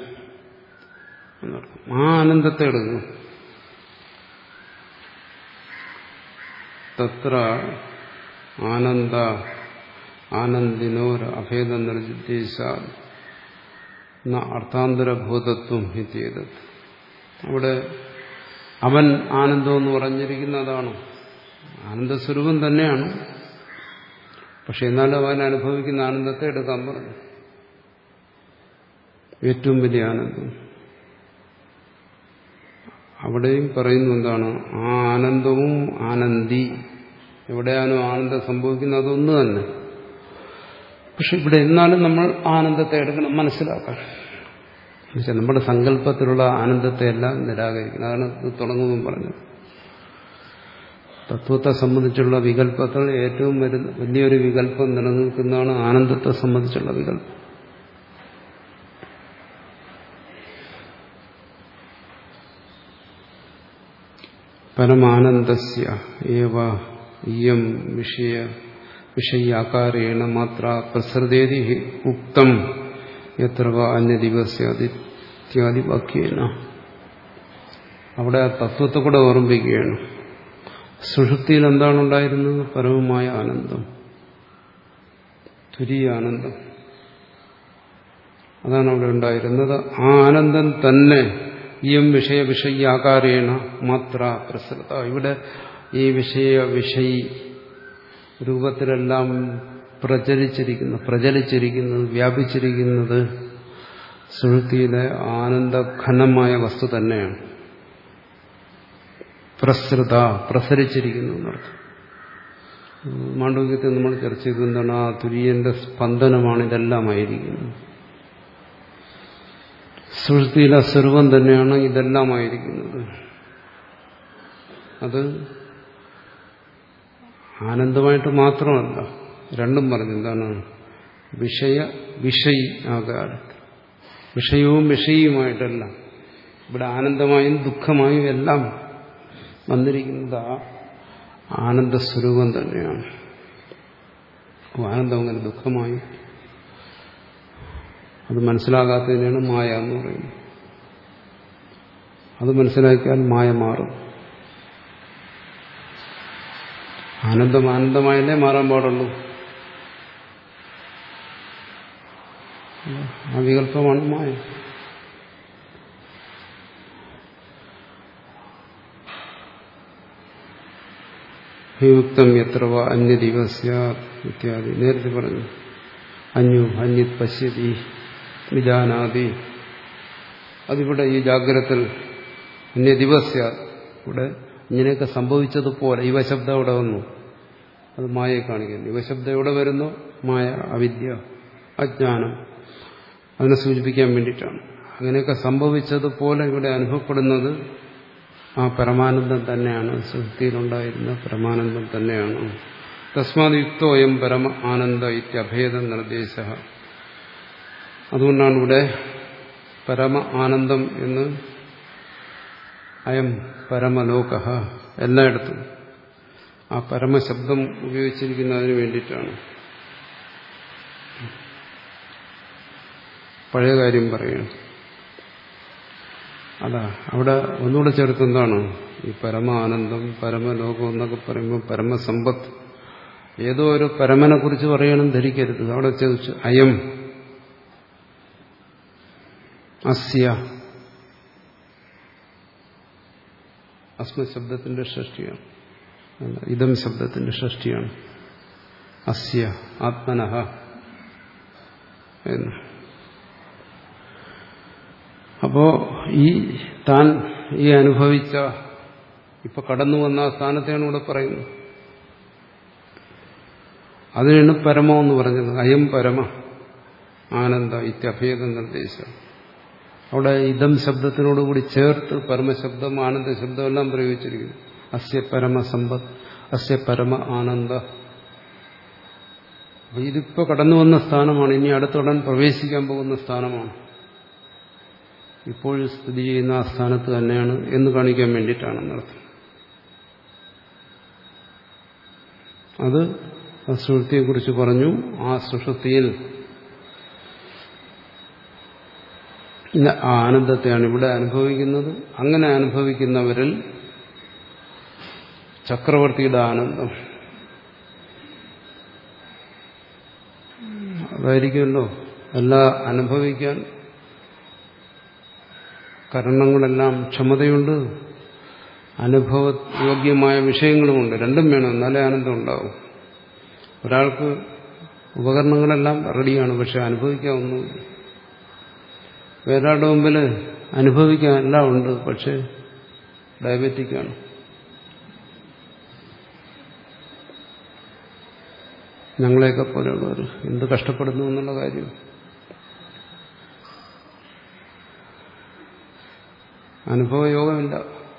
Speaker 1: ആ ആനന്ദത്തെ എടുക്കണം. തത്ര ആനന്ദ ആനന്ദിനോര അഭേദ നിർദ്ദേശ അർത്ഥാന്തരഭൂതത്വം ഹിതേത്. അവിടെ അവൻ ആനന്ദം എന്ന് പറഞ്ഞിരിക്കുന്നതാണ്. ആനന്ദസ്വരൂപം തന്നെയാണ്, പക്ഷെ എന്നാലും അവൻ അനുഭവിക്കുന്ന ആനന്ദത്തെ എടുക്കാൻ പറഞ്ഞു. ഏറ്റവും വലിയ ആനന്ദം അവിടെയും പറയുന്നു. എന്താണ് ആ ആനന്ദവും? ആനന്ദി, എവിടെയാണോ ആനന്ദം സംഭവിക്കുന്നത് അതൊന്നു തന്നെ. പക്ഷെ ഇവിടെ എന്നാലും നമ്മൾ ആനന്ദത്തെ എടുക്കണം, മനസ്സിലാക്കാൻ. എന്നുവെച്ചാൽ നമ്മുടെ സങ്കല്പത്തിലുള്ള ആനന്ദത്തെ എല്ലാം നിരാകരിക്കണം. അതാണ് ഇത് തുടങ്ങുമ്പോൾ പറഞ്ഞത്. തത്വത്തെ സംബന്ധിച്ചുള്ള വികല്പത്തിൽ ഏറ്റവും വലിയൊരു വികല്പം നിലനിൽക്കുന്നതാണ് ആനന്ദത്തെ സംബന്ധിച്ചുള്ള വികല്പം. പരമാനന്ദസ്യ ഏവ ഇയം വിഷയ വിഷയാകാരേണ മാത്ര പ്രസൃതേതി ഉക്തം എത്ര അന്യദിവസ്യാദിത്യാദി വാക്യേന. അവിടെ ആ തത്വത്തെ കൂടെ ഓർമ്മിപ്പിക്കുകയാണ്. സുഷുപ്തിയിൽ എന്താണ് ഉണ്ടായിരുന്നത്? പരമമായ ആനന്ദം, തുരീയ ആനന്ദം. അതാണ് അവിടെ ഉണ്ടായിരുന്നത്. ആ ആനന്ദം തന്നെ ഇയം വിഷയ വിഷയാകാരേണ മാത്ര പ്രസൃത. ഇവിടെ ഈ വിഷയ വിഷയി രൂപത്തിലെല്ലാം പ്രചരിച്ചിരിക്കുന്നു പ്രചരിച്ചിരിക്കുന്നത് വ്യാപിച്ചിരിക്കുന്നത് സുഷുപ്തിയിലെ ആനന്ദഘനമായ വസ്തു തന്നെയാണ്. പ്രസൃത, പ്രസരിച്ചിരിക്കുന്നു എന്നർത്ഥം. മാണ്ഡവ്യത്തിൽ നമ്മൾ ചർച്ച ചെയ്തത് എന്താണ്? ആ തുര്യന്റെ സ്പന്ദനമാണ് ഇതെല്ലാമായിരിക്കുന്നത്. സുഷുപ്തിയിലെ സ്വരൂപം തന്നെയാണ് ഇതെല്ലാമായിരിക്കുന്നത്. അത് ആനന്ദമായിട്ട് മാത്രമല്ല, രണ്ടും പറഞ്ഞു. എന്താണ്? വിഷയ വിഷയി ആകാരത്തിൽ, വിഷയവും വിഷയിയുമായിട്ടല്ല. ഇവിടെ ആനന്ദമായും ദുഃഖമായും എല്ലാം വന്നിരിക്കുന്നത് ആ ആനന്ദസ്വരൂപം തന്നെയാണ്. ആനന്ദം അങ്ങനെ ദുഃഖമായി അത് മനസ്സിലാകാത്തതിനാണ് മായ എന്ന് പറയുന്നത്. അത് മനസ്സിലാക്കിയാൽ മായ മാറും. ആനന്ദം ആനന്ദമായല്ലേ മാറാൻ പാടുള്ളൂ. ആ വികല്പമാണ് മായ. യുക്തം എത്ര അന്യദിവസ്യ ഇത്യാദി നേരത്തെ പറഞ്ഞു. അന്യു അന്യത് പശ്യതി വിജാനാദി. അതിവിടെ ഈ ജാഗ്രതത്തിൽ അന്യദിവസ്യ ഇവിടെ ഇങ്ങനെയൊക്കെ സംഭവിച്ചതുപോലെ യുവശബ്ദം ഇവിടെ വന്നു. അത് മായയെ കാണിക്കുന്നു. യുവശബ്ദം എവിടെ വരുന്നു? മായ, അവിദ്യ, അജ്ഞാനം. അതിനെ സൂചിപ്പിക്കാൻ വേണ്ടിയിട്ടാണ്. അങ്ങനെയൊക്കെ സംഭവിച്ചതുപോലെ ഇവിടെ അനുഭവപ്പെടുന്നത് ആ പരമാനന്ദം തന്നെയാണ്. സുഹൃത്തിയിലുണ്ടായിരുന്ന പരമാനന്ദം തന്നെയാണ്. തസ്മാത് യുക്തോയം പരമ ആനന്ദ ഇത്യഭേദ നിർദ്ദേശ. അതുകൊണ്ടാണ് ഇവിടെ പരമ ആനന്ദം എന്ന് അയം പരമലോക എല്ലായിടത്തും ആ പരമശബ്ദം ഉപയോഗിച്ചിരിക്കുന്നതിന് വേണ്ടിയിട്ടാണ്. പഴയ കാര്യം പറയുകയാണ്. അതാ അവിടെ ഒന്നുകൂടെ ചേർത്ത് എന്താണ് ഈ പരമ ആനന്ദം, പരമലോകം എന്നൊക്കെ പറയുമ്പോൾ പരമസമ്പത്ത് ഏതോ ഒരു പരമനെ കുറിച്ച് പറയണം ധരിക്കരുത്. അവിടെ ചോദിച്ചു അയം അസ്യ, അസ്മ ശബ്ദത്തിന്റെ ഷഷ്ടിയാണ്, ഇതം ശബ്ദത്തിന്റെ ഷഷ്ടിയാണ്. അസ്യ ആത്മനഃ എന്ന്. അപ്പോ ഈ താൻ ഈ അനുഭവിച്ച ഇപ്പൊ കടന്നു വന്ന ആ സ്ഥാനത്തെയാണ് ഇവിടെ പറയുന്നത്. അതിനാണ് പരമം എന്ന് പറഞ്ഞത്. അയം പരമ ആനന്ദ ഇത്യഭേദ നിർദ്ദേശം. അവിടെ ഇതം ശബ്ദത്തിനോടുകൂടി ചേർത്ത് പരമശബ്ദം ആനന്ദശബ്ദം എല്ലാം പ്രയോഗിച്ചിരിക്കുന്നു. അസ്യ പരമസമ്പത്ത്, അസ്യ പരമ ആനന്ദ. അപ്പൊ ഇതിപ്പോ കടന്നു വന്ന സ്ഥാനമാണ്. ഇനി അടുത്തുടൻ പ്രവേശിക്കാൻ പോകുന്ന സ്ഥാനമാണ്. ഇപ്പോഴും സ്ഥിതി ചെയ്യുന്ന ആ സ്ഥാനത്ത് തന്നെയാണ് എന്ന് കാണിക്കാൻ വേണ്ടിയിട്ടാണെന്നർത്ഥം. അത് സുഷുപ്തിയെക്കുറിച്ച് പറഞ്ഞു. ആ സുഷുപ്തിയിൽ ആ ആനന്ദത്തെയാണ് ഇവിടെ അനുഭവിക്കുന്നത്. അങ്ങനെ അനുഭവിക്കുന്നവരിൽ ചക്രവർത്തിയുടെ ആനന്ദം അതായിരിക്കുമല്ലോ. എല്ലാം അനുഭവിക്കാൻ കരണങ്ങളെല്ലാം ക്ഷമതയുണ്ട്, അനുഭവയോഗ്യമായ വിഷയങ്ങളുമുണ്ട്. രണ്ടും വേണം, എന്നാലേ ആനന്ദം ഉണ്ടാവും. ഒരാൾക്ക് ഉപകരണങ്ങളെല്ലാം റെഡിയാണ്, പക്ഷെ അനുഭവിക്കാൻ ഒന്നുമില്ല. വേറൊരാളുടെ മുമ്പിൽ അനുഭവിക്കാൻ എല്ലാം ഉണ്ട്, പക്ഷെ ഡയബറ്റിക്കാണ്. ഞങ്ങളെയൊക്കെ പോലെയുള്ളവർ എന്ത് കഷ്ടപ്പെടുന്നു എന്നുള്ള കാര്യം. അനുഭവയോഗമില്ല,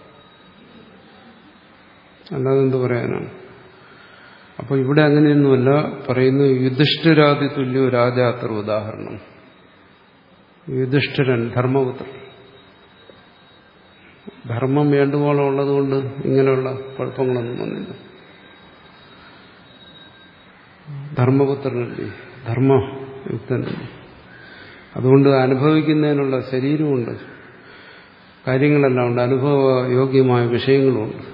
Speaker 1: അല്ലാതെ എന്ത് പറയാനാണ്. അപ്പൊ ഇവിടെ അങ്ങനെയൊന്നുമല്ല പറയുന്നു. യുധിഷ്ഠിരാദി തുല്യോ രാജാത്ര ഉദാഹരണം. യുധിഷ്ഠിരൻ ധർമ്മപുത്രൻ, ധർമ്മം വേണ്ടുവോളം ഉള്ളതുകൊണ്ട് ഇങ്ങനെയുള്ള കുഴപ്പങ്ങളൊന്നും വന്നില്ല. ധർമ്മപുത്രനല്ലേ, ധർമ്മയുക്തനല്ലേ. അതുകൊണ്ട് അനുഭവിക്കുന്നതിനുള്ള ശരീരമുണ്ട്, കാര്യങ്ങളെല്ലാം ഉണ്ട്, അനുഭവയോഗ്യമായ വിഷയങ്ങളുമുണ്ട്.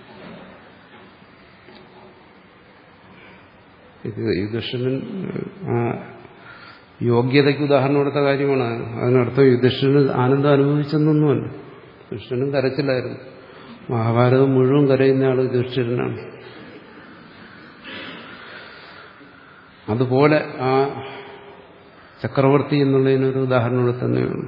Speaker 1: ഇത് യുധിഷ്ഠിരൻ യോഗ്യതയ്ക്ക് ഉദാഹരണം കൊടുത്ത കാര്യമാണ്. അതിനർത്ഥം യുധിഷ്ഠിരന് ആനന്ദം അനുഭവിച്ചെന്നൊന്നുമല്ല. യുധിഷ്ഠിരനും കരച്ചിലായിരുന്നു. മഹാഭാരതം മുഴുവൻ കരയുന്ന ആൾ യുധിഷ്ഠിരനാണ്. അതുപോലെ ആ ചക്രവർത്തി എന്നുള്ളതിനൊരു ഉദാഹരണം ഇവിടെ തന്നെയുള്ളൂ.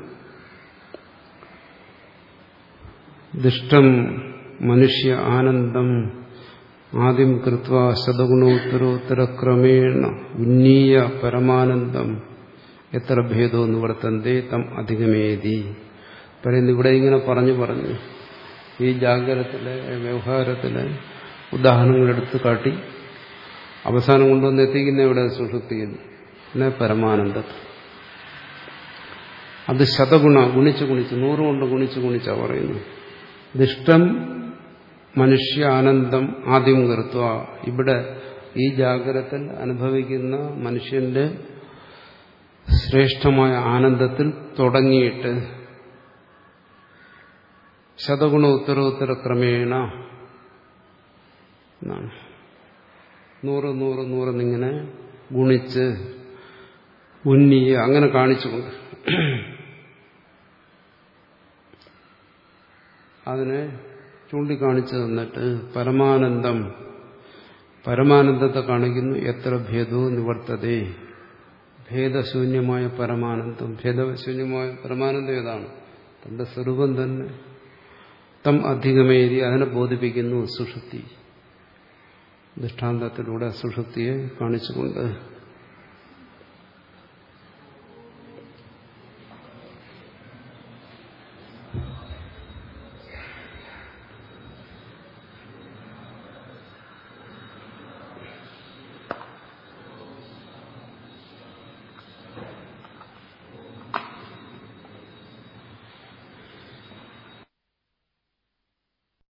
Speaker 1: ദിഷ്ടം മനുഷ്യ ആനന്ദം ആദ്യം കൃത്വ ശതഗുണോത്തരോത്തരക്രമേണ ഉന്നീയ പരമാനന്ദം എത്ര ഭേദോ നിവർത്തന്തേ തം അധികമേതി പറയുന്നു. ഇവിടെ ഇങ്ങനെ പറഞ്ഞു പറഞ്ഞു ഈ ജാഗ്രതത്തിലെ വ്യവഹാരത്തിലെ ഉദാഹരണങ്ങളെടുത്ത് കാട്ടി അവസാനം കൊണ്ടുവന്ന് എത്തിക്കുന്ന ഇവിടെ സുഷുപ്തിയിൽ പിന്നെ പരമാനന്ദത്തിൽ. അത് ശതഗുണ ഗുണിച്ച് ഗുണിച്ച് നൂറ് കൊണ്ട് ഗുണിച്ച് ഗുണിച്ചാ പറയുന്നു. ദിഷ്ടം മനുഷ്യ ആനന്ദം ആദ്യം കൃത്വ. ഇവിടെ ഈ ജാഗ്രതത്തിൽ അനുഭവിക്കുന്ന മനുഷ്യന്റെ ശ്രേഷ്ഠമായ ആനന്ദത്തിൽ തുടങ്ങിയിട്ട് ശതഗുണ ഉത്തരോത്തര ക്രമേണ എന്നാണ്. നൂറ് നൂറ് നൂറെന്നിങ്ങനെ ഗുണിച്ച് ഉന്നിയെ അങ്ങനെ കാണിച്ചുകൊണ്ട് അതിനെ ചൂണ്ടിക്കാണിച്ചു തന്നിട്ട് പരമാനന്ദം പരമാനന്ദത്തെ കാണിക്കുന്നു. എത്ര ഭേദവും നിവർത്തതേ, ഭേദശൂന്യമായ പരമാനന്ദം. ഭേദശൂന്യമായ പരമാനന്ദം ഏതാണ്? തന്റെ സ്വരൂപം തന്നെ. തം അധികമേരി അതിനെ ബോധിപ്പിക്കുന്നു സുഷുപ്തി. ദൃഷ്ടാന്തത്തിലൂടെ സുഷുപ്തിയെ കാണിച്ചുകൊണ്ട്